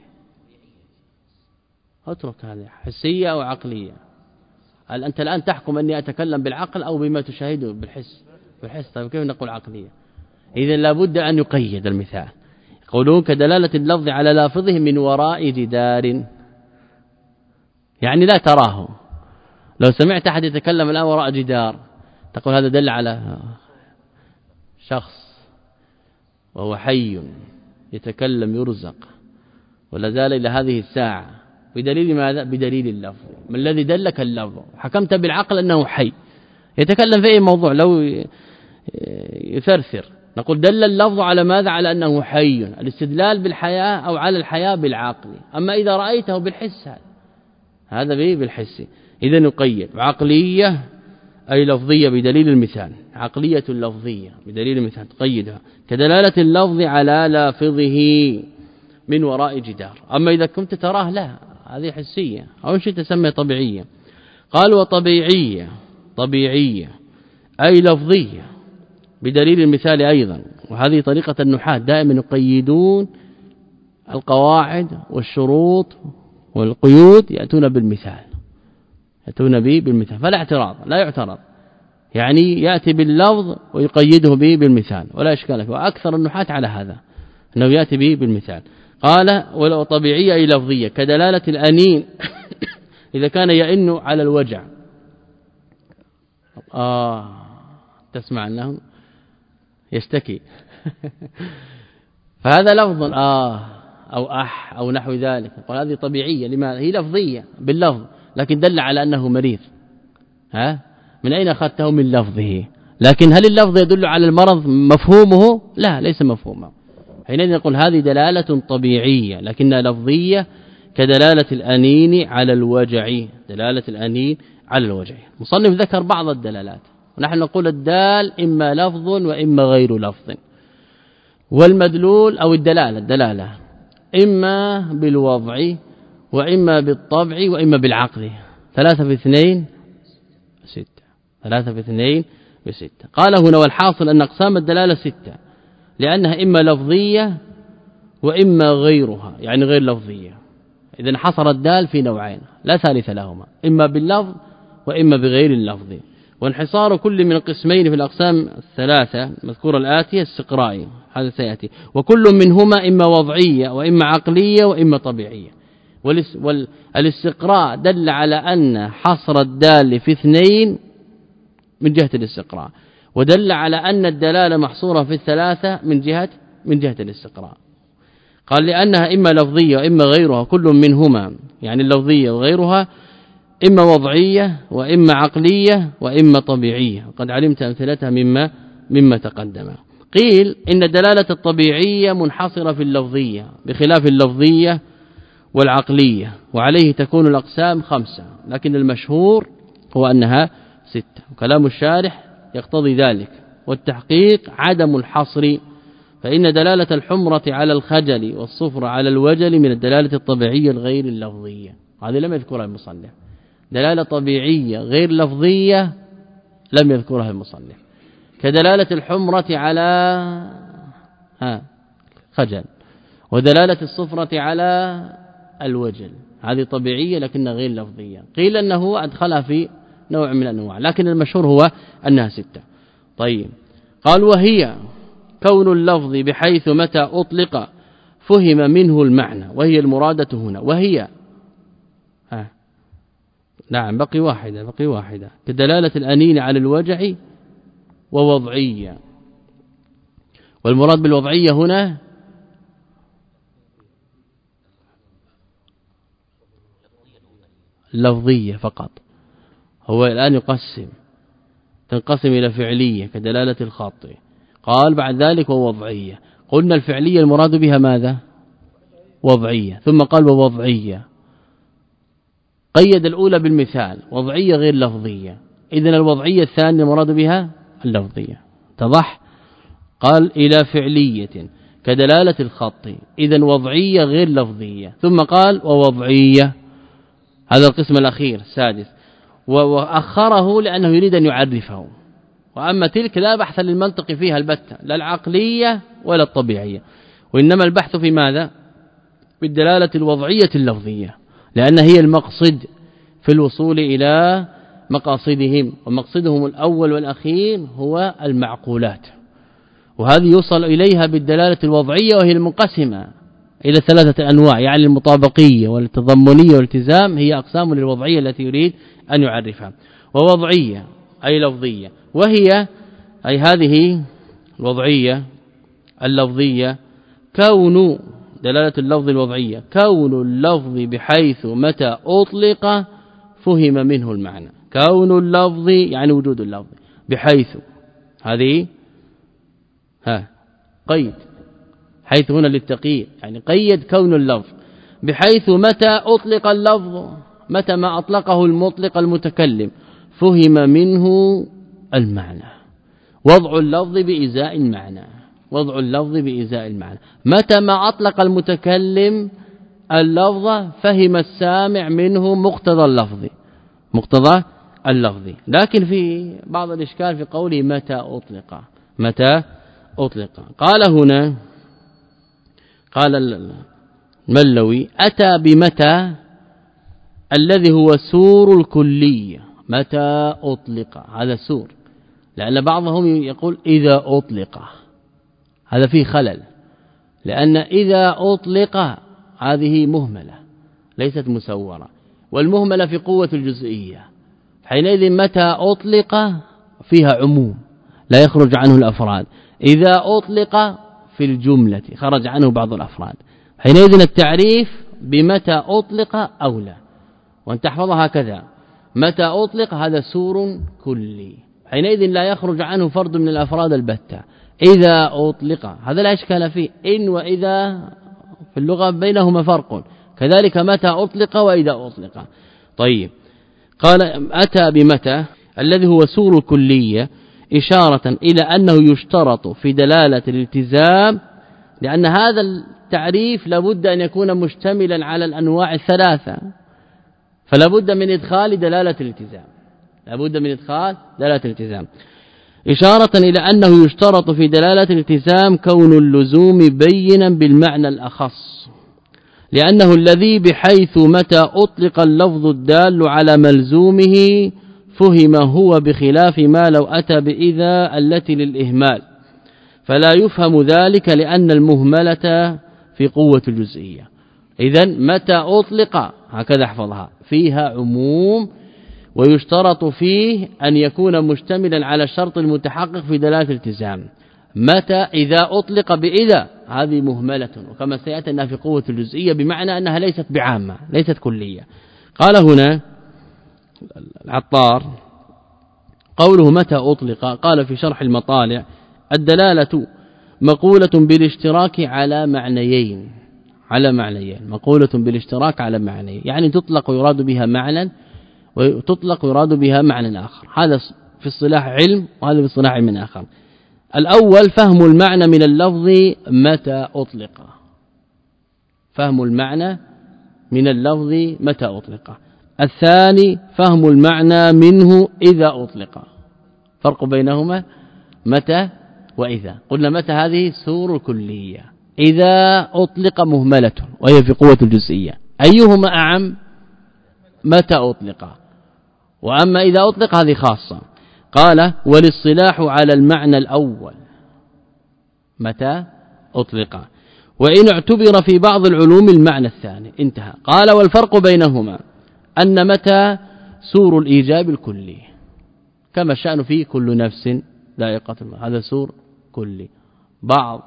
اترك هذه حسية أو عقلية. هل أنت الآن تحكم أني أتكلم بالعقل أو بما تشاهده بالحس؟ بالحس. طيب كيف نقول عقلية؟ إذن لابد أن يقيد المثال. يقولون كدلالة اللفظ على لافظه من وراء جدار، يعني لا تراه. لو سمعت أحد يتكلم الآن وراء جدار تقول هذا دل على شخص وهو حي يتكلم يرزق ولا زال إلى هذه الساعة، بدليل ماذا؟ بدليل اللفظ. ما الذي دلك؟ اللفظ. حكمت بالعقل أنه حي يتكلم في أي موضوع لو يثرثر، نقول دل اللفظ على ماذا؟ على أنه حي. الاستدلال بالحياة أو على الحياة بالعقل. أما إذا رأيته بالحس هذا به بالحس. إذا نقيد عقلية أي لفظية بدليل المثال، عقلية لفظية بدليل المثال تقيدها كدلالة اللفظ على لافظه من وراء جدار. أما إذا كنت تراه لا، هذه حسية أو شيء تسمى طبيعية. قال وطبيعية، طبيعية أي لفظية بدليل المثال أيضا. وهذه طريقة النحاة دائما يقيدون القواعد والشروط والقيود يأتون بالمثال، يأتون به بالمثال فلا اعتراض، لا يعترض، يعني يأتي باللفظ ويقيده به بالمثال ولا إشكال فيه. وأكثر النحاة على هذا أنه يأتي به بالمثال. قال ولو طبيعية أي لفظية كدلالة الأنين إذا كان يئن على الوجع. آه تسمع أنه يشتكي فهذا لفظ آه أو أح أو نحو ذلك. قال هذه طبيعية. لماذا؟ هي لفظية باللفظ لكن دل على أنه مريض. ها من أين أخذته؟ من لفظه. لكن هل اللفظ يدل على المرض مفهومه؟ لا، ليس مفهومه. حينئذ نقول هذه دلالة طبيعية لكنها لفظية كدلالة الأنين على الوجع. دلالة الأنين على الوجع. مصنف ذكر بعض الدلالات ونحن نقول الدال إما لفظ وإما غير لفظ. والمدلول أو الدلالة الدلالة إما بالوضع وإما بالطبع وإما بالعقل. ثلاثة في اثنين ستة. ثلاثة في اثنين بستة. قال هنا والحاصل أن أقسام الدلالة ستة لأنها إما لفظية وإما غيرها يعني غير لفظية. إذن حصر الدال في نوعين لا ثالث لهما، إما باللفظ وإما بغير اللفظ. وانحصار كل من القسمين في الأقسام الثلاثة مذكورة الآتية استقرائي هذا سيأتي. وكل منهما إما وضعية وإما عقلية وإما طبيعية. والاستقراء دل على أن حصر الدال في اثنين من جهة الاستقراء، ودل على أن الدلالة محصورة في الثلاثة من جهة من جهة الاستقراء. قال لأنها إما لفظية وإما غيرها كل منهما يعني اللفظية وغيرها إما وضعية وإما عقلية وإما طبيعية. قد علمت أمثلتها مما مما تقدم. قيل إن الدلالة الطبيعية منحصرة في اللفظية بخلاف اللفظية والعقلية، وعليه تكون الأقسام خمسة لكن المشهور هو أنها ستة. وكلام الشارح يقتضي ذلك. والتحقيق عدم الحصر، فإن دلالة الحمرة على الخجل والصفر على الوجل من الدلالة الطبيعية الغير اللفظية. هذه لم يذكرها المصنف. دلالة طبيعية غير لفظية لم يذكرها المصنف، كدلالة الحمرة على ها خجل ودلالة الصفرة على الوجل. هذه طبيعية لكنها غير لفظية. قيل أنه أدخلها في نوع من الأنواع لكن المشهور هو أنها ستة. طيب قال وهي كون اللفظ بحيث متى أطلق فهم منه المعنى وهي المرادة هنا. وهي ها نعم بقي واحدة بقي واحدة كدلالة الأنين على الوجع ووضعية. والمراد بالوضعية هنا لفظية فقط. هو الآن يقسم تنقسم إلى فعلية كدلالة الخط. قال بعد ذلك ووضعية. قلنا الفعلية المراد بها ماذا؟ وضعية. ثم قال ووضعية. قيد الأولى بالمثال وضعية غير لفظية، إذن الوضعية الثانية المراد بها اللفظية. اتضح؟ قال إلى فعلية كدلالة الخط، إذن وضعية غير لفظية. ثم قال ووضعية، هذا القسم الأخير السادس، وأخره لأنه يريد أن يعرفه. وأما تلك لا بحث للمنطق فيها البتة، لا العقلية ولا الطبيعية، وإنما البحث في ماذا؟ بالدلالة الوضعية اللفظية، لأن هي المقصد في الوصول إلى مقاصدهم، ومقصدهم الأول والأخير هو المعقولات، وهذه يوصل إليها بالدلالة الوضعية، وهي المنقسمة إلى ثلاثة أنواع، يعني المطابقية والتضمنية والالتزام، هي أقسام للوضعية التي يريد أن يعرفها. ووضعية أي لفظية، وهي أي هذه الوضعية اللفظية كون دلالة اللفظ الوضعية كون اللفظ بحيث متى أطلق فهم منه المعنى. كون اللفظ يعني وجود اللفظ، بحيث هذه ها قيد، حيث هنا للتقييد، يعني قيد كون اللفظ بحيث متى أطلق اللفظ، متى ما أطلقه المطلق المتكلم فهم منه المعنى. وضع اللفظ بإزاء المعنى، وضع اللفظ بإزاء المعنى، متى ما أطلق المتكلم اللفظ فهم السامع منه مقتضى اللفظ، مقتضى اللفظ. لكن في بعض الإشكال في قوله متى أطلق، متى أطلق. قال هنا قال الملوي أتى بمتى الذي هو سور الكلية، متى أطلق هذا سور، لأن بعضهم يقول إذا أطلق، هذا فيه خلل، لأن إذا أطلق هذه مهملة ليست مسورة، والمهملة في قوة الجزئية، حينئذ متى أطلق فيها عموم لا يخرج عنه الأفراد، إذا أطلق في الجملة خرج عنه بعض الأفراد، حينئذ التعريف بمتى أطلق أولى، وأن تحفظها هكذا، متى أطلق هذا سور كلي، حينئذ لا يخرج عنه فرد من الأفراد البتة. إذا أطلق هذا لا إشكال فيه، إن وإذا في اللغة بينهما فرق، كذلك متى أطلق وإذا أطلق. طيب قال أتى بمتى الذي هو سور كلية إشارة إلى أنه يشترط في دلالة الالتزام، لأن هذا التعريف لابد أن يكون مشتملا على الأنواع الثلاثة، فلا بد من إدخال دلالة الالتزام، لا بد من إدخال دلالة الالتزام، إشارة إلى أنه يشترط في دلالة الالتزام كون اللزوم بينا بالمعنى الأخص، لأنه الذي بحيث متى أطلق اللفظ الدال على ملزومه فهم هو، بخلاف ما لو أتى بإذا التي للإهمال، فلا يفهم ذلك لأن المهملة في قوة الجزئية. إذن متى أطلق هكذا احفظها فيها عموم، ويشترط فيه أن يكون مشتملا على الشرط المتحقق في دلالة الالتزام. متى إذا أطلق بإذا هذه مهملة، وكما سيأتي أنها في قوة الجزئية، بمعنى أنها ليست بعامة ليست كلية. قال هنا العطار قوله متى أطلق، قال في شرح المطالع الدلالة مقولة بالاشتراك على معنيين، على معنيين مقولة بالاشتراك على معنيين، يعني تطلق ويراد بها معنى، وتطلق ويراد بها معنى آخر، هذا في الصلاح علم وهذا في الصلاح علم آخر. الأول فهم المعنى من اللفظ متى أطلق، فهم المعنى من اللفظ متى أطلق. الثاني فهم المعنى منه إذا أطلق، فرق بينهما متى وإذا. قلنا متى هذه سور كلية، إذا أطلق مهملة وهي في قوة الجزئية، أيهما أعم؟ متى أطلق، وأما إذا أطلق هذه خاصة. قال والاصطلاح على المعنى الأول متى أطلق، وإن اعتبر في بعض العلوم المعنى الثاني، انتهى. قال والفرق بينهما أن متى سور الإيجاب الكلي، كما الشأن فيه كل نفس ذائقة الموت، هذا سور كلي. بعض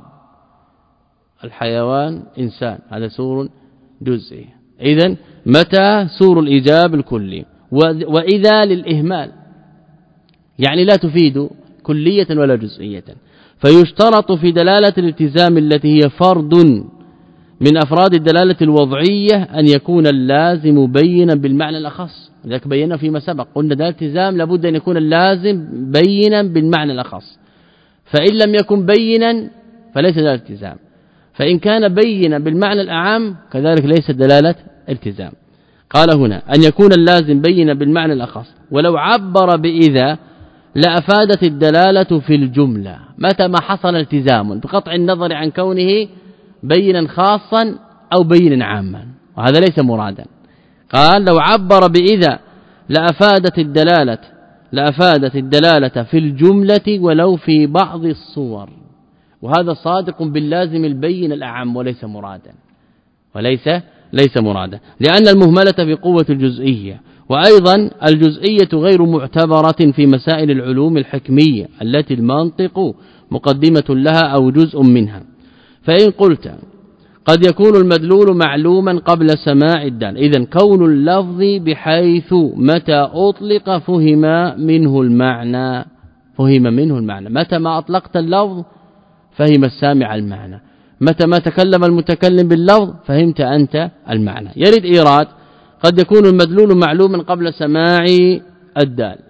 الحيوان إنسان، هذا سور جزئي. إذن متى سور الإيجاب الكلي، وإذا للإهمال، يعني لا تفيد كلية ولا جزئية، فيشترط في دلالة الالتزام التي هي فرض من أفراد الدلالة الوضعية أن يكون اللازم بينا بالمعنى الأخص. لذلك بينا فيما سبق قلنا ده التزام لابد أن يكون اللازم بينا بالمعنى الأخص، فإن لم يكن بينا فليس دلالة التزام، فإن كان بينا بالمعنى الأعم كذلك ليس دلالة التزام. قال هنا أن يكون اللازم بينا بالمعنى الأخص، ولو عبر بإذا لأفادت الدلالة في الجملة متى ما حصل التزام بقطع النظر عن كونه بينا خاصا أو بينا عاما، وهذا ليس مرادا. قال لو عبر بإذا لأفادت الدلالة لأفادت الدلالة في الجملة ولو في بعض الصور، وهذا صادق باللازم البين الأعم وليس مرادا وليس ليس مرادا، لأن المهملة في قوة الجزئية، وأيضا الجزئية غير معتبرة في مسائل العلوم الحكمية التي المنطق مقدمة لها أو جزء منها. فإن قلت قد يكون المدلول معلوما قبل سماع الدال، إذن كون اللفظ بحيث متى أطلق فهم منه المعنى فهم منه المعنى متى ما أطلقت اللفظ فهم السامع المعنى، متى ما تكلم المتكلم باللفظ فهمت أنت المعنى. يريد إيراد قد يكون المدلول معلوما قبل سماع الدال،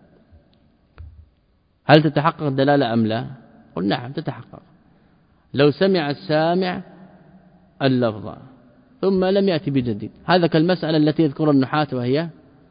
هل تتحقق الدلالة أم لا؟ قل نعم تتحقق. لو سمع السامع اللفظ ثم لم يأتي بجديد، هذا كالمسألة التي يذكر النحاة وهي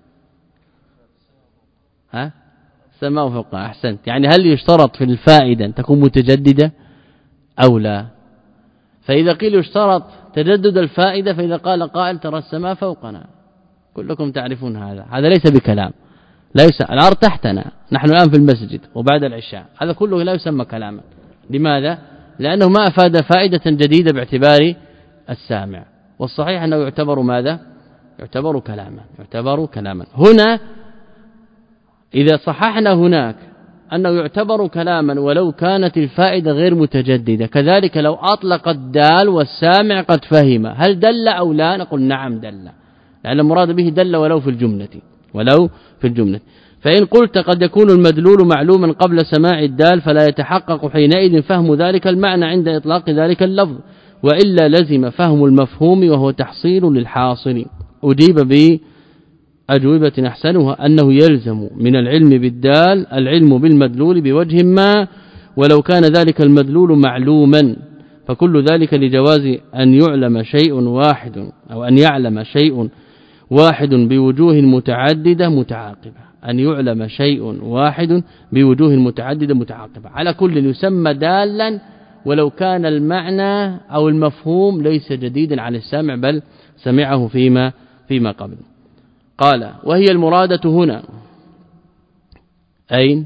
ها سماء فوق. أحسنت، يعني هل يشترط في الفائدة أن تكون متجددة أو لا؟ فإذا قيل يشترط تجدد الفائدة، فإذا قال قائل ترى السماء فوقنا، كلكم تعرفون هذا هذا ليس بكلام، ليس الأرض تحتنا، نحن الآن في المسجد وبعد العشاء، هذا كله لا يسمى كلاما. لماذا؟ لأنه ما أفاد فائدة جديدة باعتبار السامع، والصحيح أنه يعتبر ماذا؟ يعتبر كلاما يعتبر كلاما. هنا إذا صححنا هناك أنه يعتبر كلاما ولو كانت الفائدة غير متجددة، كذلك لو أطلق الدال والسامع قد فهم هل دل أو لا؟ نقول نعم دل، لأن المراد به دل ولو في الجملة ولو في الجملة. فإن قلت قد يكون المدلول معلوما قبل سماع الدال فلا يتحقق حينئذ فهم ذلك المعنى عند إطلاق ذلك اللفظ، وإلا لزم فهم المفهوم وهو تحصيل للحاصل. أجيب بأجوبة أحسنها أنه يلزم من العلم بالدال العلم بالمدلول بوجه ما، ولو كان ذلك المدلول معلوما، فكل ذلك لجواز أن يعلم شيء واحد أو أن يعلم شيء واحد بوجوه متعددة متعاقبة، أن يعلم شيء واحد بوجوه متعددة متعاقبة، على كل يسمى دالا ولو كان المعنى أو المفهوم ليس جديدا على السامع بل سمعه فيما فيما قبل. قال وهي المرادة هنا أين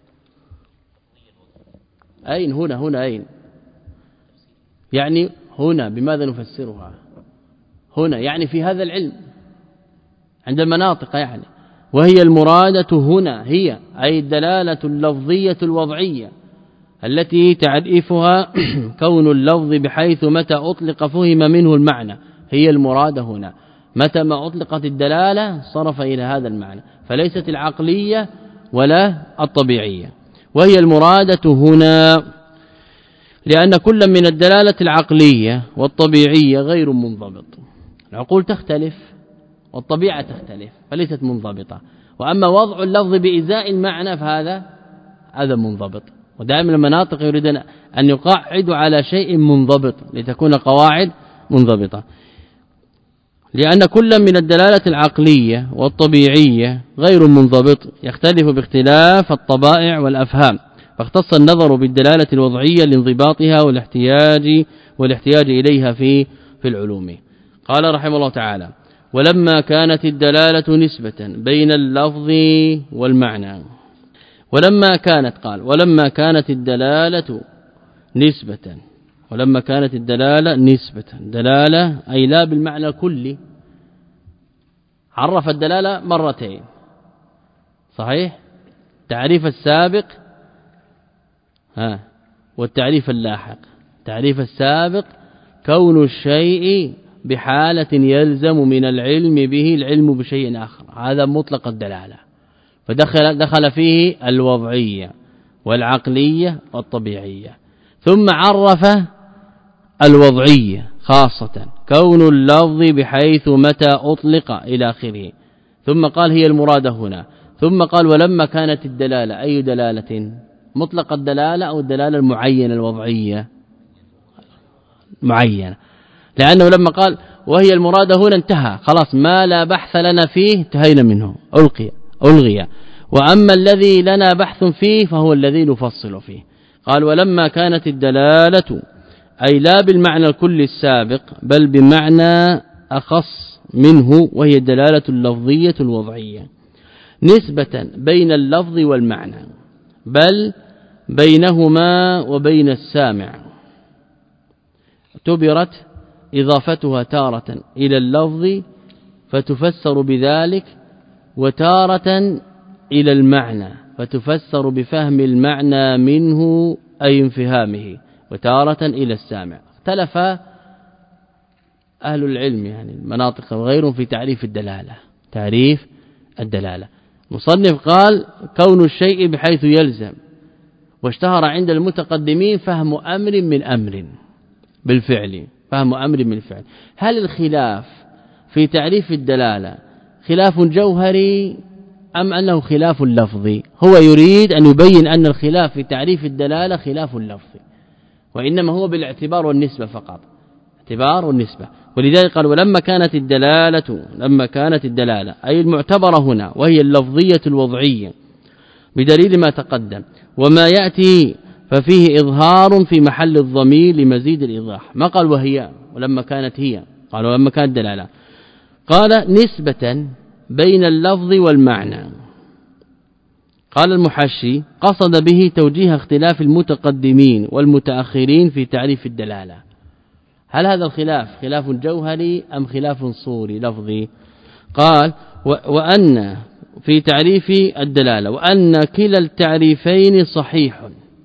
أين هنا هنا أين يعني هنا بماذا نفسرها؟ هنا يعني في هذا العلم عند المناطق، يعني وهي المرادة هنا هي أي الدلالة اللفظية الوضعية التي تعريفها كون اللفظ بحيث متى أطلق فهم منه المعنى، هي المرادة هنا متى ما أطلقت الدلالة صرف إلى هذا المعنى، فليست العقلية ولا الطبيعية. وهي المرادة هنا لأن كل من الدلالة العقلية والطبيعية غير منضبط، العقول تختلف والطبيعة تختلف فليست منضبطة، وأما وضع اللفظ بإزاء المعنى فهذا هذا منضبط. ودائما المناطق يريدون أن يقعدوا على شيء منضبط لتكون قواعد منضبطة، لأن كل من الدلالة العقلية والطبيعية غير منضبط يختلف باختلاف الطبائع والأفهام، فاختص النظر بالدلالة الوضعية لانضباطها والاحتياج والاحتياج إليها في في العلوم. قال رحمه الله تعالى ولما كانت الدلالة نسبة بين اللفظ والمعنى ولما كانت قال ولما كانت الدلالة نسبة ولما كانت الدلالة نسبة دلالة أي لا بالمعنى الكلي، عرف الدلالة مرتين صحيح، تعريف السابق ها والتعريف اللاحق. تعريف السابق كون الشيء بحالة يلزم من العلم به العلم بشيء آخر، هذا مطلق الدلالة، فدخل دخل فيه الوضعية والعقلية والطبيعية. ثم عرف الوضعية خاصة كون اللفظ بحيث متى أطلق إلى آخره. ثم قال هي المراد هنا. ثم قال ولما كانت الدلالة أي دلالة مطلق الدلالة أو الدلالة المعينة الوضعية معينة لأنه لما قال وهي المراد هنا انتهى خلاص ما لا بحث لنا فيه انتهينا منه ألقي ألغي. وأما الذي لنا بحث فيه فهو الذي نفصل فيه. قال ولما كانت الدلالة أي لا بالمعنى الكلي السابق بل بمعنى أخص منه وهي الدلالة اللفظية الوضعية نسبة بين اللفظ والمعنى بل بينهما وبين السامع اعتبرت إضافتها تارة إلى اللفظ فتفسر بذلك وتارة إلى المعنى فتفسر بفهم المعنى منه أي انفهامه وتارة إلى السامع. اختلف أهل العلم يعني المناطق وغيرهم في تعريف الدلالة. تعريف الدلالة مصنف قال كون الشيء بحيث يلزم واشتهر عند المتقدمين فهم أمر من أمر بالفعل فهم أمر من الفعل. هل الخلاف في تعريف الدلالة خلاف جوهري أم أنه خلاف لفظي؟ هو يريد أن يبين أن الخلاف في تعريف الدلالة خلاف لفظي وإنما هو بالاعتبار والنسبة فقط اعتبار والنسبة. ولذلك قال ولما كانت الدلالة لما كانت الدلالة أي المعتبرة هنا وهي اللفظية الوضعية بدليل ما تقدم وما يأتي ففيه إظهار في محل الضمير لمزيد الإيضاح. ما قال وهي ولما كانت هي قال ولما كانت الدلالة قال نسبة بين اللفظ والمعنى. قال المحشي قصد به توجيه اختلاف المتقدمين والمتأخرين في تعريف الدلالة. هل هذا الخلاف خلاف جوهري أم خلاف صوري لفظي؟ قال وأن في تعريف الدلالة وأن كلا التعريفين صحيح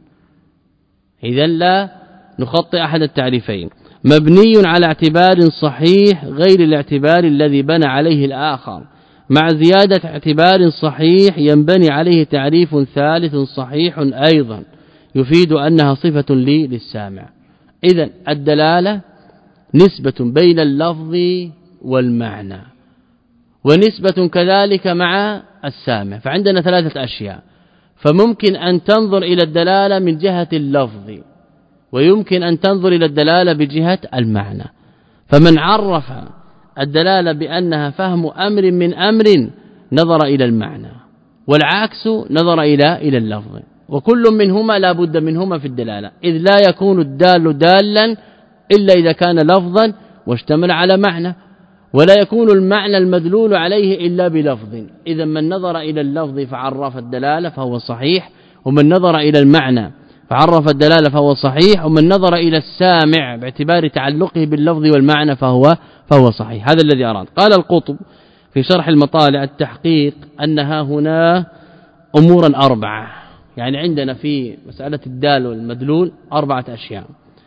إذا لا نخطئ أحد التعريفين مبني على اعتبار صحيح غير الاعتبار الذي بنى عليه الآخر مع زيادة اعتبار صحيح ينبني عليه تعريف ثالث صحيح أيضا يفيد أنها صفة لي للسامع. إذن الدلالة نسبة بين اللفظ والمعنى ونسبة كذلك مع السامع. فعندنا ثلاثة أشياء فممكن أن تنظر إلى الدلالة من جهة اللفظ ويمكن أن تنظر إلى الدلالة بجهة المعنى. فمن عرف الدلالة بأنها فهم أمر من أمر نظر إلى المعنى والعكس نظر إلى إلى اللفظ وكل منهما لا بد منهما في الدلالة إذ لا يكون الدال دالا إلا إذا كان لفظا واشتمل على معنى ولا يكون المعنى المدلول عليه إلا بلفظ. إذا من نظر إلى اللفظ فعرف الدلالة فهو صحيح ومن نظر إلى المعنى فعرف الدلالة فهو صحيح ومن نظر إلى السامع باعتبار تعلقه باللفظ والمعنى فهو فهو صحيح. هذا الذي أراد. قال القطب في شرح المطالع التحقيق أنها هنا أمورا أربعة يعني عندنا في مسألة الدال والمدلول أربعة أشياء.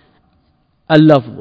اللفظ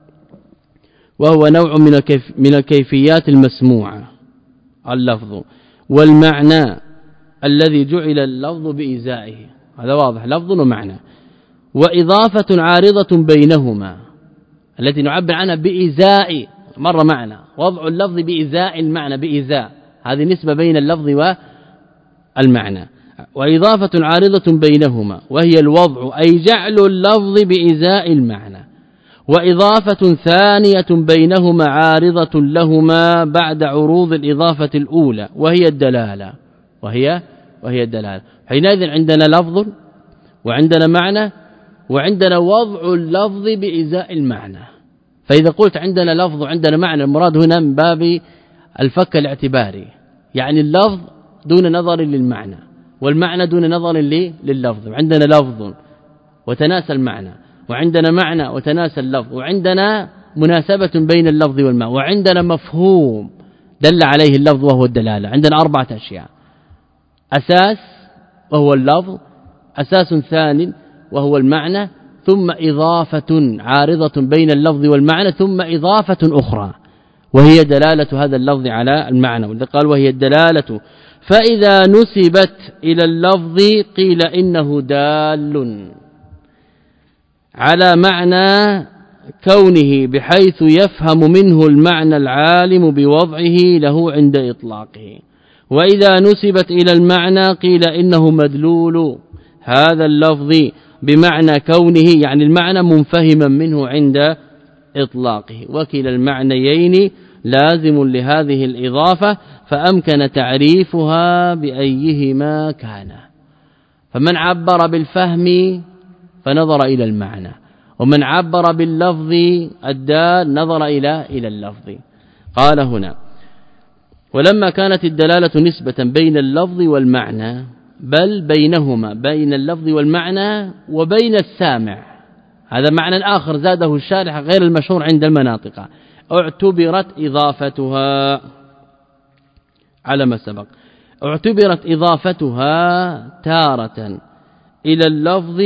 وهو نوع من الكيف من الكيفيات المسموعة اللفظ والمعنى الذي جعل اللفظ بإزائه هذا واضح لفظ ومعنى وإضافة عارضة بينهما التي نعبر عنها بإزاء مرة معنى وضع اللفظ بإزاء المعنى بإزاء هذه نسبة بين اللفظ والمعنى وإضافة عارضة بينهما وهي الوضع أي جعل اللفظ بإزاء المعنى وإضافة ثانية بينهما عارضة لهما بعد عروض الإضافة الأولى وهي الدلالة وهي وهي الدلالة. حينئذ عندنا لفظ وعندنا معنى وعندنا وضع اللفظ بإزاء المعنى. فإذا قلت عندنا لفظ وعندنا معنى المراد هنا من باب الفك الاعتباري يعني اللفظ دون نظر للمعنى والمعنى دون نظر لللفظ. عندنا لفظ وتناسى المعنى وعندنا معنى وتناسى اللفظ وعندنا مناسبة بين اللفظ والمعنى وعندنا مفهوم دل عليه اللفظ وهو الدلالة. عندنا أربعة أشياء أساس وهو اللفظ أساس ثاني وهو المعنى ثم إضافة عارضة بين اللفظ والمعنى ثم إضافة أخرى وهي دلالة هذا اللفظ على المعنى. وإذا قال وهي الدلالة فإذا نسبت إلى اللفظ قيل إنه دال على معنى كونه بحيث يفهم منه المعنى العالم بوضعه له عند إطلاقه. وإذا نسبت إلى المعنى قيل إنه مدلول هذا اللفظ بمعنى كونه، يعني المعنى منفهما منه عند إطلاقه، وكلا المعنيين لازم لهذه الإضافة فأمكن تعريفها بأيهما كان. فمن عبر بالفهم فنظر إلى المعنى، ومن عبر باللفظ الدال نظر إلى إلى اللفظ. قال هنا: ولما كانت الدلالة نسبة بين اللفظ والمعنى، بل بينهما بين اللفظ والمعنى وبين السامع، هذا معنى آخر زاده الشارح غير المشهور عند المناطق، اعتبرت إضافتها على ما سبق، اعتبرت إضافتها تارة إلى اللفظ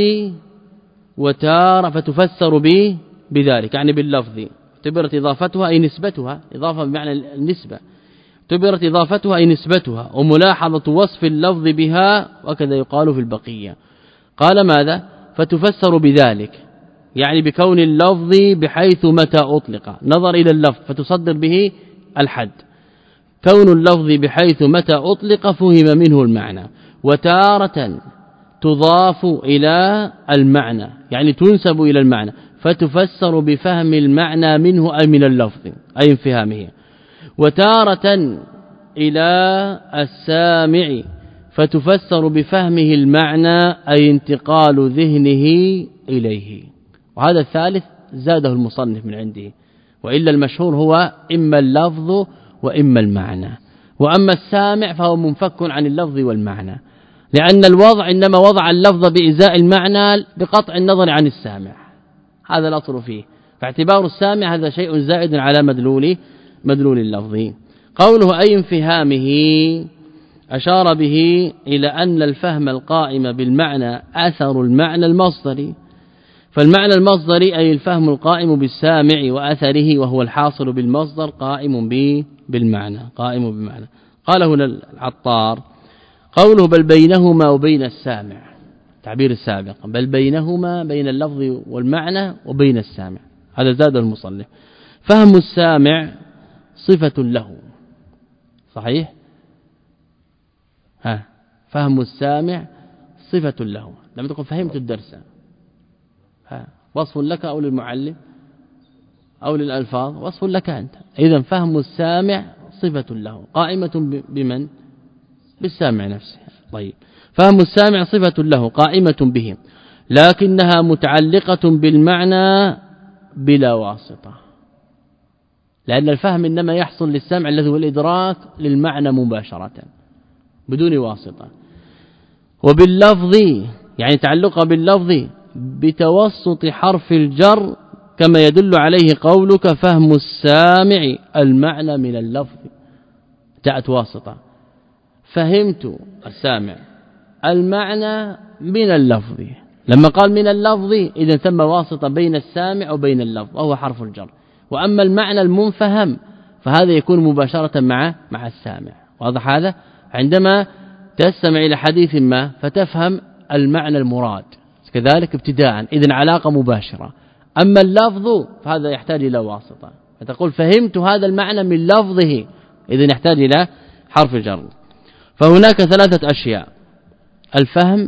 وتارة فتفسر به بذلك، يعني باللفظ اعتبرت إضافتها أي نسبتها، إضافة بمعنى النسبة، اعتبرت إضافتها أي نسبتها، وملاحظة وصف اللفظ بها، وكذا يقال في البقية. قال ماذا؟ فتفسر بذلك، يعني بكون اللفظ بحيث متى أطلق، نظر إلى اللفظ فتصدر به الحد، كون اللفظ بحيث متى أطلق فهم منه المعنى. وتارة تضاف إلى المعنى، يعني تنسب إلى المعنى فتفسر بفهم المعنى منه أي من اللفظ أي انفهامه. وتارة إلى السامع فتفسر بفهمه المعنى أي انتقال ذهنه إليه. وهذا الثالث زاده المصنف من عنده، وإلا المشهور هو إما اللفظ وإما المعنى. وأما السامع فهو منفك عن اللفظ والمعنى، لأن الوضع إنما وضع اللفظ بإزاء المعنى بقطع النظر عن السامع، هذا الأصل فيه، فاعتبار السامع هذا شيء زائد على مدلول مدلول اللفظ. قوله أي انفهامه أشار به إلى أن الفهم القائم بالمعنى أثر المعنى المصدري، فالمعنى المصدري أي الفهم القائم بالسامع وأثره، وهو الحاصل بالمصدر قائم بالمعنى قائم بالمعنى. قال هنا العطار قوله بل بينهما وبين السامع، تعبير السابق، بل بينهما بين اللفظ والمعنى وبين السامع، هذا زاد المصنف. فهم السامع صفة له، صحيح؟ ها فهم السامع صفة له، لما تقول فهمت الدرس، ها وصف لك أو للمعلم أو للألفاظ، وصف لك أنت. إذن فهم السامع صفة له قائمة بمن؟ بالسامع نفسه. طيب، فهم السامع صفة له قائمة به، لكنها متعلقة بالمعنى بلا واسطة، لأن الفهم إنما يحصل للسمع الذي هو الإدراك للمعنى مباشرة بدون واسطة. وباللفظ يعني تعلق باللفظ بتوسط حرف الجر، كما يدل عليه قولك فهم السامع المعنى من اللفظ، جاءت واسطة، فهمت السامع المعنى من اللفظ، لما قال من اللفظ إذا ثم واسطة بين السامع وبين اللفظ وهو حرف الجر. وأما المعنى المنفهم فهذا يكون مباشرة مع مع السامع. واضح هذا؟ عندما تستمع إلى حديث ما فتفهم المعنى المراد كذلك ابتداء، إذن علاقة مباشرة. أما اللفظ فهذا يحتاج إلى واسطة، فتقول فهمت هذا المعنى من لفظه، إذن يحتاج إلى حرف الجر. فهناك ثلاثة أشياء: الفهم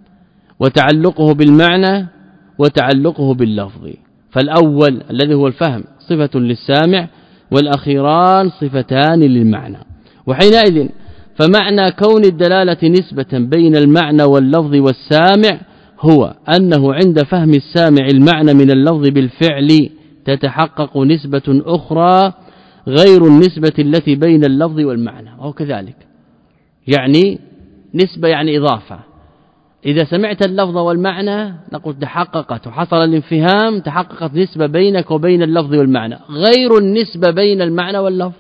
وتعلقه بالمعنى وتعلقه باللفظ. فالأول الذي هو الفهم صفة للسامع، والأخيران صفتان للمعنى. وحينئذ فمعنى كون الدلالة نسبة بين المعنى واللفظ والسامع هو أنه عند فهم السامع المعنى من اللفظ بالفعل تتحقق نسبة أخرى غير النسبة التي بين اللفظ والمعنى، وهو كذلك، يعني نسبة يعني إضافة. إذا سمعت اللفظ والمعنى نقول تحققت وحصل الانفهام، تحققت نسبة بينك وبين اللفظ والمعنى غير النسبة بين المعنى واللفظ،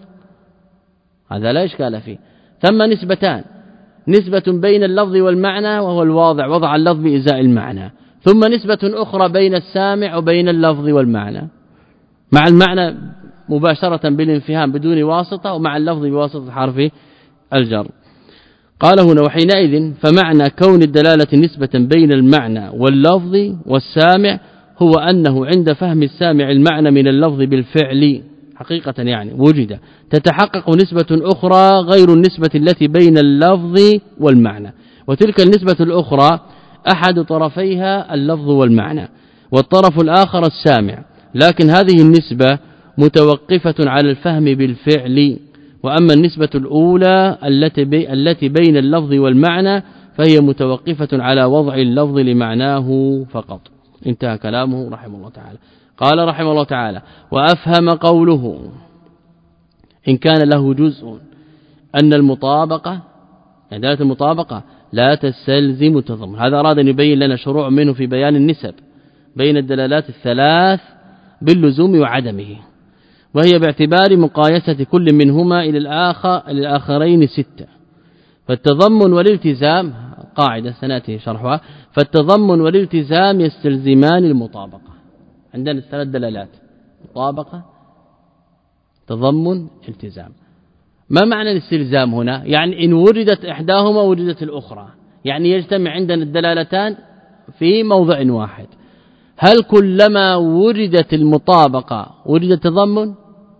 هذا لا إشكال فيه. ثم نسبتان: نسبة بين اللفظ والمعنى وهو الواضع وضع اللفظ بإزاء المعنى، ثم نسبة أخرى بين السامع وبين اللفظ والمعنى، مع المعنى مباشرة بالانفهام بدون واسطة، ومع اللفظ بواسطة حرف الجر. قال هنا وحينئذ فمعنى كون الدلالة نسبة بين المعنى واللفظ والسامع هو أنه عند فهم السامع المعنى من اللفظ بالفعل حقيقة يعني وجد تتحقق نسبة أخرى غير النسبة التي بين اللفظ والمعنى، وتلك النسبة الأخرى أحد طرفيها اللفظ والمعنى والطرف الآخر السامع، لكن هذه النسبة متوقفة على الفهم بالفعل، وأما النسبة الأولى التي بي التي بين اللفظ والمعنى فهي متوقفة على وضع اللفظ لمعناه فقط. انتهى كلامه رحمه الله تعالى. قال رحمه الله تعالى: وأفهم قوله إن كان له جزء أن المطابقة يعني دلالة المطابقة لا تستلزم التضمن. هذا أراد أن يبين لنا شروع منه في بيان النسب بين الدلالات الثلاث باللزوم وعدمه، وهي باعتبار مقايسة كل منهما إلى الآخر الآخرين ستة. فالتضمن والالتزام قاعدة سنأتي شرحها، فالتضمن والالتزام يستلزمان المطابقة. عندنا ثلاث دلالات: مطابقة، تضمن، التزام. ما معنى الاستلزام هنا؟ يعني إن وردت إحداهما وردت الأخرى، يعني يجتمع عندنا الدلالتان في موضع واحد. هل كلما وردت المطابقة ورد التضمن؟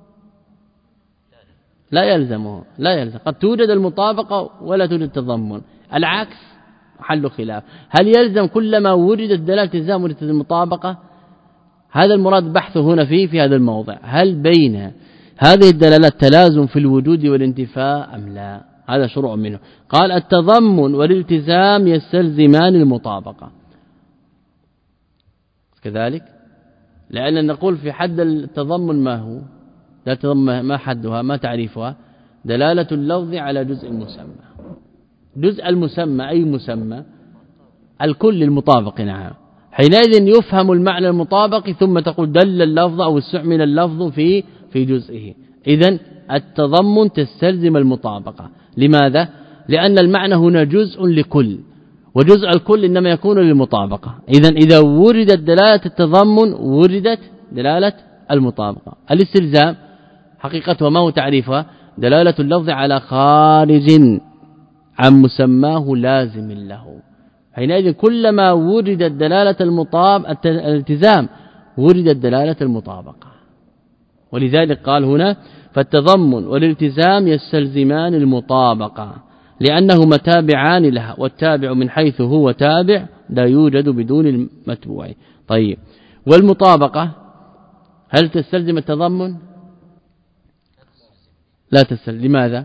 لا يلزمه، لا يلزم. قد توجد المطابقة ولا توجد التضمن، العكس محل خلاف. هل يلزم كلما وردت دلالة التزام وردت المطابقة؟ هذا المراد بحثه هنا فيه في هذا الموضع، هل بين هذه الدلالات تلازم في الوجود والانتفاء أم لا؟ هذا شروع منه. قال: التضمن والالتزام يستلزمان المطابقة. كذلك لأن نقول في حد التضمن ما هو؟ لا تضمن ما حدها ما تعريفها؟ دلالة اللفظ على جزء المسمى. جزء المسمى أي مسمى؟ الكل المطابق. نعم، حينئذ يفهم المعنى المطابق ثم تقول دل اللفظ أو استعمل اللفظ في في جزئه. إذن التضمن تستلزم المطابقة. لماذا؟ لأن المعنى هنا جزء لكل، وجزء الكل إنما يكون للمطابقة. إذن إذا وردت دلالة التضمن وردت دلالة المطابقة. الاستلزام حقيقته ما هو تعريفها؟ دلالة اللفظ على خارج عن مسماه لازم له. حينئذ كلما وردت دلالة المطابقة الالتزام وردت دلالة المطابقة. ولذلك قال هنا: فالتضمن والالتزام يستلزمان المطابقة لأنهما تابعان لها، والتابع من حيث هو تابع لا يوجد بدون المتبوع. طيب، والمطابقة هل تستلزم التضمن؟ لا تستلزم. لماذا؟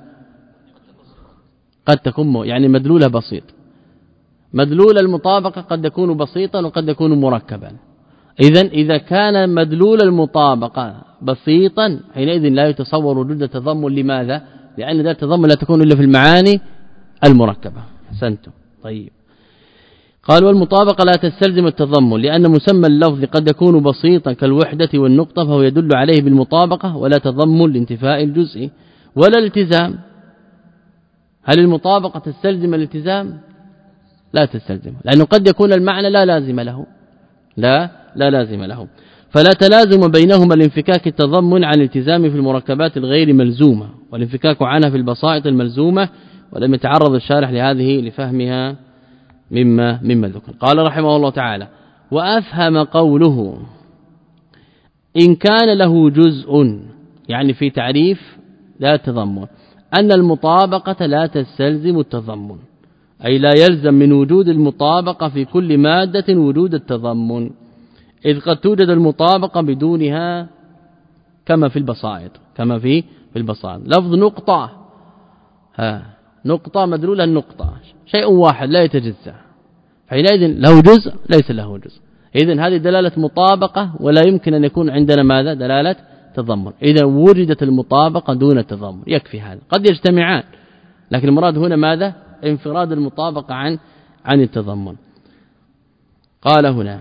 قد تكون يعني مدلولها بسيط. مدلول المطابقة قد يكون بسيطا وقد يكون مركبا. إذن إذا كان مدلول المطابقة بسيطا حينئذ لا يتصور وجود التضمن. لماذا؟ لأن ذات التضمن لا تكون إلا في المعاني المركبة. حسنتم. طيب، قال: والمطابقة لا تستلزم التضمن لأن مسمى اللفظ قد يكون بسيطا كالوحدة والنقطة فهو يدل عليه بالمطابقة ولا تضمن لانتفاء الجزء. ولا الالتزام. هل المطابقة تستلزم الالتزام؟ لا تستلزم، لأنه قد يكون المعنى لا لازم له. لا لا لازم له، فلا تلازم بينهما الانفكاك التضمن عن الالتزام في المركبات الغير ملزومة والانفكاك عنها في البسائط الملزومة، ولم يتعرض الشارح لهذه لفهمها مما مما ذكر. قال رحمه الله تعالى: وأفهم قوله إن كان له جزء، يعني في تعريف لا تضمن، أن المطابقة لا تستلزم التضمن، أي لا يلزم من وجود المطابقة في كل مادة وجود التضمن، إذ قد توجد المطابقة بدونها كما في البسائط كما في في البسائط. لفظ نقطة، ها نقطة مدلولها النقطة، شيء واحد لا يتجزأ، حينئذ له جزء ليس له جزء. إذن هذه دلالة مطابقة ولا يمكن أن يكون عندنا ماذا؟ دلالة تضمن. إذا وردت المطابقة دون التضمن يكفي هذا. قد يجتمعان لكن المراد هنا ماذا؟ انفراد المطابقة عن عن التضمن. قال هنا: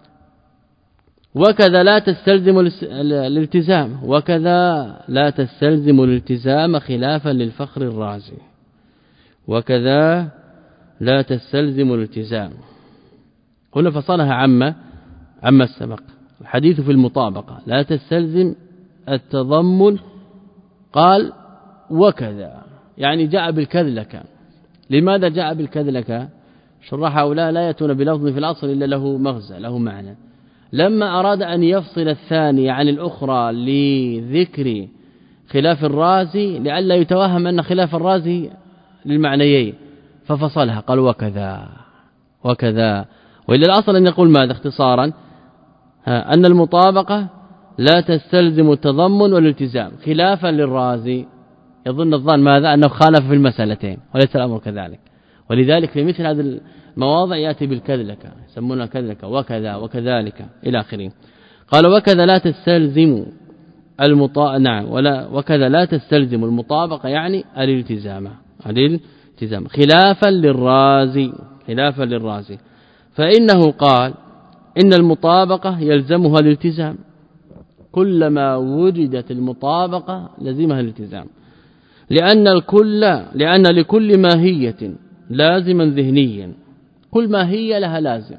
وكذا لا تستلزم الالتزام وكذا لا تستلزم الالتزام خلافا للفخر الرازي. وكذا لا تستلزم الالتزام هنا فصلها عما عما السبق. الحديث في المطابقة لا تستلزم التضمن. قال: وكذا يعني جاء بالكذلك. لماذا جاء بالكذلك؟ شرح هؤلاء لا يأتون بلفظ في الأصل إلا له مغزى له معنى. لما أراد أن يفصل الثاني عن الأخرى لذكر خلاف الرازي لئلا يتوهم أن خلاف الرازي للمعنيين ففصلها قال وكذا وكذا. وإلا الأصل أن يقول ماذا اختصارا أن المطابقة لا تستلزم التضمن والالتزام خلافا للرازي. يظن الظان ماذا أنه خالف في المسألتين وليس الأمر كذلك. ولذلك في مثل هذه المواضع يأتي بالكذلكة يسمونها كذلكة وكذا وكذلك إلى آخره. قال وكذا لا تستلزم المطا نعم ولا وكذا لا تستلزم المطابقة يعني الالتزام الالتزام خلافا للرازي خلافا للرازي فإنه قال إن المطابقة يلزمها الالتزام كلما وجدت المطابقة لزمها الالتزام لأن الكل لأن لكل ماهية لازما ذهنيا كل ماهية لها لازم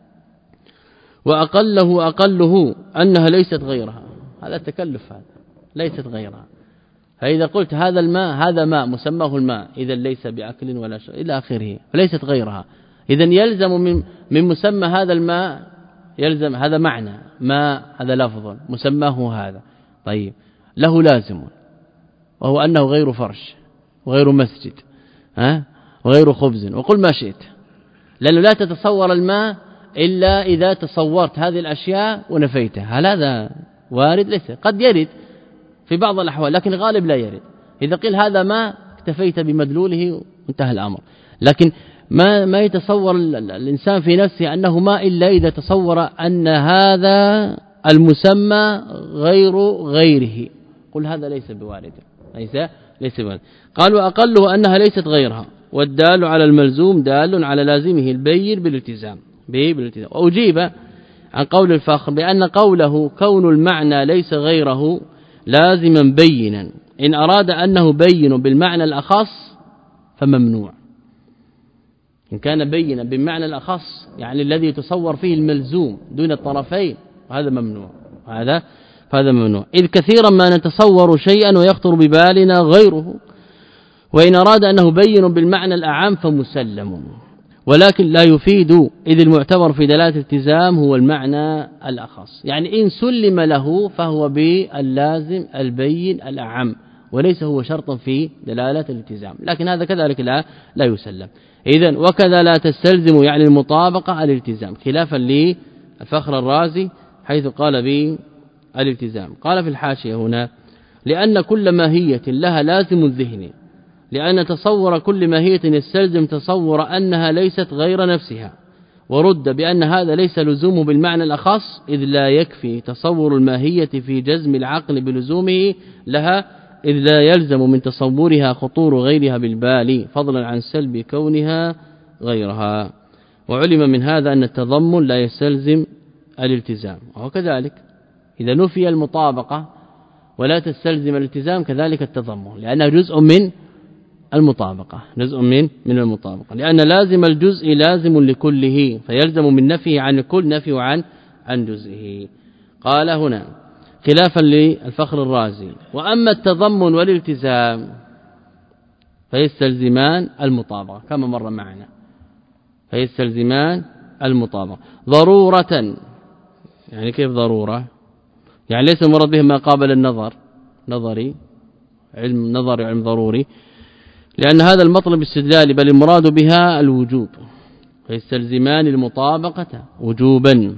وأقله أقله أنها ليست غيرها. هذا التكلف هذا ليست غيرها. فإذا قلت هذا الماء هذا ماء مسماه الماء إذا ليس بأكل ولا شيء إلى آخره وليست غيرها. إذا يلزم من من مسمى هذا الماء يلزم هذا معنى ماء هذا لفظ مسماه هذا طيب له لازم وهو أنه غير فرش وغير مسجد ها وغير خبز وقل ما شئت لأنه لا تتصور الماء إلا إذا تصورت هذه الأشياء ونفيتها. هل هذا وارد؟ ليس. قد يرد في بعض الأحوال لكن غالب لا يرد. إذا قيل هذا ما اكتفيت بمدلوله وانتهى الأمر. لكن ما ما يتصور الإنسان في نفسه أنه ما إلا إذا تصور أن هذا المسمى غير غيره. قل هذا ليس بوارد ليس ليس بوارد. قالوا أقله أنها ليست غيرها والدال على الملزوم دال على لازمه البين بالالتزام بالالتزام. وأجيب عن قول الفخر بأن قوله كون المعنى ليس غيره لازما بينا إن أراد أنه بين بالمعنى الأخص فممنوع. إن كان بينا بالمعنى الأخص يعني الذي يتصور فيه الملزوم دون الطرفين هذا ممنوع هذا هذا ممنوع. إذ كثيرا ما نتصور شيئا ويخطر ببالنا غيره وإن أراد أنه بين بالمعنى الأعام فمسلم ولكن لا يفيد إذ المعتبر في دلالة الالتزام هو المعنى الأخص. يعني إن سلم له فهو باللازم البين الأعم وليس هو شرطا في دلالة الالتزام لكن هذا كذلك لا لا يسلم. إذن وكذا لا تستلزم يعني المطابقة الالتزام خلافا للفخر الرازي حيث قال بالالتزام. قال في الحاشية هنا لأن كل ماهية لها لازم ذهني لأن تصور كل ماهية يستلزم تصور أنها ليست غير نفسها ورد بأن هذا ليس لزومه بالمعنى الأخص إذ لا يكفي تصور الماهية في جزم العقل بلزومه لها إذ لا يلزم من تصورها خطور غيرها بالبال فضلا عن سلب كونها غيرها. وعلم من هذا أن التضمن لا يستلزم الالتزام وكذلك إذا نفي المطابقة ولا تستلزم الالتزام كذلك التضمن لأنه جزء من المطابقة جزء من من المطابقة لأن لازم الجزء لازم لكله فيلزم من نفيه عن الكل نفي عن عن جزئه. قال هنا خلافا للفخر الرازي وأما التضمن والالتزام فيستلزمان المطابقة كما مر معنا فيستلزمان المطابقة ضرورة. يعني كيف ضرورة؟ يعني ليس المراد به ما قابل النظر نظري علم نظري علم ضروري لأن هذا المطلب استدلالي بل المراد بها الوجوب فيستلزمان المطابقة وجوبا.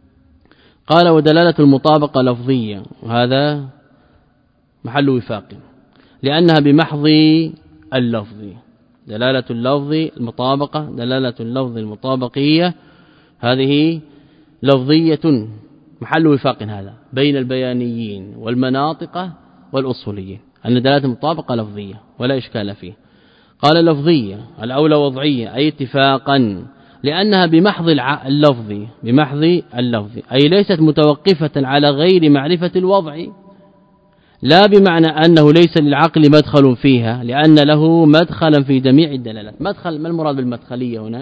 قال ودلالة المطابقة لفظية وهذا محل وفاق لأنها بمحض اللفظ دلالة اللفظ المطابقة دلالة اللفظ المطابقية هذه لفظية محل وفاق هذا بين البيانيين والمناطق والأصوليين أن دلالة المطابقة لفظية ولا إشكال فيه. قال لفظية الأولى وضعية أي اتفاقا لأنها بمحض اللفظ بمحض اللفظ أي ليست متوقفة على غير معرفة الوضع لا بمعنى أنه ليس للعقل مدخل فيها لأن له مدخلا في جميع الدلالات. مدخل ما المراد بالمدخلية هنا؟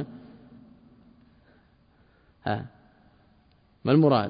ها ما المراد؟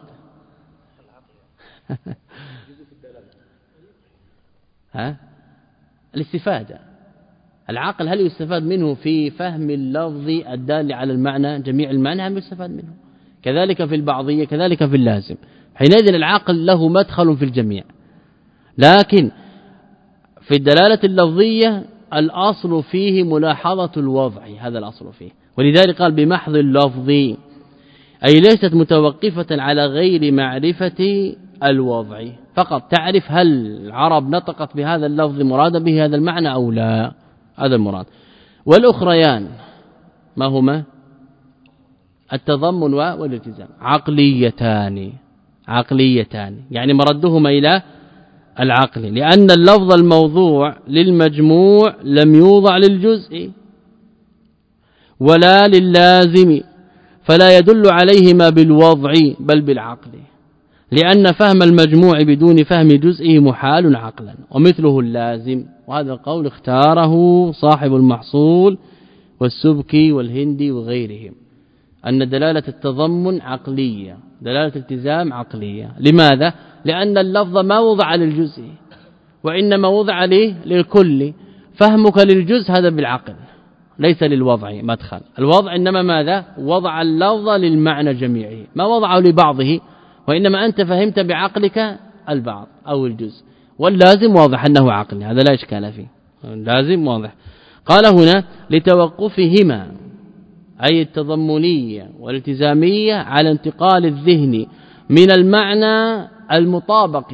ها الاستفادة. العقل هل يستفاد منه في فهم اللفظ الدال على المعنى جميع المعنى هم يستفاد منه كذلك في البعضية كذلك في اللازم. حينئذ العقل له مدخل في الجميع، لكن في الدلالة اللفظية الأصل فيه ملاحظة الوضع، هذا الأصل فيه. ولذلك قال بمحض اللفظ، أي ليست متوقفة على غير معرفة الوضع فقط، تعرف هل العرب نطقت بهذا اللفظ مراد به هذا المعنى أو لا، هذا المراد. والأخريان ما هما؟ التضمن والالتزام، عقليتان عقليتان يعني مردهما إلى العقل، لأن اللفظ الموضوع للمجموع لم يوضع للجزء ولا لللازم، فلا يدل عليهما بالوضع بل بالعقل، لأن فهم المجموع بدون فهم جزئه محال عقلا، ومثله اللازم. وهذا القول اختاره صاحب المحصول والسبكي والهندي وغيرهم، أن دلالة التضمن عقلية، دلالة الالتزام عقلية. لماذا؟ لأن اللفظ ما وضع للجزء وإنما وضع له للكل، فهمك للجزء هذا بالعقل ليس للوضع مدخل. الوضع إنما ماذا؟ وضع اللفظ للمعنى جميعه، ما وضعه لبعضه، وإنما أنت فهمت بعقلك البعض أو الجزء. واللازم واضح أنه عقل، هذا لا إشكال فيه، اللازم واضح. قال هنا لتوقفهما أي التضمنية والالتزامية على انتقال الذهن من المعنى المطابق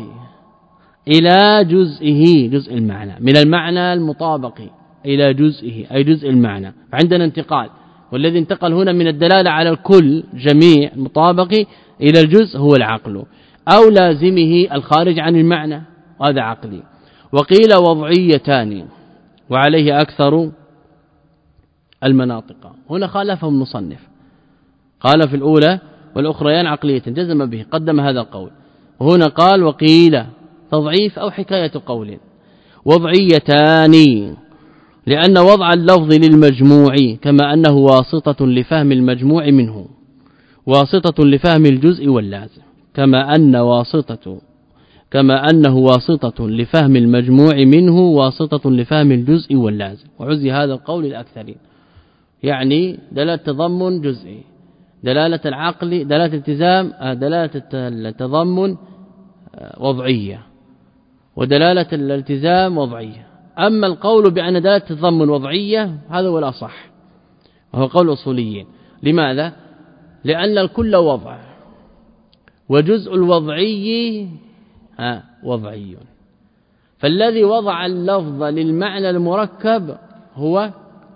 إلى جزئه، جزء المعنى، من المعنى المطابق إلى جزئه أي جزء المعنى، عندنا انتقال. والذي انتقل هنا من الدلالة على الكل جميع المطابق إلى الجزء هو العقل، أو لازمه الخارج عن المعنى، وهذا عقلي. وقيل وضعيتان، وعليه أكثر المناطق. هنا خالفه المصنف، قال في الأولى والأخريان عقلية جزم به، قدم هذا القول. وهنا قال وقيل تضعيف أو حكاية قول، وضعيتان لأن وضع اللفظ للمجموع كما أنه واسطة لفهم المجموع منه واسطة لفهم الجزء واللازم، كما أن واسطة كما أنه واسطة لفهم المجموع منه واسطة لفهم الجزء واللازم. وعزي هذا القول الأكثرين، يعني دلالة التضمن جزئي، دلالة العقل دلالة الالتزام دلالة التضمن وضعية، ودلالة الالتزام وضعية. أما القول بأن دلالة التضمن وضعية هذا هو الأصح، وهو قول الأصوليين. لماذا؟ لأن الكل وضع، وجزء الوضعي ها وضعي، فالذي وضع اللفظ للمعنى المركب هو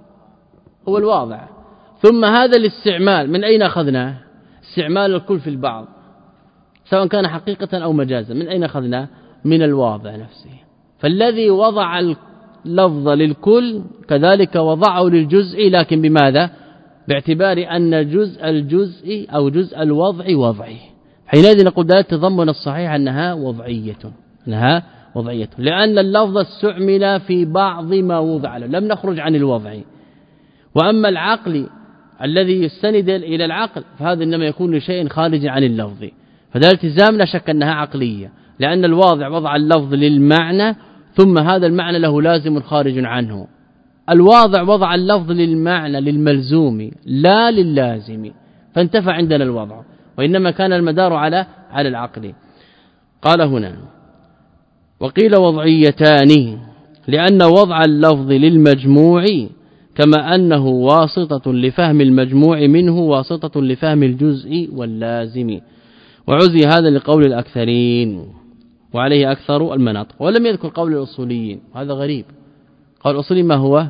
هو الواضع. ثم هذا الاستعمال من أين أخذناه؟ استعمال الكل في البعض سواء كان حقيقة أو مجازا، من أين أخذناه؟ من الواضع نفسه. فالذي وضع اللفظ للكل كذلك وضعه للجزء، لكن بماذا؟ باعتبار أن جزء الجزء أو جزء الوضع وضعي، حينئذ نقول دلالة التضمن الصحيح أنها وضعية، أنها وضعية، لأن اللفظ استعمل في بعض ما وضع له، لم نخرج عن الوضع. وأما العقل الذي يستند إلى العقل فهذا إنما يكون لشيء خارج عن اللفظ، فدلالة الالتزام لا شك أنها عقلية، لأن الواضع وضع اللفظ للمعنى ثم هذا المعنى له لازم خارج عنه. الواضع وضع اللفظ للمعنى للملزوم لا لللازم، فانتفى عندنا الوضع، وإنما كان المدار على على العقل. قال هنا وقيل وضعيتان لأن وضع اللفظ للمجموع كما أنه واسطة لفهم المجموع منه واسطة لفهم الجزء واللازم. وعزي هذا لقول الأكثرين، وعليه أكثر المناطق. ولم يذكر قول الأصوليين، وهذا غريب. قول الأصولي ما هو؟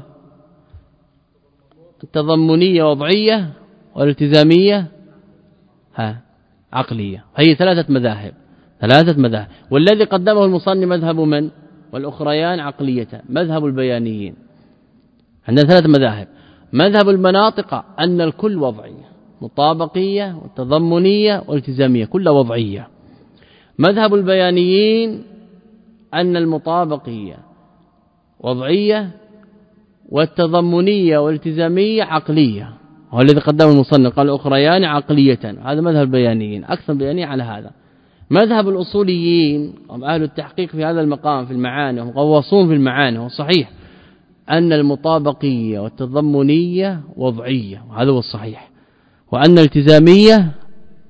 التضمنية وضعية والالتزامية ها عقلية، هي ثلاثة مذاهب ثلاثة مذاهب والذي قدمه المصنف مذهب من؟ والأخريان عقلية، مذهب البيانيين. عندنا ثلاث مذاهب. مذهب المناطق أن الكل وضعية، مطابقية والتضمنية والالتزامية كلها وضعية. مذهب البيانيين أن المطابقية وضعية والتضمنية والالتزامية عقلية، وهو الذي قدمه المصنف قال الأخريان عقلية، هذا مذهب البيانيين، أكثر البيانيين على هذا. مذهب الأصوليين هم أهل التحقيق في هذا المقام في المعاني، هم غواصون في المعاني، وصحيح أن المطابقية والتضمنية وضعية، وهذا هو الصحيح، وأن الالتزامية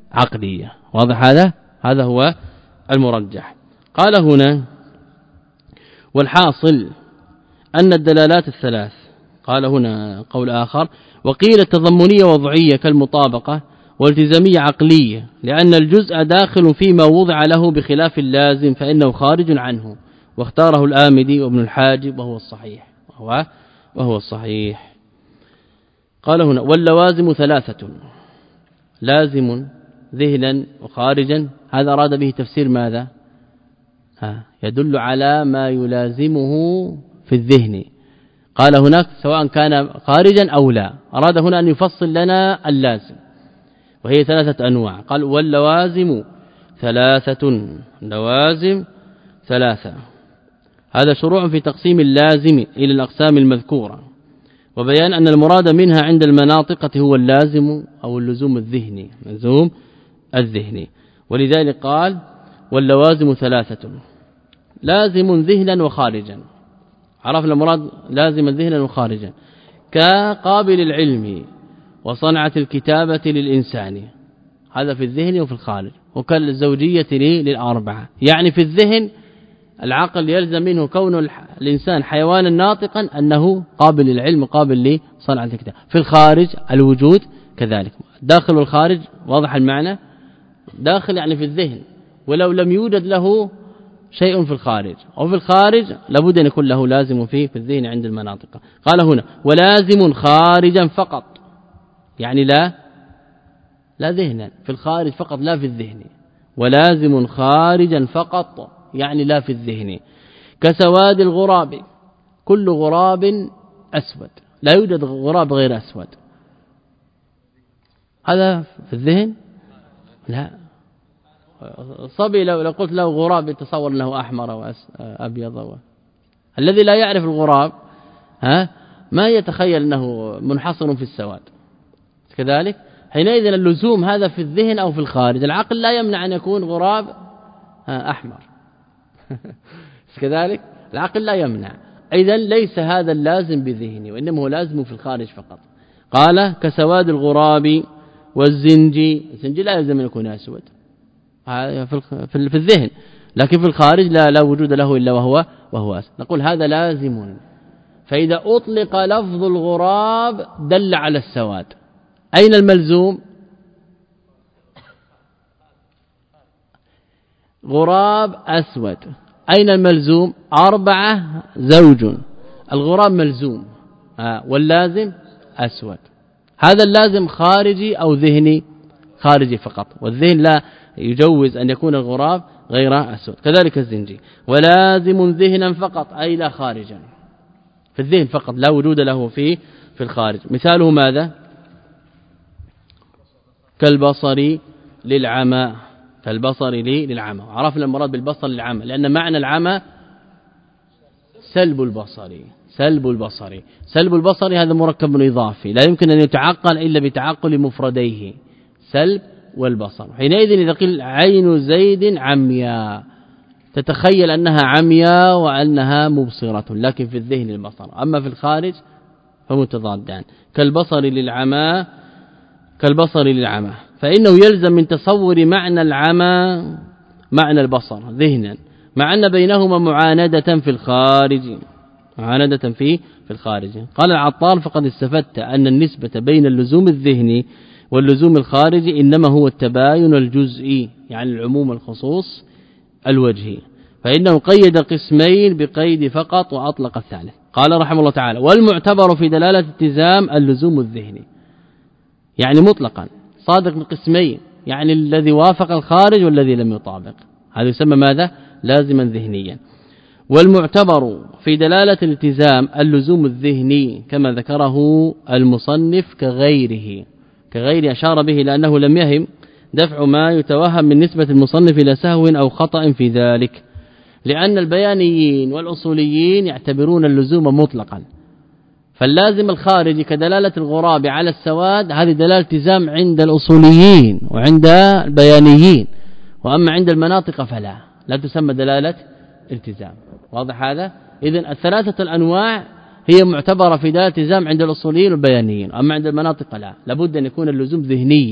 عقلية. واضح هذا؟ هذا هو المرجح. قال هنا والحاصل أن الدلالات الثلاث، قال هنا قول آخر وقيل التضمنية وضعية كالمطابقة، والتزامية عقلية لأن الجزء داخل فيما وضع له بخلاف اللازم فإنه خارج عنه، واختاره الآمدي وابن الحاجب وهو الصحيح وهو, وهو الصحيح. قال هنا واللوازم ثلاثة، لازم ذهنا وخارجا، هذا أراد به تفسير ماذا؟ ها يدل على ما يلازمه في الذهن. قال هناك سواء كان خارجا أو لا، أراد هنا أن يفصل لنا اللازم وهي ثلاثة أنواع. قال واللوازم ثلاثة، لوازم ثلاثة. هذا شروع في تقسيم اللازم إلى الأقسام المذكورة، وبيان أن المراد منها عند المناطقة هو اللازم أو اللزوم الذهني، اللزوم الذهني. ولذلك قال واللوازم ثلاثة، لازم ذهنا وخارجا. عرفنا المراد لازم ذهنا وخارجا، كقابل العلم وصنعة الكتابة للإنسان، هذا في الذهن وفي الخارج. وكالزوجية للأربعة، يعني في الذهن العقل يلزم منه كون الإنسان حيوانا ناطقا أنه قابل للعلم قابل لصنعة الكتاب. في الخارج الوجود كذلك، داخل والخارج واضح المعنى، داخل يعني في الذهن ولو لم يوجد له شيء في الخارج، وفي الخارج لابد أن يكون له لازم فيه في الذهن عند المناطق. قال هنا ولازم خارجا فقط، يعني لا لا ذهنا في الخارج فقط لا في الذهن، ولازم خارجا فقط يعني لا في الذهن. كسواد الغراب، كل غراب أسود، لا يوجد غراب غير أسود، هذا في الذهن لا. صبي لو قلت له غراب يتصور انه احمر او ابيض، الذي لا يعرف الغراب ها ما يتخيل انه منحصر في السواد. كذلك حينئذ اللزوم هذا في الذهن او في الخارج، العقل لا يمنع ان يكون غراب احمر كذلك العقل لا يمنع. اذا ليس هذا اللازم بذهني، وانما هو لازم في الخارج فقط. قال كسواد الغراب والزنجي، الزنجي لا يلزم ان يكون اسود في الذهن، لكن في الخارج لا لا وجود له الا وهو وهو اسود. نقول هذا لازم. فإذا أطلق لفظ الغراب دل على السواد، أين الملزوم؟ غراب أسود، أين الملزوم؟ أربعة زوج، الغراب ملزوم واللازم أسود. هذا اللازم خارجي أو ذهني؟ خارجي فقط، والذهن لا يجوز أن يكون الغراب غير أسود. كذلك الزنجي ولازم ذهنا فقط، أي لا خارجا، في الذهن فقط لا وجود له فيه في الخارج. مثاله ماذا؟ كالبصر للعمى، كالبصر للعمى. عرفنا المراد بالبصر للعمى لأن معنى العمى سلب البصر، سلب البصر سلب البصر هذا مركب إضافي لا يمكن أن يتعقل إلا بتعقل مفرديه، سلب والبصر. حينئذ إذا قيل عين زيد عمياء تتخيل أنها عمياء وأنها مبصرة، لكن في الذهن البصر، أما في الخارج فمتضادان. كالبصر للعمى، كالبصر للعمى، فإنه يلزم من تصور معنى العمى معنى البصر ذهنا، مع أن بينهما معاندة في الخارج، معاندة في في الخارج. قال العطار فقد استفدت أن النسبة بين اللزوم الذهني واللزوم الخارجي إنما هو التباين الجزئي، يعني العموم الخصوص الوجهي، فإنه قيد قسمين بقيد فقط وأطلق الثالث. قال رحمه الله تعالى والمعتبر في دلالة التزام اللزوم الذهني، يعني مطلقا صادق من قسمين، يعني الذي وافق الخارج والذي لم يطابق، هذا يسمى ماذا؟ لازما ذهنيا. والمعتبر في دلالة الالتزام اللزوم الذهني كما ذكره المصنف كغيره، كغير أشار به لأنه لم يهم دفع ما يتوهم من نسبة المصنف إلى سهو أو خطأ في ذلك، لأن البيانيين والأصوليين يعتبرون اللزوم مطلقا، فاللازم الخارجي كدلالة الغراب على السواد هذه دلالة التزام عند الأصوليين وعند البيانيين، وأما عند المناطق فلا لا تسمى دلالة التزام. واضح هذا؟ إذن الثلاثة الأنواع هي معتبرة في دلالة التزام عند الأصوليين والبيانيين، أما عند المناطق لا، لابد أن يكون اللزوم ذهنيا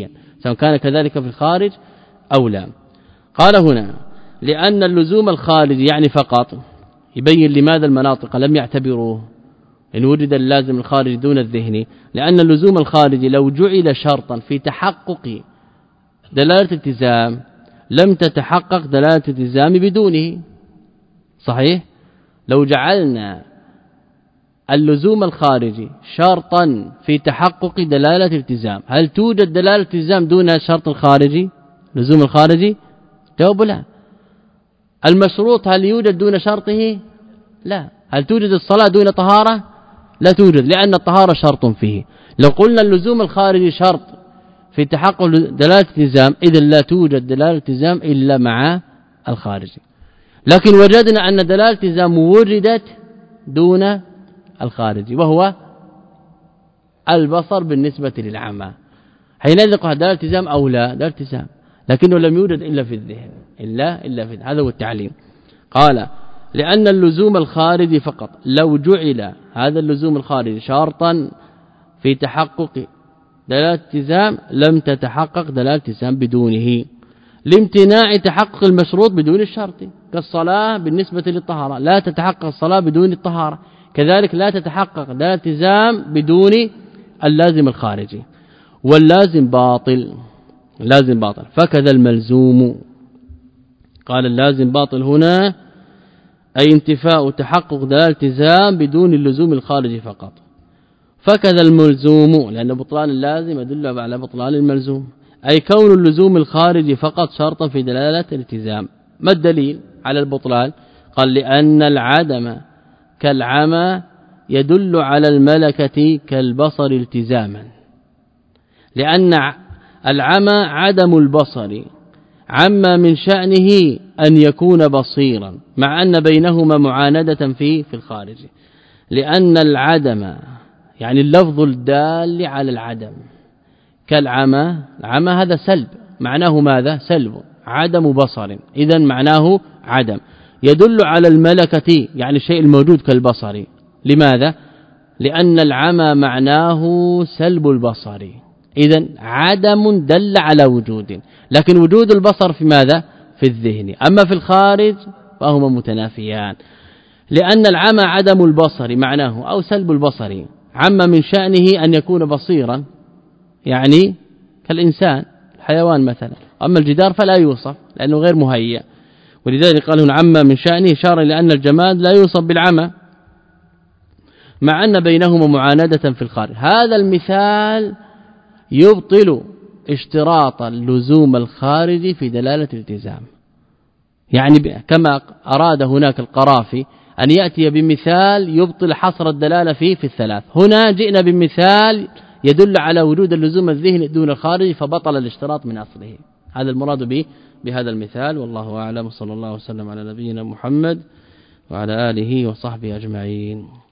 سواء كان كذلك في الخارج أو لا. قال هنا لأن اللزوم الخارج يعني فقط، يبين لماذا المناطق لم يعتبروه إن وجد اللازم الخارج دون الذهني، لأن اللزوم الخارج لو جعل شرطا في تحقق دلالة التزام لم تتحقق دلالة التزام بدونه. صحيح؟ لو جعلنا اللزوم الخارجي شرطا في تحقق دلالة التزام، هل توجد دلالة التزام دون الشرط الخارجي لزوم الخارجي؟ جواب لا. المشروط هل يوجد دون شرطه؟ لا. هل توجد الصلاة دون طهارة؟ لا توجد، لأن الطهارة شرط فيه. لو قلنا اللزوم الخارجي شرط في تحقق دلالة التزام إذن لا توجد دلالة التزام إلا مع الخارجي. لكن وجدنا أن دلالة التزام وجدت دون الخارجي وهو البصر بالنسبة للعمى، حينئذ قال دلالة التزام أو لا دلالة التزام، لكنه لم يوجد إلا في الذهن إلا إلا في الذهن. هذا هو التعليم. قال لأن اللزوم الخارجي فقط لو جعل هذا اللزوم الخارجي شرطا في تحقق دلالة التزام لم تتحقق دلالة التزام بدونه، لامتناع تحقق المشروط بدون الشرط، كالصلاة بالنسبة للطهارة لا تتحقق الصلاة بدون الطهارة، كذلك لا تتحقق دلالة التزام بدون اللازم الخارجي. واللازم باطل، لازم باطل فكذا الملزوم. قال اللازم باطل هنا أي انتفاء تحقق دلالة التزام بدون اللزوم الخارجي فقط، فكذا الملزوم، لأن بطلان اللازم يدل على بطلان الملزوم، أي كون اللزوم الخارجي فقط شرطا في دلالة الالتزام. ما الدليل على البطلان؟ قال لأن العدم كالعمى يدل على الملكة كالبصر التزاما، لأن العمى عدم البصر عما من شأنه أن يكون بصيرا مع أن بينهما معاندة في في الخارج، لأن العدم يعني اللفظ الدال على العدم كالعمى، العمى هذا سلب معناه ماذا؟ سلب عدم بصر، إذن معناه عدم، يدل على الملكة يعني الشيء الموجود كالبصر. لماذا؟ لأن العمى معناه سلب البصر، إذن عدم دل على وجود، لكن وجود البصر في ماذا؟ في الذهن، أما في الخارج فهما متنافيان، لأن العمى عدم البصر معناه أو سلب البصر عما من شأنه أن يكون بصيرا يعني كالإنسان الحيوان مثلا، أما الجدار فلا يوصف لأنه غير مهيأ، ولذلك قال هنا عما من شأنه إشارة لأن الجماد لا يوصف بالعمى مع أن بينهما معاندة في الخارج. هذا المثال يبطل اشتراط اللزوم الخارجي في دلالة الالتزام، يعني كما أراد هناك القرافي أن يأتي بمثال يبطل حصر الدلالة فيه في الثلاث، هنا جئنا بمثال يدل على وجود اللزوم الذهني دون الخارج فبطل الاشتراط من أصله. هذا المراد به بهذا المثال، والله أعلم، صلى الله وسلم على نبينا محمد وعلى آله وصحبه أجمعين.